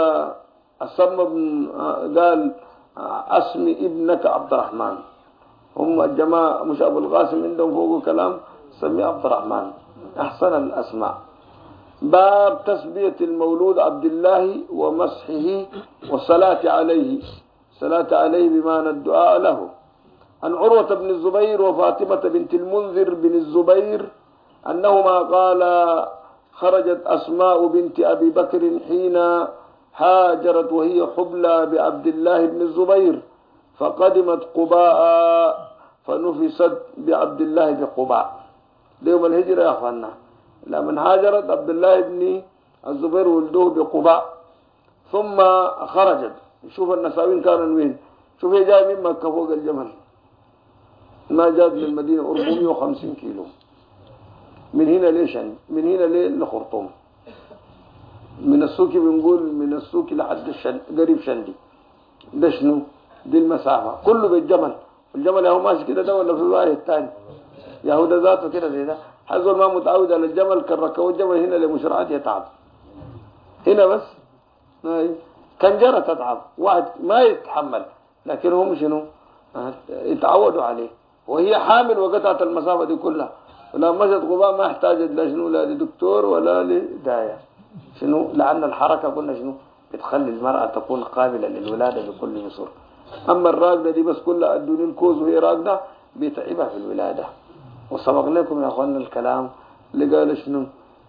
قال أسمي ابنك عبد الرحمن. هم الجماعة مش أبو القاسم عندهم فوق كلام سمي عبد الرحمن أحسن الأسماء. باب تسمية المولود عبد الله ومسحه والصلاة عليه. صلاة عليه بمعنى الدعاء له. عن عروة بن الزبير وفاطمة بنت المنذر بن الزبير أنهما قال خرجت أسماء بنت أبي بكر حين هاجرت وهي حبلى بعبد الله بن الزبير فقدمت قباء فنفست بعبد الله بقباء. يوم الهجرة يا أخوانا لما هاجرت عبد الله بن الزبير ولدوه بقباء ثم خرجت. شوف النساوين كانوا وين. شوف هي جاي من مكة فوق الجمل ما جات من المدينة 450 كيلو من هنا ليش من هنا لخرطوم من السوق بنقول من السوق لحد قريب شندي ده شنو دي المسافة كله بالجمل. الجمل هو ماشي كده ده ولا في الواحد الثاني يهودا ذاته كده زي ده حزول ما متعود على الجمل كان ركبوا الجمل هنا لمشرعات يتعب هنا بس كان جرى تتعب واحد ما يتحمل لكن هم شنو يتعودوا عليه. وهي حامل وقطعت المسافة دي كلها ولما مشت قباء ما احتاجت لا شنو لا لدكتور ولا لداية شنو لأن الحركة قلنا شنو بتخلي المرأة تكون قابلة للولادة بكل يسر. أما الراقدة دي بس كلها أدوني الكوز وهي راقدة بيتعبها في الولادة. وسبق لكم يا أخوانا الكلام اللي قال شنو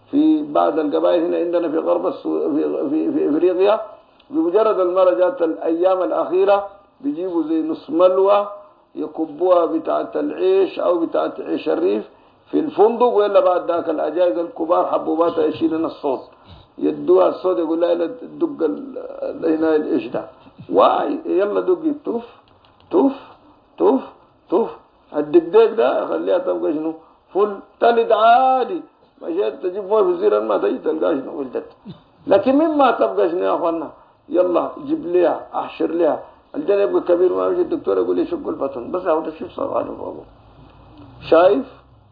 في بعض القبائل هنا عندنا في غرب في افريقيا، بمجرد المرة جات الايام الاخيرة بيجيبوا زي نص ملوى يكبوها بتاعة العيش او بتاعة عيش الريف في الفندق، ولا بعد ذاك الاجائز الكبار حبوباتها يشيلن الصوت، يدوها الصوت يقول لها دق هنا العيش ده، واي يلا دقي توف توف توف توف، الدقديق ده خليها تبقى شنو فل تلد عادي، مشيت تجيب مويه في زير ما تجي تلقى شنو ولدت. لكن مما تبقى شنو يا اخوانا، يلا جيب ليها احشر ليها، الجنة يبقى كبير ما يجي الدكتور يقول لي شق البطن بس هذا شوف صار على فوقه. شايف؟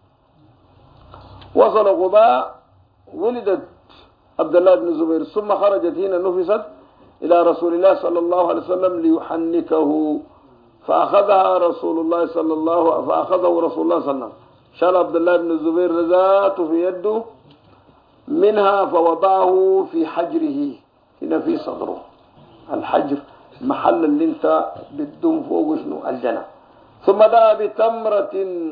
وصل قباء، ولدت عبد الله بن الزبير، ثم خرجت هنا نفست إلى رسول الله صلى الله عليه وسلم ليحنكه، فأخذه رسول الله صلى الله عليه وسلم، شال عبد الله بن الزبير رزاته في يده منها فوضعه في حجره، هنا في صدره. الحجر محل اللي انت بتدوم فوق شنو الجنة. ثم دعا بتمرة،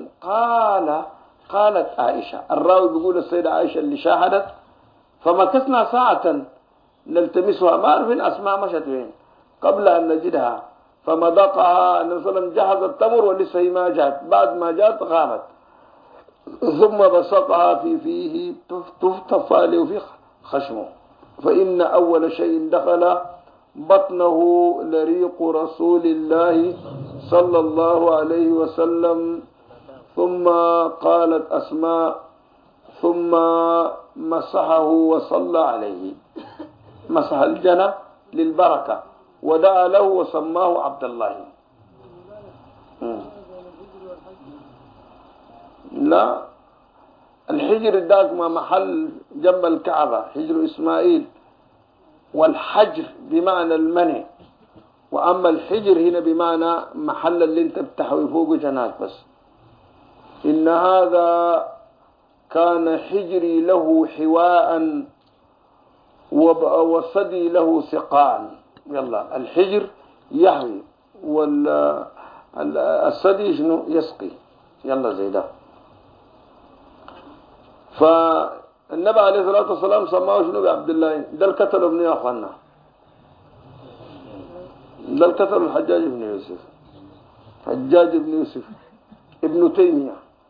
قالت عائشة، الراوي بيقول السيدة عائشة اللي شاهدت، فمكثنا ساعة نلتمسها، ما عرفين أسماء مشت وين قبل أن نجدها، فمضقها النبي صلى الله عليه وسلم، جهز التمر ولسه ما جاءت، بعد ما جاءت غابت، ثم بسطها في فيه تفالي في خشمه، فإن أول شيء دخل بطنه لريق رسول الله صلى الله عليه وسلم. ثم قالت أسماء، ثم مسحه وصلى عليه، مسح الجنة للبركة ودعا له وسماه عبد الله. لا، الحجر داك ما محل جنب الكعبة، حجر إسماعيل، والحجر بمعنى المنع، وأما الحجر هنا بمعنى محل اللي انت بتحوي فوق جناك بس. إن هذا كان حجري له حواء وصدي له سقاء. يلا الحجر يحوي والصدي شنو يسقي، يلا زي ده. فالنبي عليه الصلاة والسلام سماه شنو بعبد الله، ده الكتل ابن يا اخوانا، ده الكتل الحجاج بن يوسف، حجاج بن يوسف ابن تيمية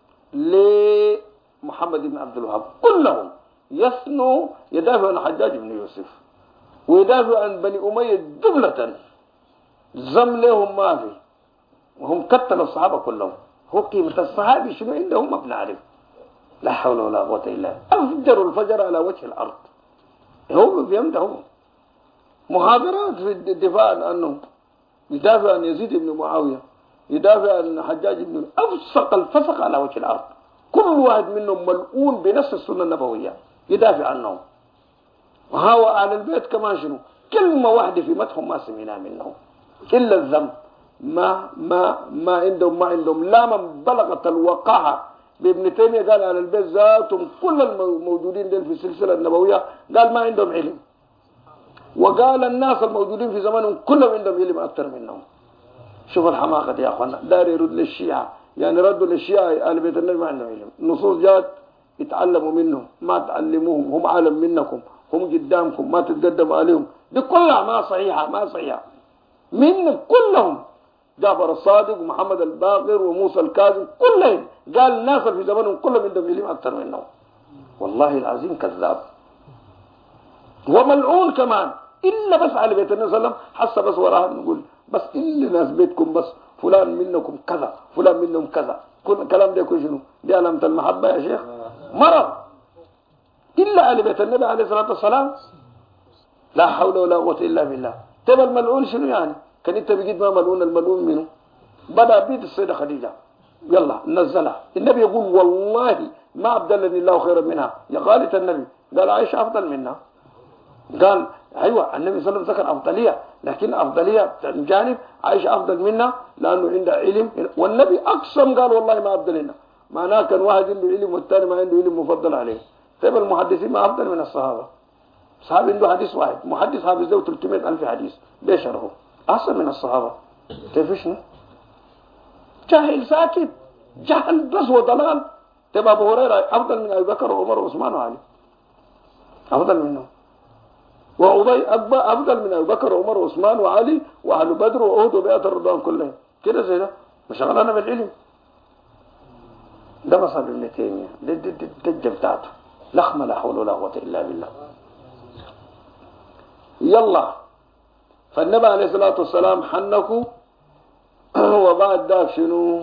لمحمد بن عبد الوهاب، كلهم يثنوا يدافع عن حجاج بن يوسف ويدافع عن بني أمية دبلة، زم لهم ما في، وهم كتلوا الصحابة كلهم. هو قيمة الصحابي شنو عندهم ما بنعرف، لا حول ولا قوة إلا بالله، أفجروا الفجر على وجه الأرض. هو بيمدحوا محاضرات في الدفاع عنه، يدافع عن يزيد بن معاوية، يدافع عن حجاج بن أفسق الفسق على وجه الأرض، كل واحد منهم ملعون بنفس السنة النبوية يدافع عنهم. وهو أهل البيت كمان شنو كلمة واحدة في مدحهم ما سمعناها منهم إلا الذنب. ما عندهم لا من بلغت الوقاحة بابن تيمية قال على البيت ذاتهم كل الموجودين دول في السلسلة النبوية قال ما عندهم علم، وقال الناس الموجودين في زمانهم كلهم عندهم علم أكثر منهم. شوف الحماقة دي يا أخوانا، دار يرد للشيعة، يعني ردوا للشيعة آل بيت النبي ما عندهم علم، النصوص جات يتعلموا منهم، ما تعلموهم، هم عالم منكم، هم قدامكم ما تتقدموا عليهم، دي كلها ما صحيحة من كلهم، جعفر الصادق ومحمد الباقر وموسى الكاظم كلهم قال الناس في زمانهم كلهم عندهم علم أكثر منهم. والله العظيم كذاب وملعون كمان، إلا بس على بيت النبي صلى الله عليه وسلم حس بس وراها نقول بس إلا ناس بيتكم بس فلان منكم كذا فلان منهم كذا، كل كلام ده كل شنو دي علامة المحبة يا شيخ، مرض. إلا على بيت النبي عليه الصلاة والسلام لا حول ولا قوة إلا بالله. تبى الملعون شنو يعني؟ كان انت بجد ما ملعون، الملعون منه بدأ بيد السيدة خديجة، يلا نزلها. النبي يقول والله ما أبدلني الله خيرا منها، يا قالت النبي قال عائشة أفضل منها، قال أيوة النبي صلى الله عليه وسلم ذكر أفضلية، لكن أفضلية من جانب عائشة أفضل منها لأنه عنده علم، والنبي أقسم قال والله ما أفضلنا، معناه كان واحد عنده علم والثاني ما عنده علم مفضل عليه. طيب المحدثين ما أفضل من الصحابة، صحابي عنده حديث واحد، محدث حافظ له 300,000 حديث بيشره أحسن من الصحابة. كيف شنو؟ جاهل ساكت، جهل بس وضلال. طيب أبو هريرة أفضل من أبي بكر وعمر وعثمان وعلي، أفضل منه. وأبي أفضل من أبي بكر وعمر وعثمان وعلي وأهل بدر وأهد وبيئة الرضوان كلهم كده زي ده مشغلنا بالعلم. ده مصاب ابن تيمية الدجة بتاعته لخمة لا حول ولا قوة إلا بالله. يلا فالنبي عليه الصلاة والسلام حنكوا وبعد ذاك شنو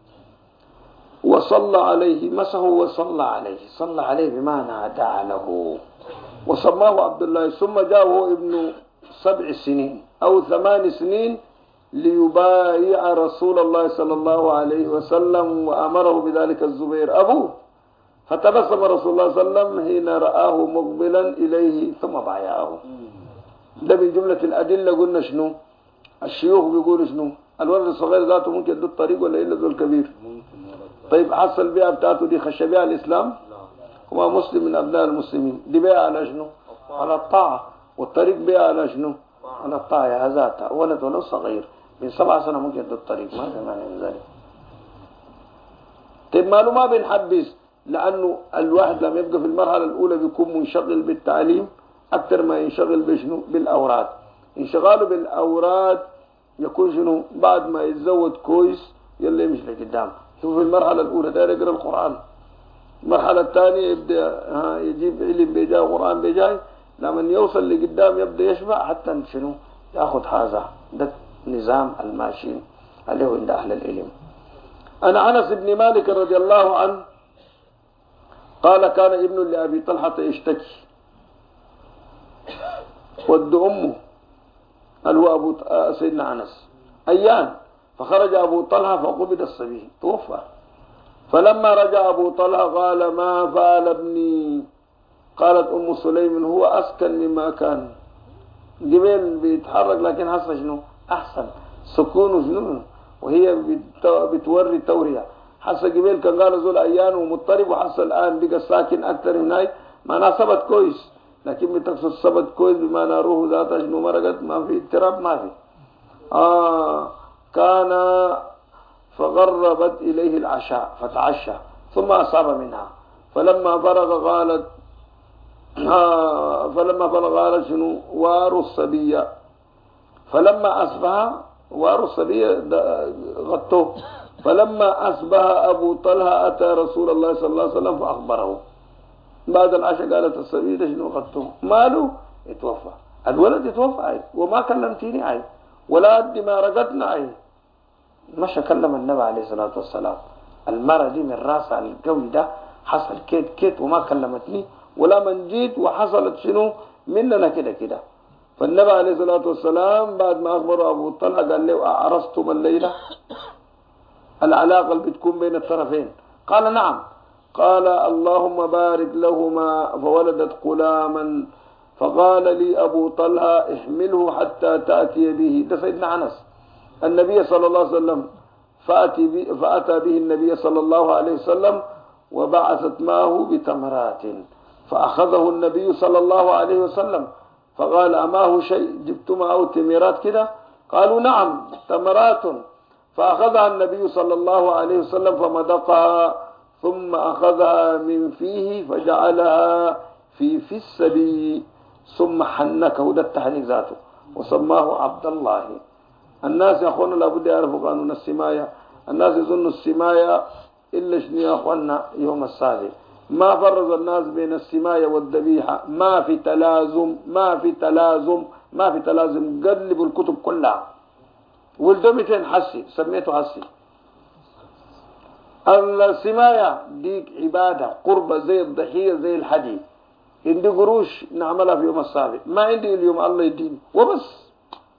وصلى عليه مسه وصلى عليه صلى عليه بمعنى دعا له وسماه عبد الله. ثم جاءه ابن 7 سنين أو 8 سنين ليبايع رسول الله صلى الله عليه وسلم وأمره بذلك الزبير أبوه. فتبسم رسول الله صلى الله عليه وسلم حين رآه مقبلا إليه ثم بايعه. ده من جملة الأدلة. قلنا شنو الشيوخ بيقولوا شنو الولد الصغير ذاته ممكن يدو الطريق ولا إلا ذو الكبير. طيب حصل بيعة بتاعته دي خش بيعة الإسلام هو مسلم من أبناء المسلمين. دي بيعة على شنو على الطاعة. والطريق بيعة على شنو على الطاعة يا ذاتها. ولد ولو صغير من 7 سنة ممكن يدو الطريق ما في معنى من ذلك. طيب ماله ما بنحبس لأنه الواحد لما يبقى في المرحلة الأولى بيكون منشغل بالتعليم أكثر ما ينشغل بشنو بالأوراد. انشغاله بالأوراد يكون شنو بعد ما يتزود كويس يلا يمشي لقدام. شوف في المرحلة الأولى داير يقرأ القرآن. المرحلة الثانية يبدأ يجيب علم بيجاي قرآن بيجاي. لما يوصل لقدام يبدأ يشبع حتى شنو يأخذ هذا. ده نظام الماشين عليه عند أهل العلم. أنا أنس بن مالك رضي الله عنه قال كان ابن لأبي طلحة يشتكي ود أمه قال هو أبو سيدنا أنس أيان. فخرج أبو طلحة فقبض الصبي توفى. فلما رجع أبو طلحة قال ما فعل ابني. قالت أم سليم هو أسكن مما كان. جبال بيتحرك لكن حصل شنو أحسن سكونه شنو وهي بتوري تورية. حصل جبال كان قال زول أيان ومضطرب وحصل الآن بقى ساكن أكثر هناك ما ثبت كويس. لكن بتقصد ثبت كويس بمعنى روح ذاتها شنو مرقت ما في اضطراب ما في. كان فغربت إليه العشاء فتعشى ثم أصاب منها. فلما فرغ قالت شنو واروا الصبي. فلما أصبح واروا الصبي غطوه. فلما أصبح أبو طلحة أتى رسول الله صلى الله عليه وسلم فأخبره. بعد العشاء قالت الصبي ده شنو غطوه ماله يتوفى. الولد يتوفى وما كلمتيني عين ولا قد ما رقتنا عين. مش كلم النبي عليه الصلاة والسلام. المرة دي من راسها القوي ده حصل كيت وما كلمتني ولا من جيت وحصلت شنو مننا كده. فالنبي عليه الصلاة والسلام بعد ما أخبره أبو طلحة قال له أعرستم الليلة العلاقة اللي بتكون بين الطرفين. قال نعم. قال اللهم بارك لهما. فولدت غلاما. فقال لي أبو طلحة احمله حتى تأتي به. ده سيدنا أنس النبي صلى الله عليه وسلم فأتى به النبي صلى الله عليه وسلم وبعثت معه بتمرات. فأخذه النبي صلى الله عليه وسلم فقال أماه شيء جبت معه تمرات كده. قالوا نعم تمرات. فأخذها النبي صلى الله عليه وسلم فمدقها ثم أخذها من فيه فجعلها في السبي ثم حنكه. ده التحنيك ذاته وسماه عبد الله. الناس يا أخوانا لابد يعرفوا قانون السماية. الناس يظنوا السماية إلا شنو يا أخوانا يوم السابع. ما فرز الناس بين السماية والذبيحة. ما في تلازم قلبوا الكتب كلها. والدمتين حسي سميته حسي. السماية دي عبادة قربة زي الضحية زي الحدي. عندي قروش نعملها في يوم السابع ما عندي اليوم الله يديني وبس.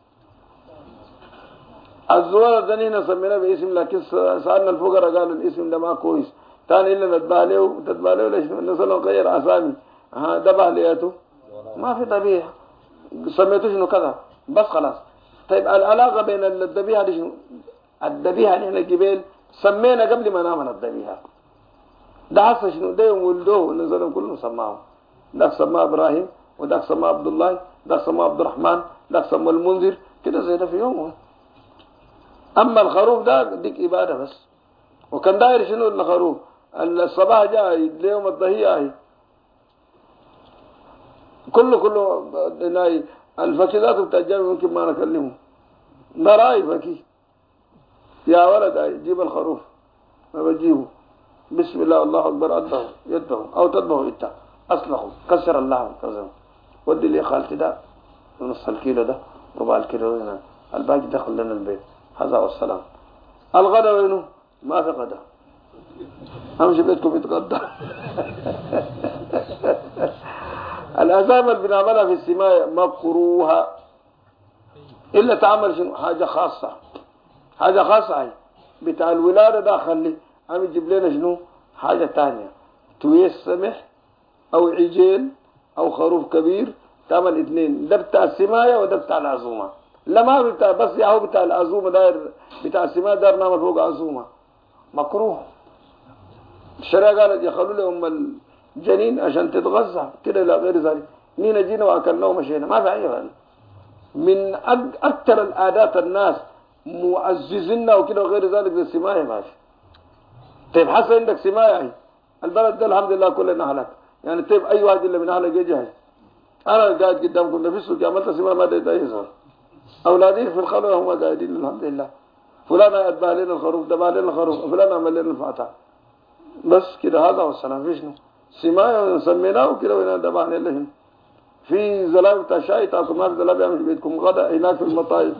الزوار الدنيا سمينا باسم لكن سألنا الفقراء قالوا الاسم ده ما كويس. تاني إلا تتباليه ليش نسأله غير أسامي. دبه لياته ما في ذبيحة سميته شنو كذا بس خلاص. طيب العلاقة بين الذبيحة دي شنو؟ الذبيحة نحن الجبال سمينا قبل ما نعمل الذبيحة. ده حصل شنو ده يوم ولدوه نزلهم كلهم سماهم. ده سماه إبراهيم وده سماه عبد الله ده سماه عبد الرحمن ده سماه المنذر كده زي ده في يومه. أما الخروف ده ديك إبادة بس. وكان داير شنو الخروف الصباح جاي ليوم الضحية كله الفكذات بتاع ممكن ما نكلمه نراي فكي يا ولد جيب الخروف ما بجيبه بسم الله الله أكبر أده يده أو تده إنت أصلحه كسر الله كذا ودي لي خالتي ده نص الكيلو ده ربع الكيلو هنا الباقي دخل لنا البيت هذا والسلام. الغدا وينه؟ ما في غدا همشي بيتكم يتغدى. الأزام اللي بنعملها في السماء مكروهة إلا تعمل شنو حاجة خاصة هي بتاع الولادة ده خلي عم يجيب لنا شنو حاجة تانية تويس سمح أو عجيل أو خروف كبير تعمل اثنين ده بتاع السماية وده بتاع العزومة. لا ما بتاع بس ياهو بتاع العزومة داير بتاع السماية داير نعمل فوق عزومة مكروه. الشريعة قالت يخلوا لهم الجنين عشان تتغذى كده لا غير ذلك. نينا جينا وأكلناه ومشينا ما في أي بال. من أكثر العادات الناس معززنا وكده وغير ذلك زي السماية ماشي. طيب حسن عندك سماية البلد ده الحمد لله كلنا هلك يعني طيب أي واحد إلا من أهلك يجي أنا قاعد قدامكم في السوق عملت سماية ما ده يظهر أولادي في الخلوة هم قاعدين الحمد لله فلان أتبع لنا الخروف دبع لنا الخروف فلان عمل لنا الفاتحة بس كده هذا والسلام في شنو سماية سميناه كده وهنا دبعنا لهم في زلابي بتاع شاي تاكل ما في زلابي يعمل في بيتكم غدا هناك في المطاعم.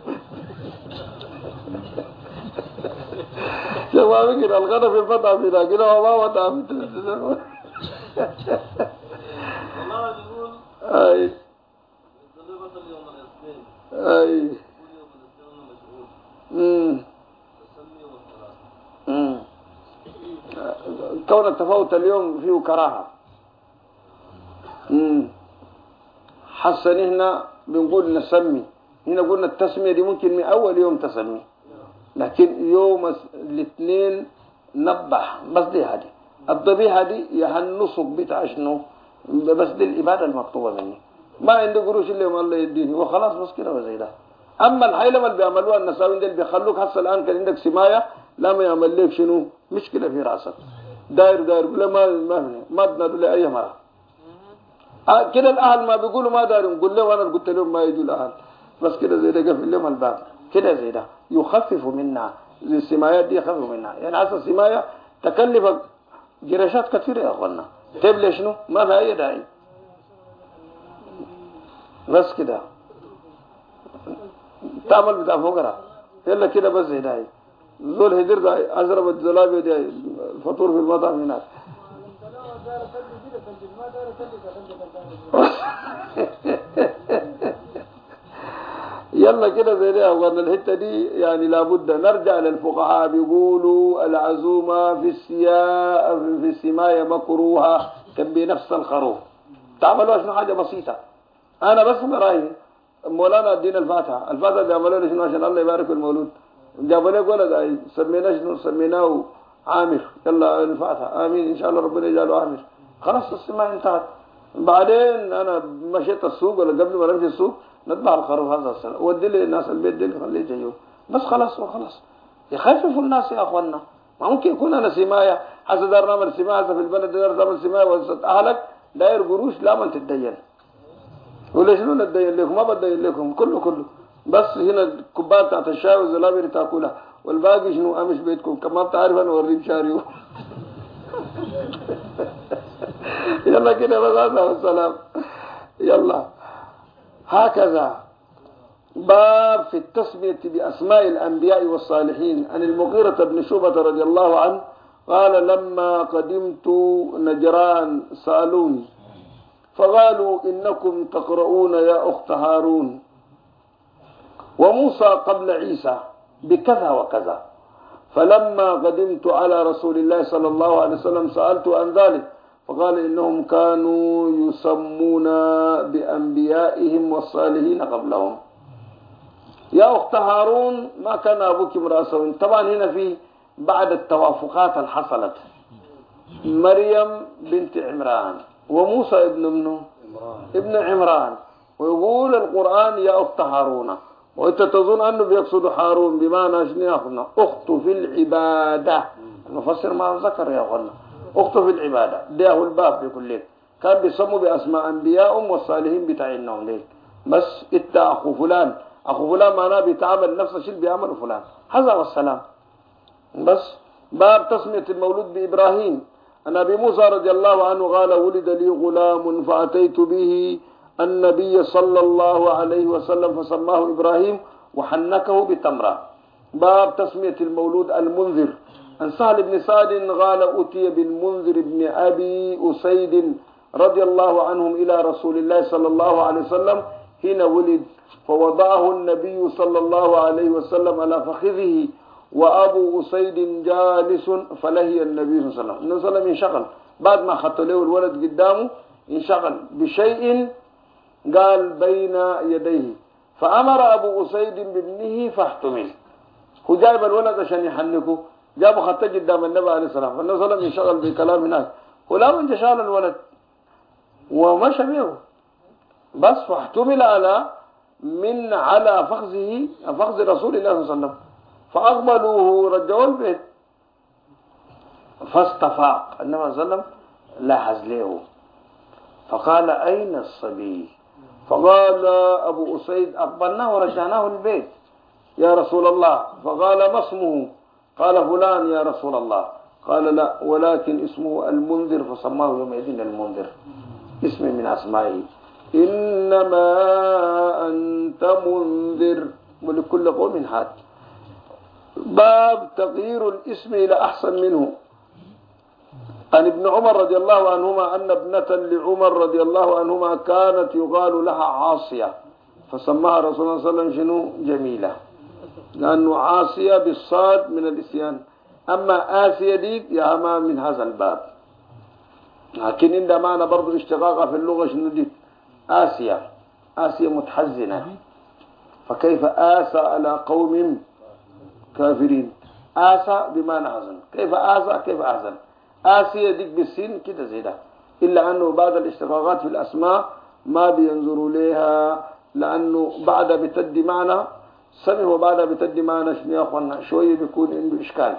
شباب كده الغدا في المطعم هنا كده وما مطعم اي كونك تفوت اليوم فيه كراهة حسن هنا بنقول نسمي هنا قلنا التسمية دي ممكن من أول يوم تسمي لكن يوم الاثنين نبح بس دي هذه الذبيحة دي يهنصك بتاع شنو بس دي الإبادة المكتوبة مني ما عندي قروش اللي هم الله يديني وخلاص بس كده وزي ده. أما الحيلة اللي بيعملوها النساوين دي اللي بيخلوك حتى الآن كان عندك سماية لا ما يعمل لك شنو مشكلة في رأسك داير ولا ما تنادوا لي أي مرة كده الأهل ما بيقولوا ما دارين قل له وأنا قلت لهم ما يجوا الأهل بس كده زي ده قفل لهم الباب كده زي ده يخفف منا زي السمايات دي يخفف منا يعني عسى السماية تكلف جراشات كثيرة يا أخوانا تبلي شنو ما في أي داعي بس كده تعمل بتاع فقرة يلا كده بس زي ده زول هدر ده أزرب الزلابي دي الفطور في المطعم هناك يلا كده زي ده وأن الحتة دي يعني لابد نرجع للفقهاء بيقولوا العزومة في السماية مكروهة كان بنفس الخروف تعملوا شنو حاجة بسيطة أنا بس برأيي مولانا الدين الفاتحة بيعملوا له شنو عشان الله يبارك في المولود جابوا له ولد سميناه شنو سميناه عامر يلا الفاتحة آمين إن شاء الله ربنا يجعله عامر خلاص السماء انتهت. بعدين أنا مشيت السوق ولا قبل ما أمشي السوق نطبع الخروف هذا السنة ودي لي الناس البيت دي خليه يجيو بس خلاص وخلاص يخففوا الناس يا أخوانا. ما ممكن يكون أنا سماية حسب دار نعمل سماية في البلد دار نعمل سماية وسط أهلك داير قروش لا من تتدين ولا شنو ندين لكم ما بدين لكم كله بس هنا كوباية بتاعت الشاي والزلابي اللي تاكلها والباقي شنو أمش بيتكم كما بتعرف أنا وريم شاريو. يلا كده بس هذا والسلام. يلا هكذا باب في التسمية بأسماء الأنبياء والصالحين. عن المغيرة بن شعبة رضي الله عنه قال لما قدمت نجران سألوني فقالوا إنكم تقرؤون يا أخت هارون وموسى قبل عيسى بكذا وكذا. فلما قدمت على رسول الله صلى الله عليه وسلم سألت عن ذلك فقال إنهم كانوا يسمون بأنبيائهم والصالحين قبلهم. يا أخت هارون ما كان أبوك امرأ سوء. طبعا هنا في بعد التوافقات اللي حصلت مريم بنت عمران وموسى ابن عمران ويقول القرآن يا أخت هارون وانت تظن أنه بيقصد هارون بمعنى شنو أخنا أخت في العبادة. المفسر ما ذكر يا أخنا أخت في العبادة ده هو الباب بيقول لك كان بيسموا بأسماء أنبيائهم والصالحين بتاعينهم ليه بس إنت أخو فلان معناه بيتعامل نفس الشيء بيعمله فلان هذا والسلام. بس باب تسمية المولود بإبراهيم. عن أبي موسى رضي الله عنه قال ولد لي غلام فأتيت به النبي صلى الله عليه وسلم فسماه إبراهيم وحنكه بتمرة. باب تسمية المولود المنذر. عن سهل بن سعد قال أتي بالمنذر بن أبي أسيد رضي الله عنهم إلى رسول الله صلى الله عليه وسلم حين ولد فوضعه النبي صلى الله عليه وسلم على فخذه وأبو أسيد جالس فلهي النبي صلى الله عليه وسلم انشغل بعد ما خط له الولد قدامه انشغل بشيء قال بين يديه فأمر أبو أسيد بابنه فاحتمل. هو جايب الولد عشان يحنكه جابه خطه قدام النبي عليه السلام فالنبي صلى الله عليه وسلم انشغل بكلام هناك ولا من شال الولد ومشى به بس فاحتمل على فخذ رسول الله صلى الله عليه وسلم فأقبلوه رجعوا البيت فاستفاق النبي صلى الله عليه وسلم لاحظ له فقال أين الصبي؟ فقال أبو أسيد أقبلناه ورجعناه البيت يا رسول الله. فقال ما اسمه؟ قال فلان يا رسول الله. قال لا ولكن اسمه المنذر فسماه يومئذ المنذر اسم من أسمائه إنما أنت منذر ولكل قوم حاد. باب تغيير الاسم إلى أحسن منه. عن ابن عمر رضي الله عنهما أن ابنة لعمر رضي الله عنهما كانت يقال لها عاصية فسماها رسول الله صلى الله عليه وسلم شنو جميلة لأنه عاصية بالصاد من الإسيان. أما آسية دي يا ما من هذا الباب لكن عندما معنا برضو اشتقاقها في اللغة شنو دي آسية متحزنة فكيف آسى على قوم كافرين آسى بمعنى حزن كيف آسى كيف أحزن آسية ديك بالسين كده زيدا إلا أنه بعد الاشتقاقات في الأسماء ما بينظروا لها لأنه بعد بتدي معنى سمه وبعد بتدي معنى شنو يا أخوانا شوية بيكون عنده إشكال.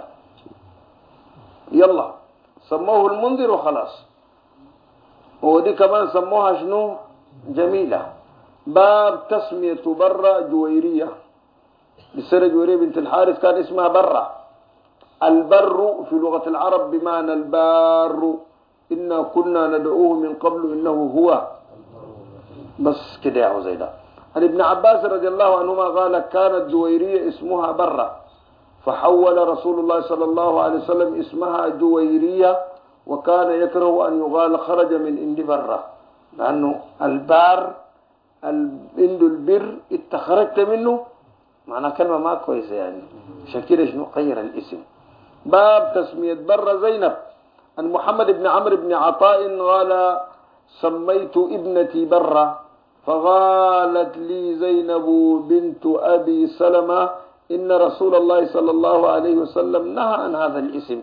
يلا سموه المنذر وخلاص ودي كمان سموها شنو جميلة. باب تسمية برة جويرية. السيدة جويرية بنت الحارث كان اسمها برة. البر في لغة العرب بمعنى البار إنا كنا ندعوه من قبل إنه هو بس كده يا زيدا. عن ابن عباس رضي الله عنهما قال كانت جويرية اسمها برة فحول رسول الله صلى الله عليه وسلم اسمها جويرية وكان يكره أن يقال خرج من عند برة لأنه البار عند البر اتخرجت منه معنى كلمة ما كويسة يعني شكله شنو غير الاسم. باب تسمية برة زينب. عن محمد بن عمرو بن عطاء قال سميت ابنتي برة فقالت لي زينب بنت أبي سلمة إن رسول الله صلى الله عليه وسلم نهى عن هذا الاسم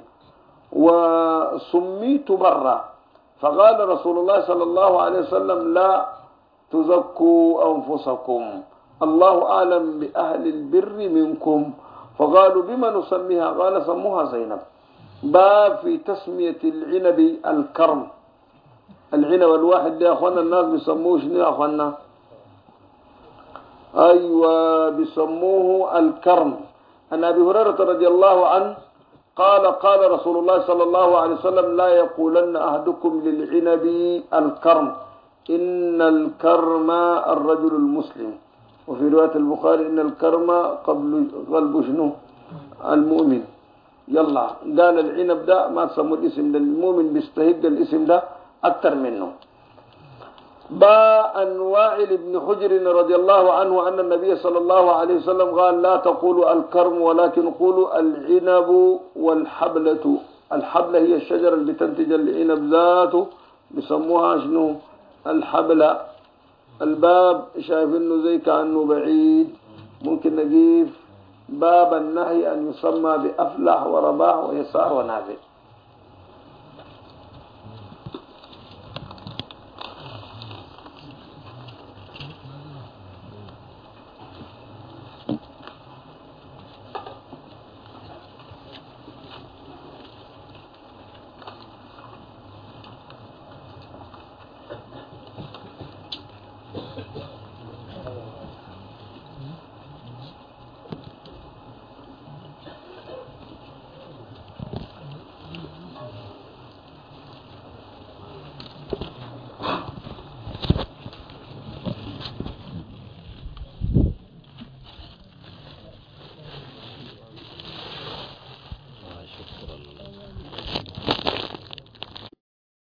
وسميت برة فقال رسول الله صلى الله عليه وسلم لا تزكوا أنفسكم الله أعلم بأهل البر منكم. فقالوا بما نسميها؟ قال سموها زينب. باب في تسمية العنب الكرم. العنب الواحد يا أخوانا الناس بيسموه شنو يا أخوانا؟ أيوة بيسموه الكرم. عن أبي هريرة رضي الله عنه قال رسول الله صلى الله عليه وسلم لا يقولن أحدكم للعنب الكرم إن الكرم الرجل المسلم. وفي رواية البخاري إن الكرم قلب شنو المؤمن. يلا قال العنب ده ما تسموا الاسم ده المؤمن بيستهد الاسم ده أكثر منه. عن وائل بن حجر رضي الله عنه أن النبي صلى الله عليه وسلم قال لا تقولوا الكرم ولكن قولوا العنب والحبلة. الحبلة هي الشجرة اللي بتنتج العنب ذاته بيسموها شنو الحبلة. الباب شايف انه زي كأنه بعيد ممكن نجيب باب النهي أن يسمى بأفلح ورباح ويسار ونافع.